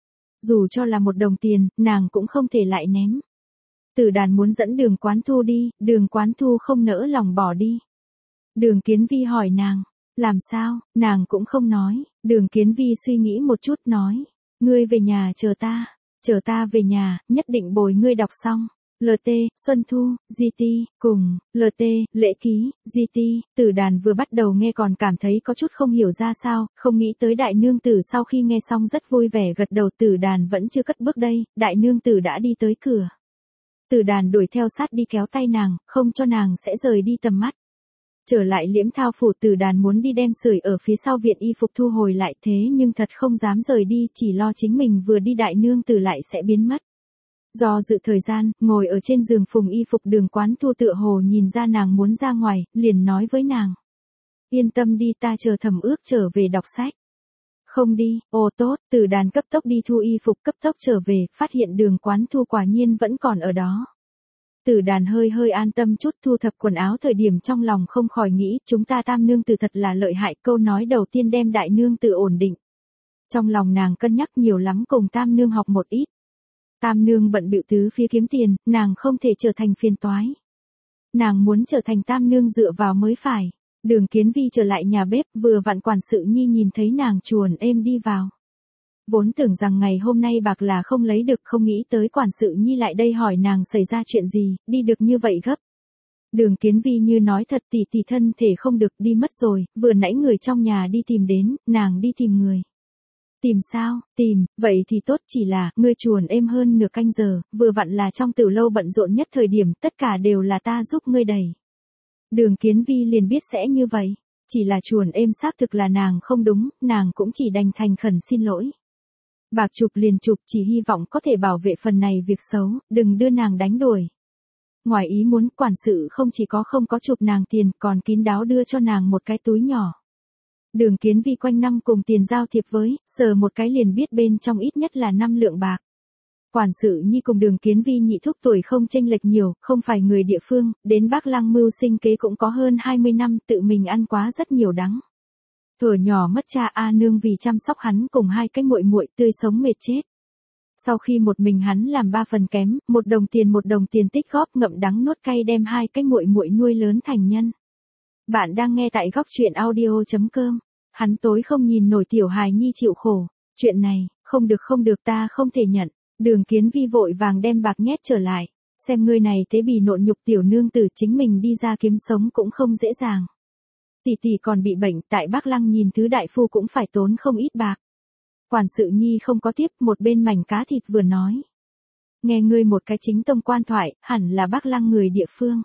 A: Dù cho là một đồng tiền, nàng cũng không thể lại ném. Tử Đàn muốn dẫn Đường Quán Thu đi, Đường Quán Thu không nỡ lòng bỏ đi. Đường Kiến Vi hỏi nàng, làm sao, nàng cũng không nói. Đường Kiến Vi suy nghĩ một chút nói, ngươi về nhà chờ ta, chờ ta về nhà, nhất định bồi ngươi đọc xong. lờ tê, Xuân Thu, giê tê, cùng, lờ tê, Lễ Ký, giê tê, Tử Đàn vừa bắt đầu nghe còn cảm thấy có chút không hiểu ra sao, không nghĩ tới đại nương tử sau khi nghe xong rất vui vẻ gật đầu. Tử Đàn vẫn chưa cất bước đây, đại nương tử đã đi tới cửa. Tử Đàn đuổi theo sát đi kéo tay nàng, không cho nàng sẽ rời đi tầm mắt. Trở lại Liễm Thao phủ, Tử Đàn muốn đi đem sưởi ở phía sau viện y phục thu hồi lại, thế nhưng thật không dám rời đi, chỉ lo chính mình vừa đi đại nương tử lại sẽ biến mất. Do dự thời gian, ngồi ở trên giường phùng y phục Đường Quán Thu tựa hồ nhìn ra nàng muốn ra ngoài, liền nói với nàng. Yên tâm đi, ta chờ thẩm ước trở về đọc sách. Không đi, ồ tốt, Tử Đàn cấp tốc đi thu y phục, cấp tốc trở về, phát hiện Đường Quán Thu quả nhiên vẫn còn ở đó. Tử Đàn hơi hơi an tâm chút, thu thập quần áo thời điểm trong lòng không khỏi nghĩ, chúng ta Tam nương tử thật là lợi hại, câu nói đầu tiên đem đại nương tử ổn định. Trong lòng nàng cân nhắc nhiều lắm, cùng Tam nương học một ít. Tam nương bận bịu tứ phía kiếm tiền, nàng không thể trở thành phiền toái. Nàng muốn trở thành Tam nương dựa vào mới phải. Đường Kiến Vi trở lại nhà bếp, vừa vặn quản sự nhi nhìn thấy nàng chuồn êm đi vào. Vốn tưởng rằng ngày hôm nay bạc là không lấy được, không nghĩ tới quản sự nhi lại đây hỏi nàng xảy ra chuyện gì, đi được như vậy gấp. Đường Kiến Vi như nói thật, tỷ tỷ thân thể không được, đi mất rồi, vừa nãy người trong nhà đi tìm đến, nàng đi tìm người. Tìm sao, tìm, vậy thì tốt, chỉ là, ngươi chuồn êm hơn nửa canh giờ, vừa vặn là trong tử lâu bận rộn nhất thời điểm, tất cả đều là ta giúp ngươi đẩy. Đường Kiến Vi liền biết sẽ như vậy, chỉ là chuồn êm xác thực là nàng không đúng, nàng cũng chỉ đành thành khẩn xin lỗi. Bạc chụp liền chụp, chỉ hy vọng có thể bảo vệ phần này việc xấu, đừng đưa nàng đánh đuổi. Ngoài ý muốn, quản sự không chỉ có không có chụp nàng tiền, còn kín đáo đưa cho nàng một cái túi nhỏ. Đường Kiến Vi quanh năm cùng tiền giao thiệp với, sờ một cái liền biết bên trong ít nhất là năm lượng bạc. Quản sự nhi cùng Đường Kiến Vi nhị thúc tuổi không chênh lệch nhiều, không phải người địa phương, đến Bắc Lăng mưu sinh kế cũng có hơn hai mươi năm, tự mình ăn quá rất nhiều đắng. Thuở nhỏ mất cha A nương vì chăm sóc hắn cùng hai cái muội muội tươi sống mệt chết. Sau khi một mình hắn làm ba phần kém, một đồng tiền một đồng tiền tích góp ngậm đắng nuốt cay đem hai cái muội muội nuôi lớn thành nhân. Bạn đang nghe tại góc truyện audio.com. Hắn tối không nhìn nổi tiểu hài nhi chịu khổ. Chuyện này, không được không được, ta không thể nhận. Đường Kiến Vi vội vàng đem bạc nhét trở lại. Xem ngươi này thế bì nộn nhục tiểu nương tử, chính mình đi ra kiếm sống cũng không dễ dàng. Tỷ tỷ còn bị bệnh, tại Bắc Lăng nhìn thứ đại phu cũng phải tốn không ít bạc. Quản sự nhi không có tiếp, một bên mảnh cá thịt vừa nói. Nghe ngươi một cái chính tông quan thoại, hẳn là Bắc Lăng người địa phương.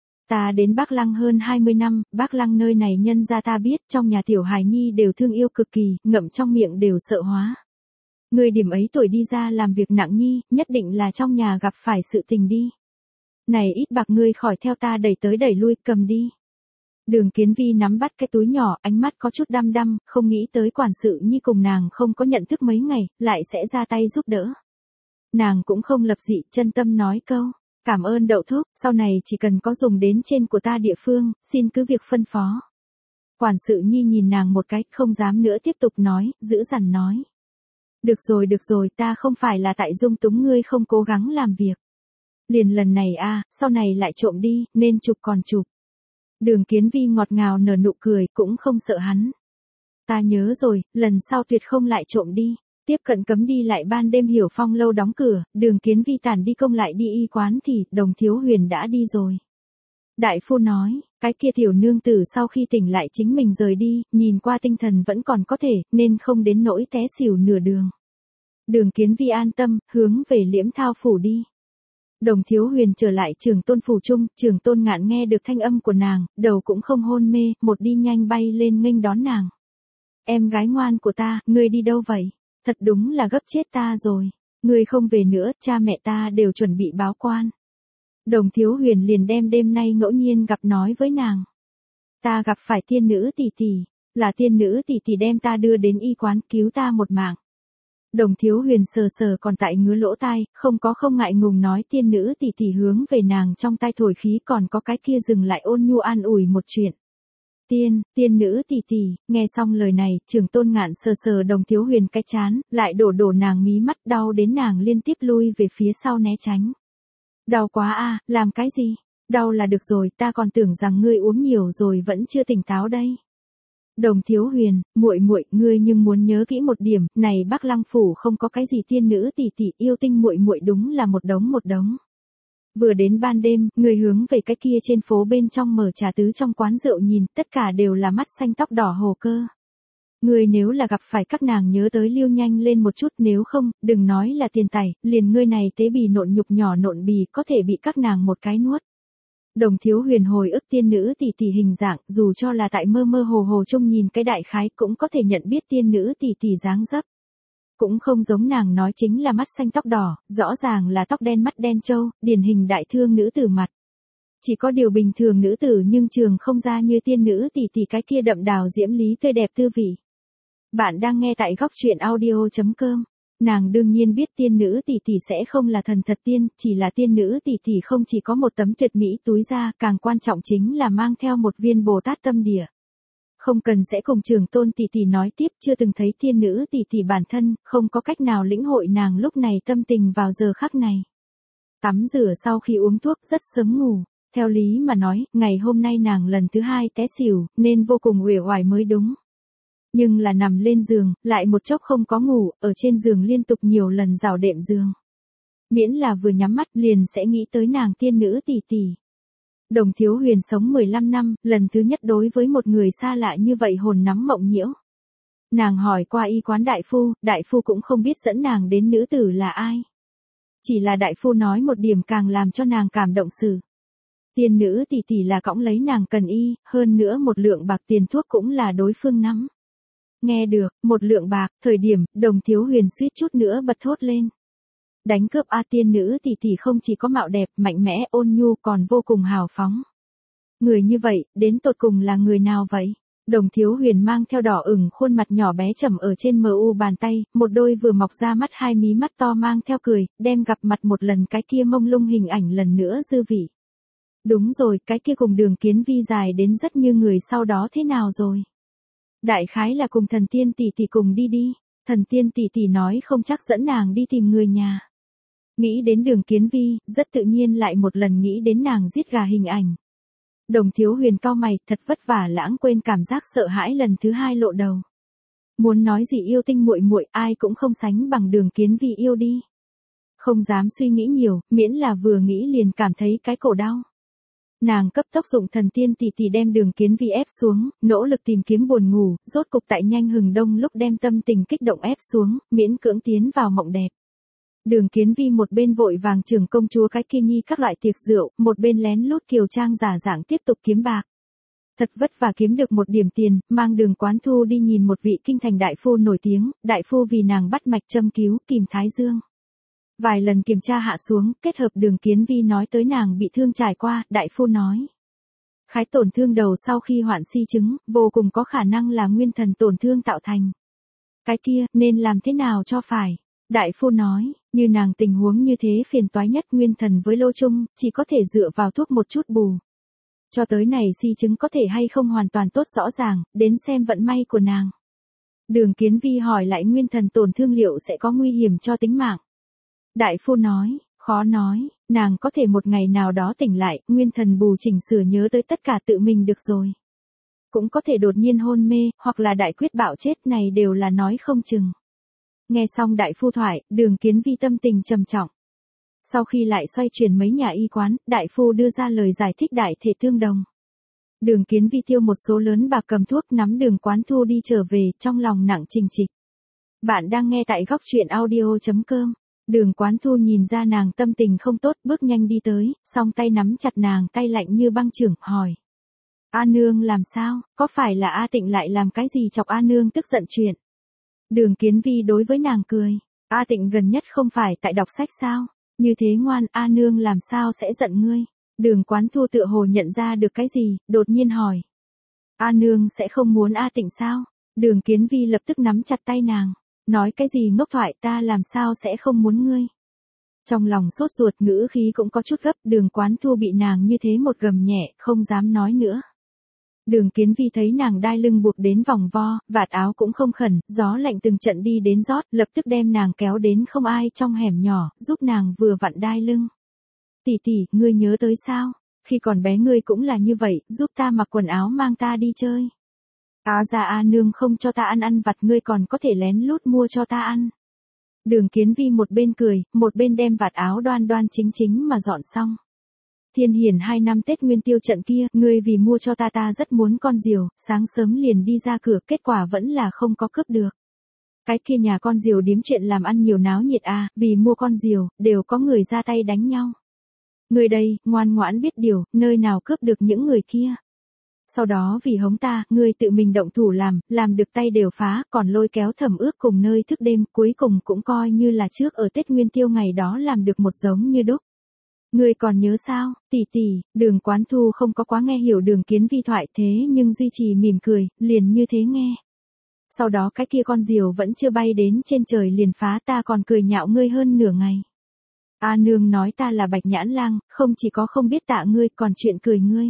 A: Ta đến Bắc Lăng hơn hai mươi năm, Bắc Lăng nơi này nhân ra ta biết, trong nhà tiểu hài nhi đều thương yêu cực kỳ, ngậm trong miệng đều sợ hóa. Ngươi điểm ấy tuổi đi ra làm việc nặng nhi, nhất định là trong nhà gặp phải sự tình đi. Này ít bạc ngươi khỏi theo ta đẩy tới đẩy lui, cầm đi. Đường Kiến Vi nắm bắt cái túi nhỏ, ánh mắt có chút đăm đăm, không nghĩ tới quản sự Nhi cùng nàng không có nhận thức mấy ngày, lại sẽ ra tay giúp đỡ. Nàng cũng không lập dị, chân tâm nói câu, cảm ơn Đậu thúc, sau này chỉ cần có dùng đến trên của ta địa phương, xin cứ việc phân phó. Quản sự Nhi nhìn nàng một cái, không dám nữa tiếp tục nói, giữ dằn nói. Được rồi được rồi, ta không phải là tại dung túng ngươi không cố gắng làm việc. Liền lần này a, sau này lại trộm đi, nên chụp còn chụp. Đường Kiến Vi ngọt ngào nở nụ cười, cũng không sợ hắn. Ta nhớ rồi, lần sau tuyệt không lại trộm đi. Tiếp cận cấm đi lại ban đêm Hiểu Phong lâu đóng cửa, Đường Kiến Vi tản đi công lại đi y quán thì Đồng Thiếu Huyền đã đi rồi. Đại phu nói, cái kia tiểu nương tử sau khi tỉnh lại chính mình rời đi, nhìn qua tinh thần vẫn còn có thể, nên không đến nỗi té xỉu nửa đường. Đường Kiến Vi an tâm, hướng về Liễm Thao phủ đi. Đồng Thiếu Huyền trở lại Trường Tôn phủ chung, Trường Tôn Ngạn nghe được thanh âm của nàng, đầu cũng không hôn mê, một đi nhanh bay lên nghênh đón nàng. Em gái ngoan của ta, ngươi đi đâu vậy? Thật đúng là gấp chết ta rồi. Ngươi không về nữa, cha mẹ ta đều chuẩn bị báo quan. Đồng Thiếu Huyền liền đem đêm nay ngẫu nhiên gặp nói với nàng. Ta gặp phải tiên nữ tỷ tỷ, là tiên nữ tỷ tỷ đem ta đưa đến y quán cứu ta một mạng. Đồng Thiếu Huyền sờ sờ còn tại ngứa lỗ tai, không có không ngại ngùng nói tiên nữ tỷ tỷ hướng về nàng trong tai thổi khí còn có cái kia dừng lại ôn nhu an ủi một chuyện. Tiên, tiên nữ tỷ tỷ, nghe xong lời này, Trường Tôn Ngạn sờ sờ Đồng Thiếu Huyền cái chán, lại đổ đổ nàng mí mắt đau đến nàng liên tiếp lui về phía sau né tránh. Đau quá a, làm cái gì? Đau là được rồi, ta còn tưởng rằng ngươi uống nhiều rồi vẫn chưa tỉnh táo đây. Đồng Thiếu Huyền, muội muội, ngươi nhưng muốn nhớ kỹ một điểm, này Bắc Lăng phủ không có cái gì tiên nữ tỷ tỷ, yêu tinh muội muội đúng là một đống một đống. Vừa đến ban đêm, người hướng về cái kia trên phố bên trong mở trà tứ trong quán rượu nhìn, tất cả đều là mắt xanh tóc đỏ hồ cơ. Ngươi nếu là gặp phải các nàng nhớ tới lưu nhanh lên một chút, nếu không, đừng nói là tiền tài, liền ngươi này tế bì nộn nhục nhỏ nộn bì có thể bị các nàng một cái nuốt. Đồng Thiếu Huyền hồi ức tiên nữ tỷ tỷ hình dạng, dù cho là tại mơ mơ hồ hồ trông nhìn cái đại khái cũng có thể nhận biết tiên nữ tỷ tỷ dáng dấp. Cũng không giống nàng nói chính là mắt xanh tóc đỏ, rõ ràng là tóc đen mắt đen trâu, điển hình đại thương nữ tử mặt. Chỉ có điều bình thường nữ tử nhưng trường không ra như tiên nữ tỷ tỷ cái kia đậm đào diễm lý tươi đẹp tư vị. Bạn đang nghe tại góc truyện audio chấm com. Nàng đương nhiên biết tiên nữ tỷ tỷ sẽ không là thần thật tiên, chỉ là tiên nữ tỷ tỷ không chỉ có một tấm tuyệt mỹ túi da, càng quan trọng chính là mang theo một viên Bồ Tát tâm địa. Không cần sẽ cùng Trường Tôn tỷ tỷ nói tiếp, chưa từng thấy tiên nữ tỷ tỷ bản thân, không có cách nào lĩnh hội nàng lúc này tâm tình vào giờ khắc này. Tắm rửa sau khi uống thuốc rất sớm ngủ, theo lý mà nói, ngày hôm nay nàng lần thứ hai té xỉu, nên vô cùng uể oải mới đúng. Nhưng là nằm lên giường, lại một chốc không có ngủ, ở trên giường liên tục nhiều lần rảo đệm giường. Miễn là vừa nhắm mắt liền sẽ nghĩ tới nàng tiên nữ tỷ tỷ. Đồng Thiếu Huyền sống mười lăm năm, lần thứ nhất đối với một người xa lạ như vậy hồn nắm mộng nhiễu. Nàng hỏi qua y quán đại phu, đại phu cũng không biết dẫn nàng đến nữ tử là ai. Chỉ là đại phu nói một điểm càng làm cho nàng cảm động sự. Tiên nữ tỷ tỷ là cõng lấy nàng cần y, hơn nữa một lượng bạc tiền thuốc cũng là đối phương nắm. Nghe được, một lượng bạc, thời điểm, Đồng Thiếu Huyền suýt chút nữa bật thốt lên. Đánh cướp A tiên nữ tỷ tỷ không chỉ có mạo đẹp, mạnh mẽ, ôn nhu còn vô cùng hào phóng. Người như vậy, đến tột cùng là người nào vậy? Đồng Thiếu Huyền mang theo đỏ ửng khuôn mặt nhỏ bé chầm ở trên mờ u bàn tay, một đôi vừa mọc ra mắt hai mí mắt to mang theo cười, đem gặp mặt một lần cái kia mông lung hình ảnh lần nữa dư vị. Đúng rồi, cái kia cùng Đường Kiến Vi dài đến rất như người sau đó thế nào rồi? Đại khái là cùng thần tiên tỷ tỷ cùng đi đi, thần tiên tỷ tỷ nói không chắc dẫn nàng đi tìm người nhà. Nghĩ đến Đường Kiến Vi, rất tự nhiên lại một lần nghĩ đến nàng giết gà hình ảnh. Đồng Thiếu Huyền cau mày, thật vất vả lãng quên cảm giác sợ hãi lần thứ hai lộ đầu. Muốn nói gì yêu tinh muội muội, ai cũng không sánh bằng Đường Kiến Vi yêu đi. Không dám suy nghĩ nhiều, miễn là vừa nghĩ liền cảm thấy cái cổ đau. Nàng cấp tốc dụng thần tiên tỷ tỷ đem Đường Kiến Vi ép xuống, nỗ lực tìm kiếm buồn ngủ, rốt cục tại nhanh hừng đông lúc đem tâm tình kích động ép xuống, miễn cưỡng tiến vào mộng đẹp. Đường Kiến Vi một bên vội vàng trưởng công chúa cái kia nhi các loại tiệc rượu, một bên lén lút kiều trang giả dạng tiếp tục kiếm bạc. Thật vất vả kiếm được một điểm tiền, mang Đường Quán Thu đi nhìn một vị kinh thành đại phu nổi tiếng, đại phu vì nàng bắt mạch châm cứu, kìm thái dương. Vài lần kiểm tra hạ xuống, kết hợp Đường Kiến Vi nói tới nàng bị thương trải qua, đại phu nói. Khái tổn thương đầu sau khi hoạn si chứng, vô cùng có khả năng là nguyên thần tổn thương tạo thành. Cái kia, nên làm thế nào cho phải? Đại phu nói, như nàng tình huống như thế phiền toái nhất nguyên thần với lô chung, chỉ có thể dựa vào thuốc một chút bù. Cho tới này si chứng có thể hay không hoàn toàn tốt rõ ràng, đến xem vận may của nàng. Đường Kiến Vi hỏi lại nguyên thần tổn thương liệu sẽ có nguy hiểm cho tính mạng. Đại phu nói, khó nói, nàng có thể một ngày nào đó tỉnh lại, nguyên thần bù chỉnh sửa nhớ tới tất cả tự mình được rồi. Cũng có thể đột nhiên hôn mê, hoặc là đại quyết bạo chết, này đều là nói không chừng. Nghe xong đại phu thoại, Đường Kiến Vi tâm tình trầm trọng. Sau khi lại xoay chuyển mấy nhà y quán, đại phu đưa ra lời giải thích đại thể tương đồng. Đường Kiến Vi tiêu một số lớn bạc cầm thuốc nắm Đường Quán Thu đi trở về, trong lòng nặng trình trịch. Bạn đang nghe tại góc truyện audio chấm com. Đường Quán Thu nhìn ra nàng tâm tình không tốt, bước nhanh đi tới, song tay nắm chặt nàng tay lạnh như băng chưởng, hỏi. A nương làm sao, có phải là A Tịnh lại làm cái gì chọc A nương tức giận chuyện? Đường Kiến Vi đối với nàng cười. A Tịnh gần nhất không phải tại đọc sách sao? Như thế ngoan, A nương làm sao sẽ giận ngươi? Đường Quán Thu tựa hồ nhận ra được cái gì, đột nhiên hỏi. A nương sẽ không muốn A Tịnh sao? Đường Kiến Vi lập tức nắm chặt tay nàng. Nói cái gì ngốc thoại, ta làm sao sẽ không muốn ngươi? Trong lòng sốt ruột, ngữ khí cũng có chút gấp, Đường Quán Thu bị nàng như thế một gầm nhẹ, không dám nói nữa. Đường Kiến Vi thấy nàng đai lưng buộc đến vòng vo, vạt áo cũng không khẩn, gió lạnh từng trận đi đến rót, lập tức đem nàng kéo đến không ai trong hẻm nhỏ, giúp nàng vừa vặn đai lưng. Tỷ tỷ, ngươi nhớ tới sao? Khi còn bé ngươi cũng là như vậy, giúp ta mặc quần áo mang ta đi chơi. Á ra A nương không cho ta ăn ăn vặt, ngươi còn có thể lén lút mua cho ta ăn. Đường Kiến Vi một bên cười, một bên đem vạt áo đoan đoan chính chính mà dọn xong. Thiên Hiển hai năm Tết Nguyên Tiêu trận kia, ngươi vì mua cho ta ta rất muốn con diều, sáng sớm liền đi ra cửa, kết quả vẫn là không có cướp được. Cái kia nhà con diều điếm chuyện làm ăn nhiều náo nhiệt à, vì mua con diều, đều có người ra tay đánh nhau. Ngươi đây, ngoan ngoãn biết điều, nơi nào cướp được những người kia. Sau đó vì hống ta, ngươi tự mình động thủ làm, làm được tay đều phá, còn lôi kéo Thẩm Ước cùng nơi thức đêm, cuối cùng cũng coi như là trước ở Tết Nguyên Tiêu ngày đó làm được một giống như đúc. Ngươi còn nhớ sao, tỷ tỷ? Đường Quán Thu không có quá nghe hiểu Đường Kiến Vi thoại, thế nhưng duy trì mỉm cười, liền như thế nghe. Sau đó cái kia con diều vẫn chưa bay đến trên trời liền phá, ta còn cười nhạo ngươi hơn nửa ngày. A nương nói ta là Bạch Nhãn Lang, không chỉ có không biết tạ ngươi, còn chuyện cười ngươi.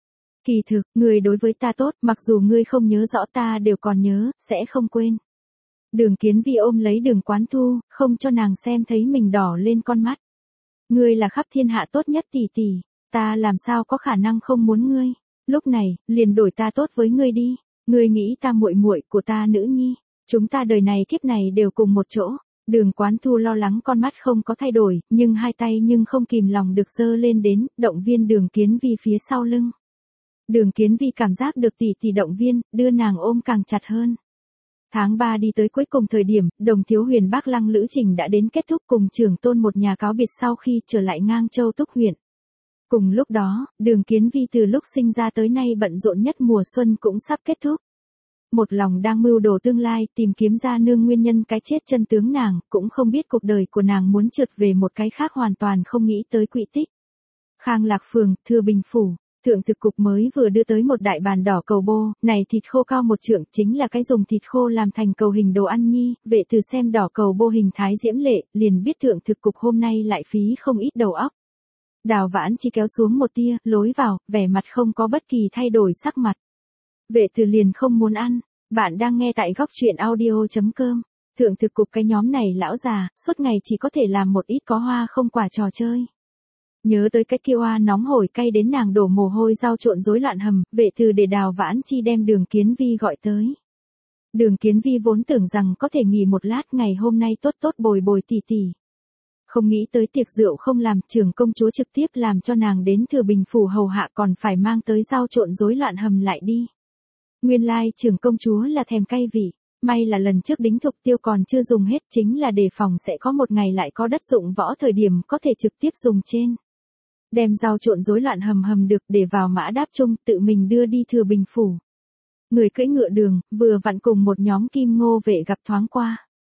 A: Kỳ thực, ngươi đối với ta tốt, mặc dù ngươi không nhớ rõ ta đều còn nhớ, sẽ không quên. Đường Kiến Vi ôm lấy Đường Quán Thu, không cho nàng xem thấy mình đỏ lên con mắt. Ngươi là khắp thiên hạ tốt nhất tỷ tỷ, ta làm sao có khả năng không muốn ngươi? Lúc này, liền đổi ta tốt với ngươi đi. Ngươi nghĩ ta muội muội của ta nữ nhi, chúng ta đời này kiếp này đều cùng một chỗ. Đường Quán Thu lo lắng con mắt không có thay đổi, nhưng hai tay nhưng không kìm lòng được giơ lên đến, động viên Đường Kiến Vi phía sau lưng. Đường Kiến Vi cảm giác được tỷ tỷ động viên, đưa nàng ôm càng chặt hơn. Tháng ba đi tới cuối cùng thời điểm, Đồng Thiếu Huyền Bác Lăng lữ trình đã đến kết thúc, cùng trưởng tôn một nhà cáo biệt sau khi trở lại Ngang Châu Túc huyện. Cùng lúc đó, Đường Kiến Vi từ lúc sinh ra tới nay bận rộn nhất mùa xuân cũng sắp kết thúc. Một lòng đang mưu đồ tương lai, tìm kiếm ra nương nguyên nhân cái chết chân tướng nàng, cũng không biết cuộc đời của nàng muốn trượt về một cái khác hoàn toàn không nghĩ tới quỹ tích. Khang Lạc Phường, Thừa Bình Phủ. Thượng thực cục mới vừa đưa tới một đại bàn đỏ cầu bô, này thịt khô cao một trượng, chính là cái dùng thịt khô làm thành cầu hình đồ ăn nhi, vệ từ xem đỏ cầu bô hình thái diễm lệ, liền biết thượng thực cục hôm nay lại phí không ít đầu óc. Đào Vãn Chi kéo xuống một tia, lối vào, vẻ mặt không có bất kỳ thay đổi sắc mặt. Vệ từ liền không muốn ăn, bạn đang nghe tại góc truyện audio chấm com. Thượng thực cục cái nhóm này lão già, suốt ngày chỉ có thể làm một ít có hoa không quả trò chơi. Nhớ tới cái kia oa nóng hổi cay đến nàng đổ mồ hôi rau trộn rối loạn hầm, vệ từ để Đào Vãn Chi đem Đường Kiến Vi gọi tới. Đường Kiến Vi vốn tưởng rằng có thể nghỉ một lát, ngày hôm nay tốt tốt bồi bồi tỉ tỉ. Không nghĩ tới tiệc rượu không làm, trưởng công chúa trực tiếp làm cho nàng đến Thừa Bình Phủ hầu hạ, còn phải mang tới rau trộn rối loạn hầm lại đi. Nguyên lai like, trưởng công chúa là thèm cay vị. May là lần trước đính thục tiêu còn chưa dùng hết, chính là đề phòng sẽ có một ngày lại có đất dụng võ thời điểm có thể trực tiếp dùng trên. Đem rau trộn rối loạn hầm hầm được để vào mã đáp chung, tự mình đưa đi Thừa Bình Phủ. Người cưỡi ngựa đường, vừa vặn cùng một nhóm Kim Ngô vệ gặp thoáng qua.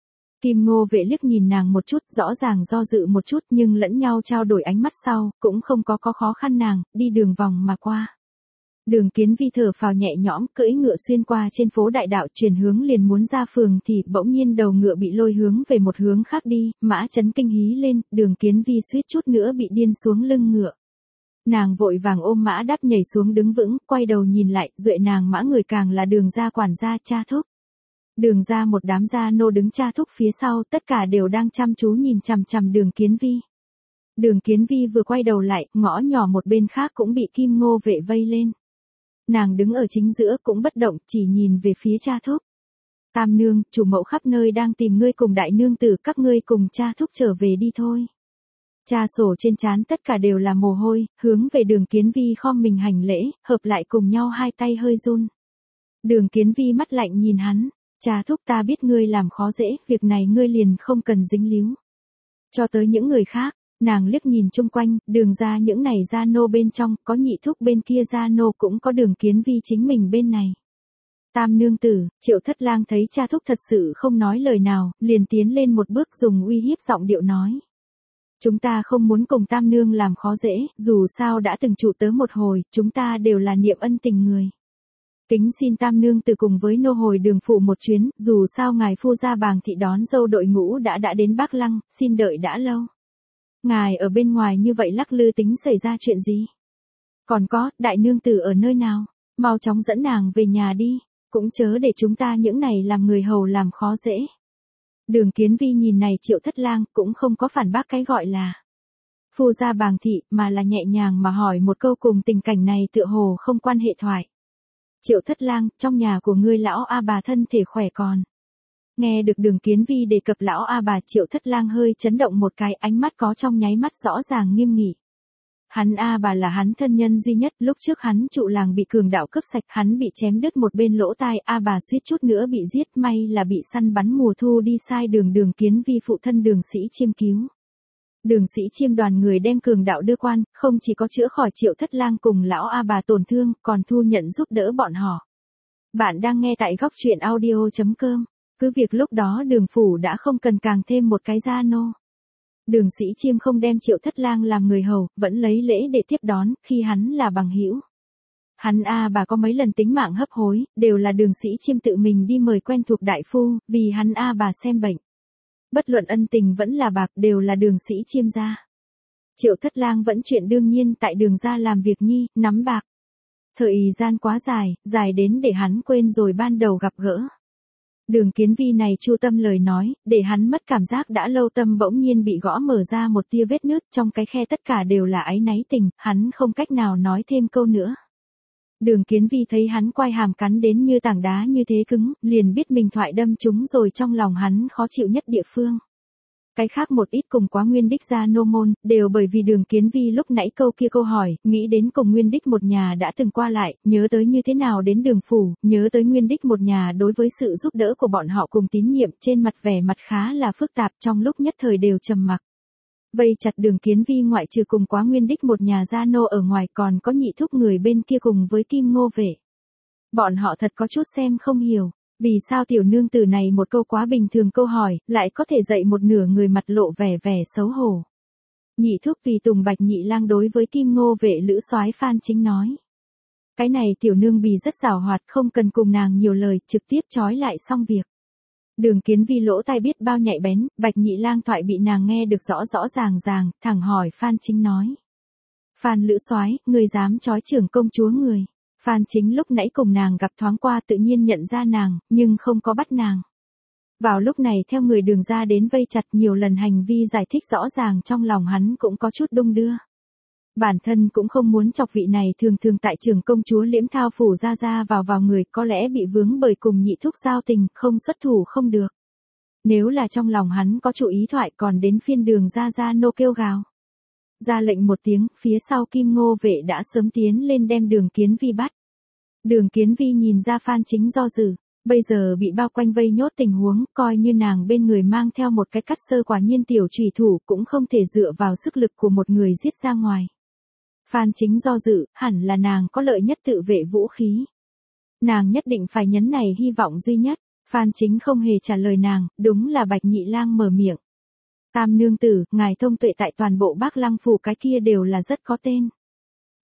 A: Kim Ngô vệ liếc nhìn nàng một chút, rõ ràng do dự một chút nhưng lẫn nhau trao đổi ánh mắt sau, cũng không có có khó khăn nàng, đi đường vòng mà qua. Đường Kiến Vi thở phào nhẹ nhõm, cưỡi ngựa xuyên qua trên phố đại đạo, chuyển hướng liền muốn ra phường thì bỗng nhiên đầu ngựa bị lôi hướng về một hướng khác đi, Mã Chấn kinh hí lên, Đường Kiến Vi suýt chút nữa bị điên xuống lưng ngựa. Nàng vội vàng ôm Mã Đáp nhảy xuống đứng vững, quay đầu nhìn lại, duệ nàng Mã người càng là Đường gia quản gia cha thúc. Đường gia một đám gia nô đứng cha thúc phía sau, tất cả đều đang chăm chú nhìn chằm chằm Đường Kiến Vi. Đường Kiến Vi vừa quay đầu lại, ngõ nhỏ một bên khác cũng bị Kim Ngô vệ vây lên. Nàng đứng ở chính giữa cũng bất động, chỉ nhìn về phía cha thúc. Tam nương, chủ mẫu khắp nơi đang tìm ngươi cùng đại nương tử, các ngươi cùng cha thúc trở về đi thôi. Cha sổ trên trán tất cả đều là mồ hôi, hướng về Đường Kiến Vi khom mình hành lễ, hợp lại cùng nhau hai tay hơi run. Đường Kiến Vi mắt lạnh nhìn hắn, cha thúc ta biết ngươi làm khó dễ, việc này ngươi liền không cần dính líu. Cho tới những người khác, nàng liếc nhìn chung quanh, Đường ra những này gia nô bên trong, có nhị thúc bên kia gia nô cũng có Đường Kiến Vi chính mình bên này. Tam nương tử, Triệu Thất Lang thấy cha thúc thật sự không nói lời nào, liền tiến lên một bước dùng uy hiếp giọng điệu nói. Chúng ta không muốn cùng tam nương làm khó dễ, dù sao đã từng trụ tớ một hồi, chúng ta đều là niệm ân tình người. Kính xin tam nương từ cùng với nô hồi Đường phủ một chuyến, dù sao ngài phu gia Bàng thị đón dâu đội ngũ đã đã đến Bắc Lăng, xin đợi đã lâu. Ngài ở bên ngoài như vậy lắc lư tính xảy ra chuyện gì? Còn có, đại nương tử ở nơi nào? Mau chóng dẫn nàng về nhà đi, cũng chớ để chúng ta những này làm người hầu làm khó dễ. Đường Kiến Vi nhìn này Triệu Thất Lang cũng không có phản bác cái gọi là phu gia Bàng thị, mà là nhẹ nhàng mà hỏi một câu cùng tình cảnh này tựa hồ không quan hệ thoại. Triệu Thất Lang, trong nhà của ngươi lão A bà thân thể khỏe còn? Nghe được Đường Kiến Vi đề cập lão A bà, Triệu Thất Lang hơi chấn động một cái, ánh mắt có trong nháy mắt rõ ràng nghiêm nghị. Hắn A bà là hắn thân nhân duy nhất, lúc trước hắn trụ làng bị cường đạo cướp sạch, hắn bị chém đứt một bên lỗ tai, A bà suýt chút nữa bị giết, may là bị săn bắn mùa thu đi sai đường Đường Kiến Vi phụ thân Đường Sĩ Chiêm cứu. Đường Sĩ Chiêm đoàn người đem cường đạo đưa quan, không chỉ có chữa khỏi Triệu Thất Lang cùng lão A bà tổn thương, còn thu nhận giúp đỡ bọn họ. Bạn đang nghe tại góc truyện audio chấm com. Cứ việc lúc đó Đường phủ đã không cần càng thêm một cái gia nô. Đường Sĩ Chiêm không đem Triệu Thất Lang làm người hầu, vẫn lấy lễ để tiếp đón, khi hắn là bằng hữu. Hắn A bà có mấy lần tính mạng hấp hối, đều là Đường Sĩ Chiêm tự mình đi mời quen thuộc đại phu, vì hắn A bà xem bệnh. Bất luận ân tình vẫn là bạc, đều là Đường Sĩ Chiêm ra. Triệu Thất Lang vẫn chuyện đương nhiên tại Đường gia làm việc nhi, nắm bạc. Thời gian quá dài, dài đến để hắn quên rồi ban đầu gặp gỡ. Đường Kiến Vi này chu tâm lời nói, để hắn mất cảm giác đã lâu, tâm bỗng nhiên bị gõ mở ra một tia vết nứt, trong cái khe tất cả đều là áy náy tình, hắn không cách nào nói thêm câu nữa. Đường Kiến Vi thấy hắn quai hàm cắn đến như tảng đá như thế cứng, liền biết mình thoại đâm trúng rồi trong lòng hắn khó chịu nhất địa phương. Cái khác một ít cùng quá Nguyên Đích gia nô môn, đều bởi vì Đường Kiến Vi lúc nãy câu kia câu hỏi, nghĩ đến cùng Nguyên Đích một nhà đã từng qua lại, nhớ tới như thế nào đến Đường phủ, nhớ tới Nguyên Đích một nhà đối với sự giúp đỡ của bọn họ cùng tín nhiệm, trên mặt vẻ mặt khá là phức tạp, trong lúc nhất thời đều trầm mặc. Vây chặt Đường Kiến Vi ngoại trừ cùng quá Nguyên Đích một nhà gia nô ở ngoài, còn có nhị thúc người bên kia cùng với Kim Ngô vệ. Bọn họ thật có chút xem không hiểu. Vì sao tiểu nương tử này một câu quá bình thường câu hỏi, lại có thể dạy một nửa người mặt lộ vẻ vẻ xấu hổ. Nhị thúc tùy tùng Bạch Nhị Lang đối với Kim Ngô vệ lữ soái Phan Chính nói. Cái này tiểu nương bì rất giàu hoạt, không cần cùng nàng nhiều lời, trực tiếp trói lại xong việc. Đường Kiến Vi lỗ tai biết bao nhạy bén, Bạch Nhị Lang thoại bị nàng nghe được rõ rõ ràng ràng, thẳng hỏi Phan Chính nói. Phan lữ soái, người dám trói trưởng công chúa người. Phan Chính lúc nãy cùng nàng gặp thoáng qua tự nhiên nhận ra nàng, nhưng không có bắt nàng. Vào lúc này theo người Đường ra đến vây chặt, nhiều lần hành vi giải thích rõ ràng, trong lòng hắn cũng có chút đung đưa. Bản thân cũng không muốn chọc vị này thường thường tại trường công chúa Liễm Thao phủ ra ra vào vào người, có lẽ bị vướng bởi cùng nhị thúc giao tình, không xuất thủ không được. Nếu là trong lòng hắn có chủ ý thoại, còn đến phiên Đường ra ra nô kêu gào. Ra lệnh một tiếng, phía sau Kim Ngô vệ đã sớm tiến lên đem Đường Kiến Vi bắt. Đường Kiến Vi nhìn ra Phan Chính do dự, bây giờ bị bao quanh vây nhốt tình huống, coi như nàng bên người mang theo một cái cắt sơ quả nhiên tiểu chủy thủ, cũng không thể dựa vào sức lực của một người giết ra ngoài. Phan Chính do dự, hẳn là nàng có lợi nhất tự vệ vũ khí. Nàng nhất định phải nhấn này hy vọng duy nhất. Phan Chính không hề trả lời nàng, đúng là Bạch Nhị Lang mở miệng. Tam nương tử, ngài thông tuệ tại toàn bộ Bắc Lăng phủ cái kia đều là rất có tên.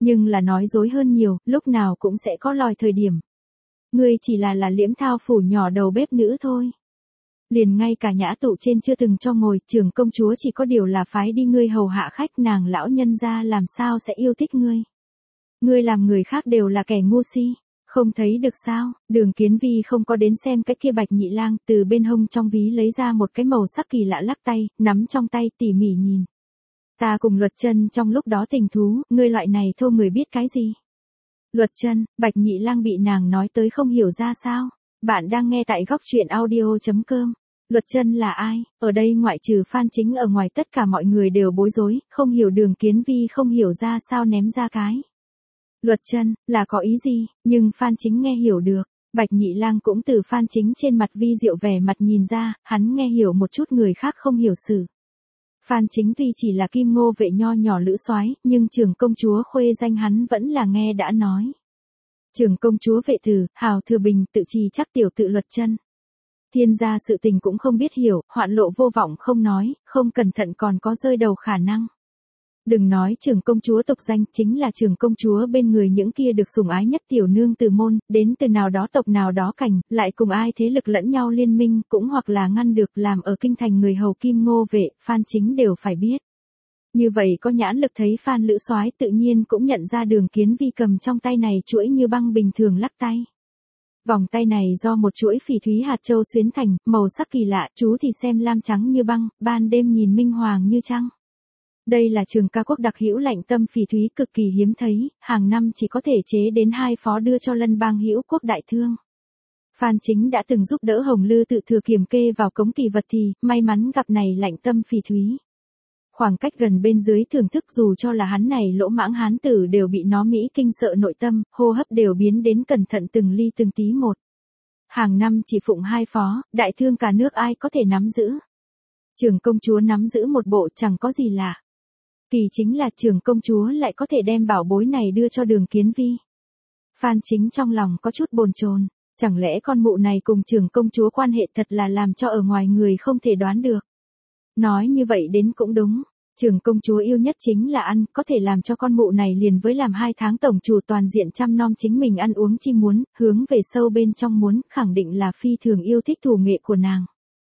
A: Nhưng là nói dối hơn nhiều, lúc nào cũng sẽ có lòi thời điểm. Ngươi chỉ là là Liễm Thao phủ nhỏ đầu bếp nữ thôi. Liền ngay cả nhã tụ trên chưa từng cho ngồi, trưởng công chúa chỉ có điều là phái đi ngươi hầu hạ khách, nàng lão nhân gia làm sao sẽ yêu thích ngươi. Ngươi làm người khác đều là kẻ ngu si, không thấy được sao? Đường Kiến Vi không có đến xem cái kia Bạch Nhị Lang, từ bên hông trong ví lấy ra một cái màu sắc kỳ lạ lắc tay, nắm trong tay tỉ mỉ nhìn. Ta cùng Luật Chân trong lúc đó tình thú, ngươi loại này thô người biết cái gì? Luật Chân, Bạch Nhị Lang bị nàng nói tới không hiểu ra sao? Bạn đang nghe tại góc truyện audio chấm com. Luật Chân là ai? Ở đây ngoại trừ Phan Chính ở ngoài tất cả mọi người đều bối rối, không hiểu Đường Kiến Vi không hiểu ra sao ném ra cái. Luật Chân, là có ý gì? Nhưng Phan Chính nghe hiểu được. Bạch Nhị Lang cũng từ Phan Chính trên mặt vi diệu vẻ mặt nhìn ra, hắn nghe hiểu một chút người khác không hiểu sự. Phan Chính tuy chỉ là kim ngô vệ nho nhỏ lữ soái, nhưng trưởng công chúa khuê danh hắn vẫn là nghe đã nói. Trưởng công chúa Vệ Từ, hào thừa bình, tự trì chắc tiểu tự Luật Chân. Thiên gia sự tình cũng không biết hiểu, hoạn lộ vô vọng không nói, không cẩn thận còn có rơi đầu khả năng. Đừng nói trưởng công chúa tục danh, chính là trưởng công chúa bên người những kia được sủng ái nhất tiểu nương từ môn, đến từ nào đó tộc nào đó cảnh, lại cùng ai thế lực lẫn nhau liên minh, cũng hoặc là ngăn được làm ở kinh thành người hầu kim ngô vệ, Phan Chính đều phải biết. Như vậy có nhãn lực thấy Phan Lữ Soái tự nhiên cũng nhận ra Đường Kiến Vi cầm trong tay này chuỗi như băng bình thường lắc tay. Vòng tay này do một chuỗi phỉ thúy hạt châu xuyến thành, màu sắc kỳ lạ, chú thì xem lam trắng như băng, ban đêm nhìn minh hoàng như trăng. Đây là Trường Ca Quốc đặc hữu lạnh tâm phỉ thúy cực kỳ hiếm thấy, hàng năm chỉ có thể chế đến hai phó đưa cho Lân Bang hữu quốc đại thương. Phan Chính đã từng giúp đỡ Hồng Lư tự thừa kiểm kê vào cống kỳ vật thì, may mắn gặp này lạnh tâm phỉ thúy. Khoảng cách gần bên dưới thưởng thức dù cho là hắn này lỗ mãng hán tử đều bị nó Mỹ kinh sợ nội tâm, hô hấp đều biến đến cẩn thận từng ly từng tí một. Hàng năm chỉ phụng hai phó, đại thương cả nước ai có thể nắm giữ. Trưởng công chúa nắm giữ một bộ chẳng có gì lạ. Kỳ chính là trưởng công chúa lại có thể đem bảo bối này đưa cho Đường Kiến Vi. Phan Chính trong lòng có chút bồn chồn, chẳng lẽ con mụ này cùng trưởng công chúa quan hệ thật là làm cho ở ngoài người không thể đoán được. Nói như vậy đến cũng đúng, trưởng công chúa yêu nhất chính là ăn, có thể làm cho con mụ này liền với làm hai tháng tổng chủ toàn diện chăm nom chính mình ăn uống chi muốn, hướng về sâu bên trong muốn, khẳng định là phi thường yêu thích thủ nghệ của nàng.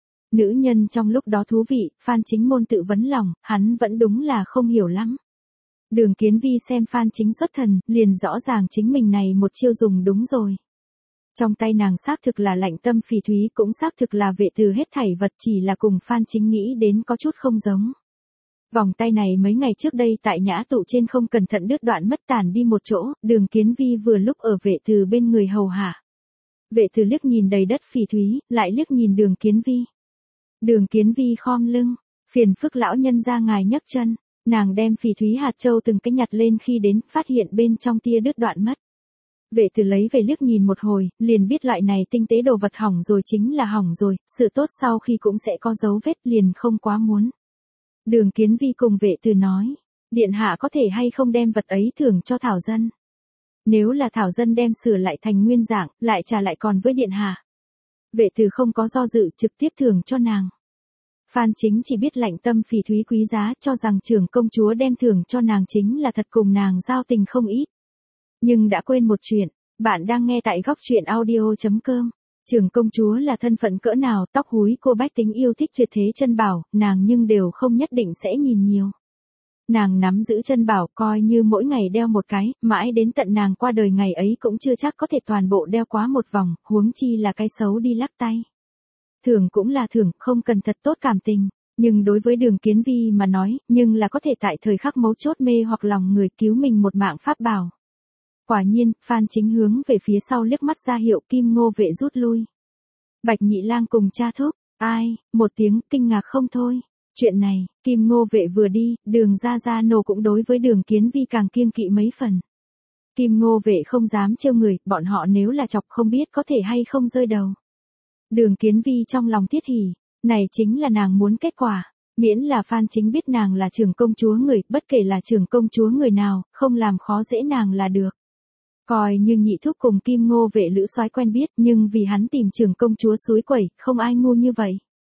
A: Nữ nhân trong lúc đó thú vị, Phan Chính môn tự vấn lòng, hắn vẫn đúng là không hiểu lắm. Đường Kiến Vi xem Phan Chính xuất thần, liền rõ ràng chính mình này một chiêu dùng đúng rồi. Trong tay nàng xác thực là lạnh tâm phỉ thúy, cũng xác thực là Vệ Từ hết thảy vật, chỉ là cùng Phan Chính nghĩ đến có chút không giống. Vòng tay này mấy ngày trước đây tại nhã tụ trên không cẩn thận đứt đoạn mất tàn đi một chỗ, Đường Kiến Vi vừa lúc ở Vệ Từ bên người hầu hạ. Vệ Từ liếc nhìn đầy đất phỉ thúy, lại liếc nhìn Đường Kiến Vi. Đường Kiến Vi khom lưng, phiền phức lão nhân ra ngài nhấc chân, nàng đem phỉ thúy hạt châu từng cái nhặt lên khi đến, phát hiện bên trong tia đứt đoạn mất. Vệ Từ lấy về liếc nhìn một hồi, liền biết loại này tinh tế đồ vật hỏng rồi chính là hỏng rồi, sự tốt sau khi cũng sẽ có dấu vết, liền không quá muốn. Đường Kiến Vi cùng Vệ Từ nói, điện hạ có thể hay không đem vật ấy thưởng cho Thảo Dân. Nếu là Thảo Dân đem sửa lại thành nguyên dạng, lại trả lại còn với điện hạ. Vệ Từ không có do dự, trực tiếp thưởng cho nàng. Phan Chính chỉ biết lạnh tâm phỉ thúy quý giá, cho rằng trưởng công chúa đem thưởng cho nàng chính là thật cùng nàng giao tình không ít. Nhưng đã quên một chuyện, bạn đang nghe tại góc truyện audio chấm com. Trưởng công chúa là thân phận cỡ nào, tóc húi cô bách tính yêu thích tuyệt thế chân bảo, nàng nhưng đều không nhất định sẽ nhìn nhiều. Nàng nắm giữ chân bảo coi như mỗi ngày đeo một cái, mãi đến tận nàng qua đời ngày ấy cũng chưa chắc có thể toàn bộ đeo quá một vòng, huống chi là cái xấu đi lắc tay. Thưởng cũng là thưởng, không cần thật tốt cảm tình, nhưng đối với Đường Kiến Vi mà nói, nhưng là có thể tại thời khắc mấu chốt mê hoặc lòng người cứu mình một mạng pháp bảo. Quả nhiên, Phan Chính hướng về phía sau liếc mắt ra hiệu Kim Ngô Vệ rút lui. Bạch Nhị Lang cùng cha thúc, ai, một tiếng kinh ngạc không thôi. Chuyện này, Kim Ngô Vệ vừa đi, Đường Gia Gia nô cũng đối với Đường Kiến Vi càng kiêng kỵ mấy phần. Kim Ngô Vệ không dám trêu người, bọn họ nếu là chọc không biết có thể hay không rơi đầu. Đường Kiến Vi trong lòng thiết hỉ, này chính là nàng muốn kết quả, miễn là Phan Chính biết nàng là trưởng công chúa người, bất kể là trưởng công chúa người nào, không làm khó dễ nàng là được. Coi như nhị thúc cùng Kim Ngô Vệ lữ soái quen biết, nhưng vì hắn tìm trưởng công chúa suối quẩy, không ai ngu như vậy.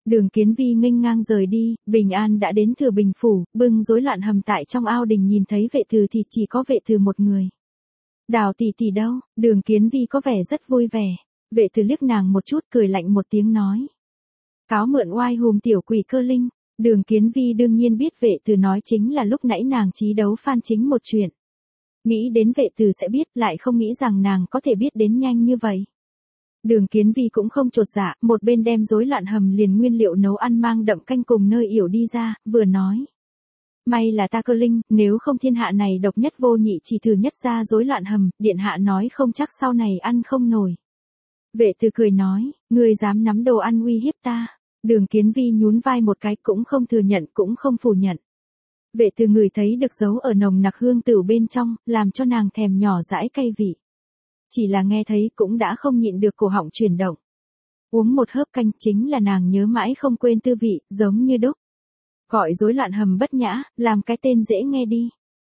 A: Đường Kiến Vi nghênh ngang rời đi, Bình An đã đến Thừa Bình phủ, bưng rối loạn hầm tại trong ao đình nhìn thấy Vệ Từ thì chỉ có Vệ Từ một người. Đào tỷ tỷ đâu? Đường Kiến Vi có vẻ rất vui vẻ. Vệ Từ liếc nàng một chút cười lạnh một tiếng nói. Cáo mượn oai hùm tiểu quỷ Cơ Linh. Đường Kiến Vi đương nhiên biết Vệ Từ nói chính là lúc nãy nàng chí đấu Phan Chính một chuyện. Nghĩ đến Vệ Từ sẽ biết, lại không nghĩ rằng nàng có thể biết đến nhanh như vậy. Đường Kiến Vi cũng không chột dạ, một bên đem rối loạn hầm liền nguyên liệu nấu ăn mang đậm canh cùng nơi yểu đi ra, vừa nói. May là ta Cơ Linh, nếu không thiên hạ này độc nhất vô nhị chỉ thử nhất ra rối loạn hầm, điện hạ nói không chắc sau này ăn không nổi. Vệ Từ cười nói, ngươi dám nắm đồ ăn uy hiếp ta. Đường Kiến Vi nhún vai một cái, cũng không thừa nhận cũng không phủ nhận. Vệ Từ ngửi thấy được dấu ở nồng nặc hương tửu bên trong, làm cho nàng thèm nhỏ dãi cay vị. Chỉ là nghe thấy cũng đã không nhịn được cổ họng chuyển động. Uống một hớp canh chính là nàng nhớ mãi không quên tư vị, giống như đúc. Gọi rối loạn hầm bất nhã, làm cái tên dễ nghe đi.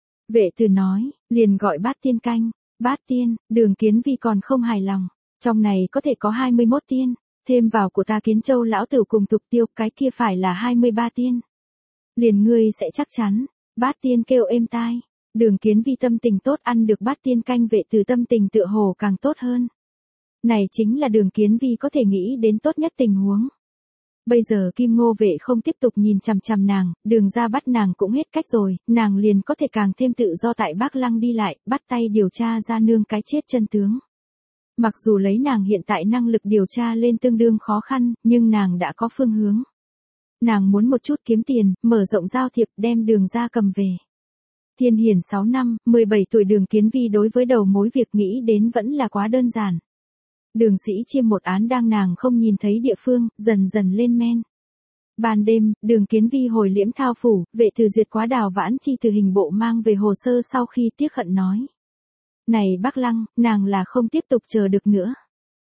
A: Vệ Từ nói, liền gọi bát tiên canh. Bát tiên, Đường Kiến Vi còn không hài lòng. Trong này có thể có hai mươi mốt tiên, thêm vào của ta Kiến Châu lão tử cùng Tục Tiêu, cái kia phải là hai mươi ba tiên. Liền ngươi sẽ chắc chắn. Bát tiên kêu êm tai. Đường Kiến Vi tâm tình tốt, ăn được bát tiên canh, Vệ Từ tâm tình tựa hồ càng tốt hơn. Này chính là Đường Kiến Vi có thể nghĩ đến tốt nhất tình huống. Bây giờ Kim Ngô Vệ không tiếp tục nhìn chằm chằm nàng, Đường ra bắt nàng cũng hết cách rồi, nàng liền có thể càng thêm tự do tại Bắc Lăng đi lại, bắt tay điều tra ra nương cái chết chân tướng. Mặc dù lấy nàng hiện tại năng lực điều tra lên tương đương khó khăn, nhưng nàng đã có phương hướng. Nàng muốn một chút kiếm tiền, mở rộng giao thiệp, đem Đường ra cầm về. Thiên Hiển sáu năm, mười bảy tuổi Đường Kiến Vi đối với đầu mối việc nghĩ đến vẫn là quá đơn giản. Đường Sĩ Chiêm một án đang nàng không nhìn thấy địa phương, dần dần lên men. Ban đêm, Đường Kiến Vi hồi Liễm Thao phủ, Vệ Từ duyệt quá Đào Vãn Chi từ hình bộ mang về hồ sơ sau khi tiếc hận nói. Này Bắc Lăng, nàng là không tiếp tục chờ được nữa.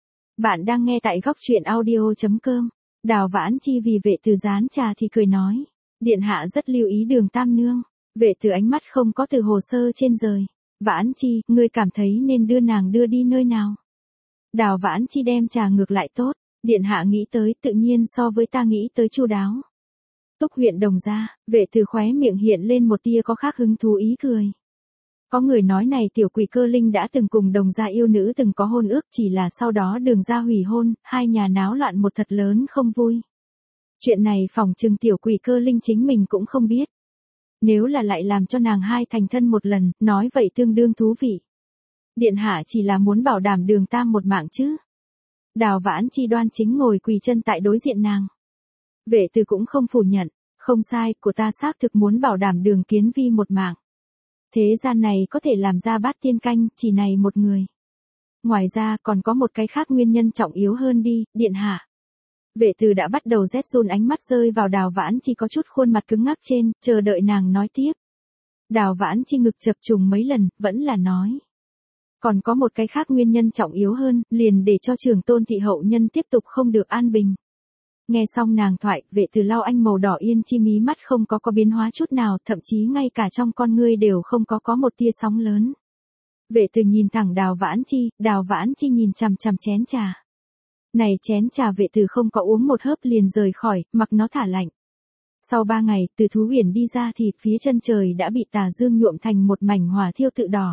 A: Bạn đang nghe tại góc truyện audio chấm com. Đào Vãn Chi vì Vệ Từ dán trà thì cười nói. Điện hạ rất lưu ý Đường tam nương. Vệ Từ ánh mắt không có từ hồ sơ trên rời. Vãn Chi, ngươi cảm thấy nên đưa nàng đưa đi nơi nào? Đào Vãn Chi đem trà ngược lại tốt. Điện hạ nghĩ tới tự nhiên so với ta nghĩ tới chu đáo. Túc huyện Đồng gia, Vệ Từ khóe miệng hiện lên một tia có khác hứng thú ý cười. Có người nói này tiểu quỷ Cơ Linh đã từng cùng Đồng gia yêu nữ từng có hôn ước, chỉ là sau đó Đường gia hủy hôn, hai nhà náo loạn một thật lớn không vui. Chuyện này phòng trừng tiểu quỷ Cơ Linh chính mình cũng không biết. Nếu là lại làm cho nàng hai thành thân một lần, nói vậy tương đương thú vị. Điện hạ chỉ là muốn bảo đảm Đường tam một mạng chứ. Đào Vãn Chi đoan chính ngồi quỳ chân tại đối diện nàng. Vệ Từ cũng không phủ nhận, không sai, của ta xác thực muốn bảo đảm Đường Kiến Vi một mạng. Thế gian này có thể làm ra bát tiên canh, chỉ này một người. Ngoài ra còn có một cái khác nguyên nhân trọng yếu hơn đi, điện hạ. Vệ Từ đã bắt đầu rét run, ánh mắt rơi vào Đào Vãn Chi có chút khuôn mặt cứng ngắc trên, chờ đợi nàng nói tiếp. Đào Vãn Chi ngực chập trùng mấy lần, vẫn là nói. Còn có một cái khác nguyên nhân trọng yếu hơn, liền để cho Trường Tôn thị hậu nhân tiếp tục không được an bình. Nghe xong nàng thoại, Vệ Từ lau anh màu đỏ yên chi mí mắt không có có biến hóa chút nào, thậm chí ngay cả trong con ngươi đều không có có một tia sóng lớn. Vệ Từ nhìn thẳng Đào Vãn Chi, Đào Vãn Chi nhìn chằm chằm chén trà. Này chén trà Vệ Từ không có uống một hớp liền rời khỏi, mặc nó thả lạnh. Sau ba ngày, từ Thú Huyền đi ra thì phía chân trời đã bị tà dương nhuộm thành một mảnh hỏa thiêu tự đỏ.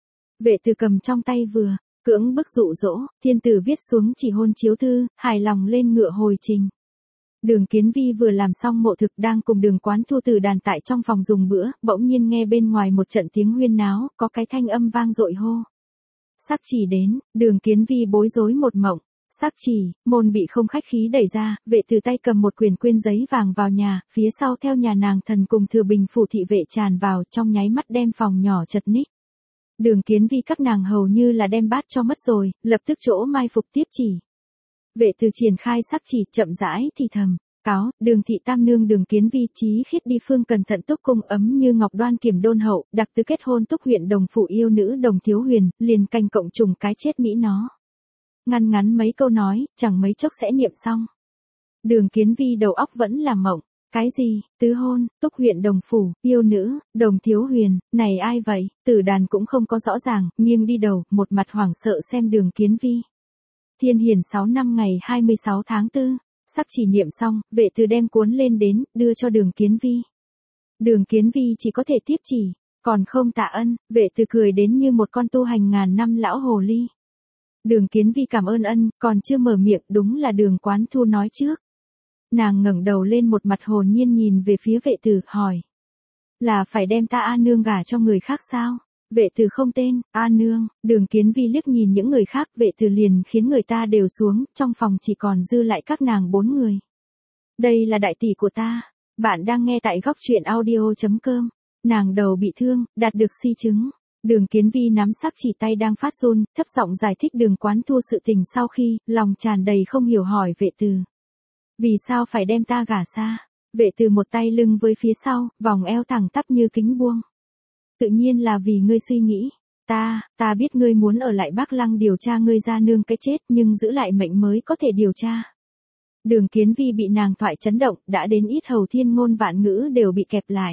A: Vệ Từ cầm trong tay vừa, cưỡng bức dụ dỗ, thiên tử viết xuống chỉ hôn chiếu thư, hài lòng lên ngựa hồi trình. Đường Kiến Vi vừa làm xong mộ thực đang cùng Đường Quán Thu từ đàn tại trong phòng dùng bữa, bỗng nhiên nghe bên ngoài một trận tiếng huyên náo, có cái thanh âm vang dội hô. Sắc chỉ đến, Đường Kiến Vi bối rối một mộng. Sắc chỉ, môn bị không khách khí đẩy ra, Vệ Từ tay cầm một quyển quyên giấy vàng vào nhà, phía sau theo nhà nàng thần cùng Thừa Bình phủ thị vệ tràn vào, trong nháy mắt đem phòng nhỏ chật ních. Đường Kiến Vi các nàng hầu như là đem bát cho mất rồi, lập tức chỗ mai phục tiếp chỉ. Vệ Từ triển khai sắc chỉ, chậm rãi thì thầm, cáo, Đường thị tam nương Đường Kiến Vi chí khiết đi phương cẩn thận túc cung ấm như ngọc đoan kiểm đôn hậu, đặc tứ kết hôn túc huyện Đồng phủ yêu nữ Đồng Thiếu Huyền, liền canh cộng trùng cái chết mỹ nó. Ngăn ngắn mấy câu nói, chẳng mấy chốc sẽ niệm xong. Đường Kiến Vi đầu óc vẫn là mộng. Cái gì, tứ hôn, túc huyện Đồng phủ, yêu nữ, Đồng Thiếu Huyền, này ai vậy? Tử đàn cũng không có rõ ràng, nghiêng đi đầu, một mặt hoảng sợ xem Đường Kiến Vi. Thiên Hiển sáu năm ngày hai mươi sáu tháng tư. Sắc chỉ niệm xong, vệ từ đem cuốn lên đến, đưa cho Đường Kiến Vi. Đường Kiến Vi chỉ có thể tiếp chỉ, còn không tạ ân, vệ từ cười đến như một con tu hành ngàn năm lão hồ ly. Đường Kiến Vi cảm ơn ân, còn chưa mở miệng, đúng là Đường Quán Thu nói trước. Nàng ngẩng đầu lên một mặt hồn nhiên nhìn về phía vệ tử, hỏi. Là phải đem ta A Nương gả cho người khác sao? Vệ tử không tên, A Nương, Đường Kiến Vi liếc nhìn những người khác, vệ tử liền khiến người ta đều xuống, trong phòng chỉ còn dư lại các nàng bốn người. Đây là đại tỷ của ta, bạn đang nghe tại góc truyện audio.com. Nàng đầu bị thương, đạt được si chứng. Đường Kiến Vi nắm sắc chỉ tay đang phát run, thấp giọng giải thích Đường Quán Thu sự tình sau khi, lòng tràn đầy không hiểu hỏi vệ từ. Vì sao phải đem ta gả xa? Vệ từ một tay lưng với phía sau, vòng eo thẳng tắp như kính buông. Tự nhiên là vì ngươi suy nghĩ. Ta, ta biết ngươi muốn ở lại Bắc Lăng điều tra ngươi gia nương cái chết nhưng giữ lại mệnh mới có thể điều tra. Đường Kiến Vi bị nàng thoại chấn động, đã đến ít hầu thiên ngôn vạn ngữ đều bị kẹp lại.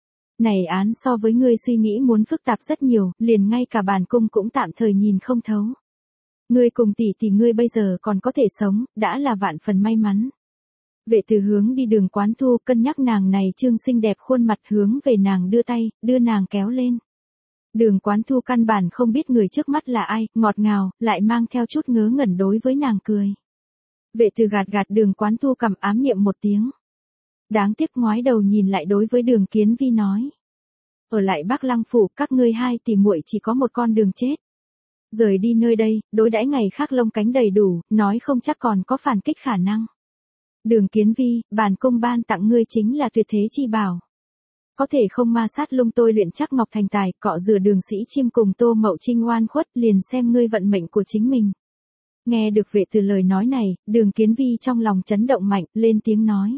A: Này án so với ngươi suy nghĩ muốn phức tạp rất nhiều, liền ngay cả bản cung cũng tạm thời nhìn không thấu. Ngươi cùng tỷ tỷ ngươi bây giờ còn có thể sống, đã là vạn phần may mắn. Vệ từ hướng đi Đường Quán Thu, cân nhắc nàng này trương xinh đẹp khuôn mặt hướng về nàng đưa tay, đưa nàng kéo lên. Đường Quán Thu căn bản không biết người trước mắt là ai, ngọt ngào, lại mang theo chút ngớ ngẩn đối với nàng cười. Vệ từ gạt gạt Đường Quán Thu cầm ám niệm một tiếng. Đáng tiếc ngoái đầu nhìn lại đối với Đường Kiến Vi nói. Ở lại Bắc Lăng phủ, các ngươi hai tỷ muội chỉ có một con đường chết. Rời đi nơi đây, đối đãi ngày khác lông cánh đầy đủ, nói không chắc còn có phản kích khả năng. Đường Kiến Vi, bản cung ban tặng ngươi chính là tuyệt thế chi bảo. Có thể không ma sát lung tôi luyện chắc ngọc thành tài, cọ rửa Đường Sĩ Chiêm cùng Tô Mậu Trinh oan khuất, liền xem ngươi vận mệnh của chính mình. Nghe được vệ từ lời nói này, Đường Kiến Vi trong lòng chấn động mạnh, lên tiếng nói.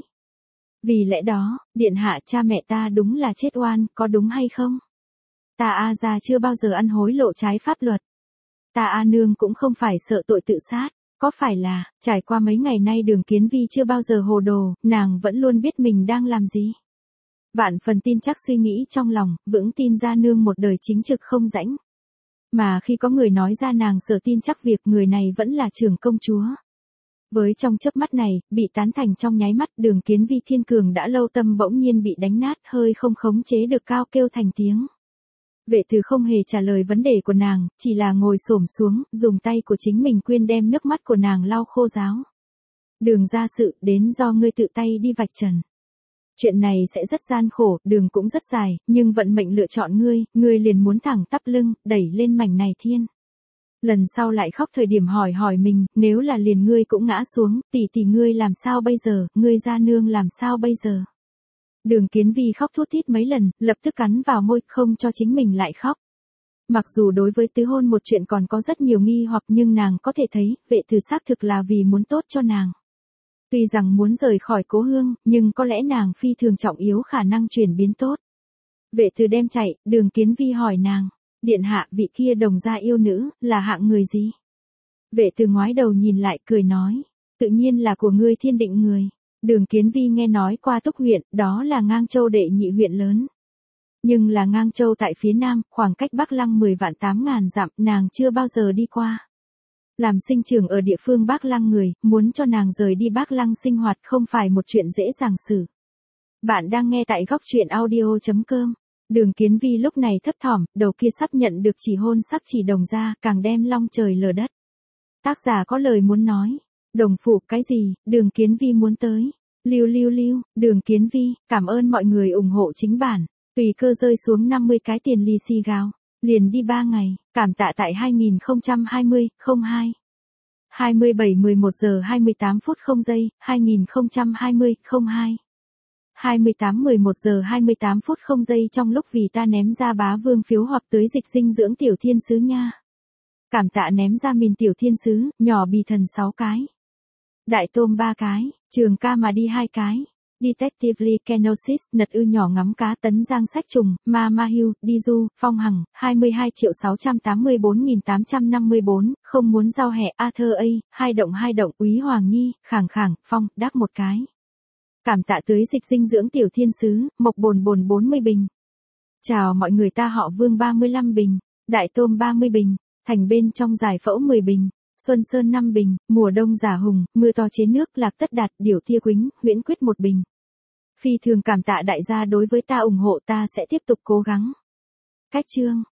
A: Vì lẽ đó, điện hạ cha mẹ ta đúng là chết oan, có đúng hay không? Ta A gia chưa bao giờ ăn hối lộ trái pháp luật. Ta A Nương cũng không phải sợ tội tự sát. Có phải là, trải qua mấy ngày nay Đường Kiến Vi chưa bao giờ hồ đồ, nàng vẫn luôn biết mình đang làm gì. Vạn phần tin chắc suy nghĩ trong lòng, vững tin gia nương một đời chính trực không rãnh. Mà khi có người nói ra nàng sở tin chắc việc người này vẫn là trưởng công chúa. Với trong chớp mắt này, bị tán thành trong nháy mắt, Đường Kiến Vi thiên cường đã lâu tâm bỗng nhiên bị đánh nát, hơi không khống chế được cao kêu thành tiếng. Vệ từ không hề trả lời vấn đề của nàng, chỉ là ngồi xổm xuống, dùng tay của chính mình quyên đem nước mắt của nàng lau khô ráo. Đường ra sự, đến do ngươi tự tay đi vạch trần. Chuyện này sẽ rất gian khổ, đường cũng rất dài, nhưng vận mệnh lựa chọn ngươi, ngươi liền muốn thẳng tắp lưng, đẩy lên mảnh này thiên. Lần sau lại khóc thời điểm hỏi hỏi mình, nếu là liền ngươi cũng ngã xuống, tỷ tỷ ngươi làm sao bây giờ, ngươi gia nương làm sao bây giờ. Đường Kiến Vi khóc thút thít mấy lần, lập tức cắn vào môi, không cho chính mình lại khóc. Mặc dù đối với tứ hôn một chuyện còn có rất nhiều nghi hoặc nhưng nàng có thể thấy, vệ từ xác thực là vì muốn tốt cho nàng. Tuy rằng muốn rời khỏi cố hương, nhưng có lẽ nàng phi thường trọng yếu khả năng chuyển biến tốt. Vệ từ đem chạy, Đường Kiến Vi hỏi nàng, điện hạ vị kia đồng gia yêu nữ, là hạng người gì? Vệ từ ngoái đầu nhìn lại cười nói, tự nhiên là của ngươi Thiên Định người. Đường Kiến Vi nghe nói qua Túc huyện, đó là Ngang Châu đệ nhị huyện lớn. Nhưng là Ngang Châu tại phía nam, khoảng cách Bắc Lăng mười vạn tám ngàn dặm, nàng chưa bao giờ đi qua. Làm sinh trưởng ở địa phương Bắc Lăng người, muốn cho nàng rời đi Bắc Lăng sinh hoạt không phải một chuyện dễ dàng xử. Bạn đang nghe tại góc truyện audio.com. Đường Kiến Vi lúc này thấp thỏm, đầu kia sắp nhận được chỉ hôn sắc chỉ đồng ra, càng đem long trời lở đất. Tác giả có lời muốn nói. Đồng phủ, cái gì, Đường Kiến Vi muốn tới. Lưu lưu lưu, Đường Kiến Vi, cảm ơn mọi người ủng hộ chính bản. Tùy cơ rơi xuống năm mươi cái tiền lì xì gạo. Liền đi ba ngày, cảm tạ tại hai nghìn không trăm hai mươi, không hai. hai mươi bảy mười một giờ hai mươi tám phút không giây, hai nghìn không trăm hai mươi, không hai. hai mươi tám mười một giờ hai mươi tám phút không giây trong lúc vì ta ném ra bá vương phiếu hoặc tới dịch dinh dưỡng tiểu thiên sứ nha. Cảm tạ ném ra mình tiểu thiên sứ, nhỏ bì thần sáu cái. Đại tôm ba cái, trường ca mà đi hai cái. Detectively Kenosis, nật ư nhỏ ngắm cá tấn giang sách trùng, ma ma hưu, đi du, phong hằng, hai mươi hai triệu sáu trăm tám mươi bốn nghìn tám trăm năm mươi bốn, không muốn giao hẹ, a thơ a, hai động hai động, úy Hoàng Nhi, khẳng khẳng, phong, đáp một cái. Cảm tạ tưới dịch dinh dưỡng tiểu thiên sứ, mộc bồn bồn bốn mươi bình. Chào mọi người, ta họ Vương ba mươi lăm bình, đại tôm ba mươi bình, thành bên trong giải phẫu mười bình. Xuân Sơn năm bình, mùa đông giả hùng, mưa to chế nước, lạc tất đạt, điểu tia quýnh, huyễn quyết một bình. Phi thường cảm tạ đại gia đối với ta ủng hộ, ta sẽ tiếp tục cố gắng. Cách chương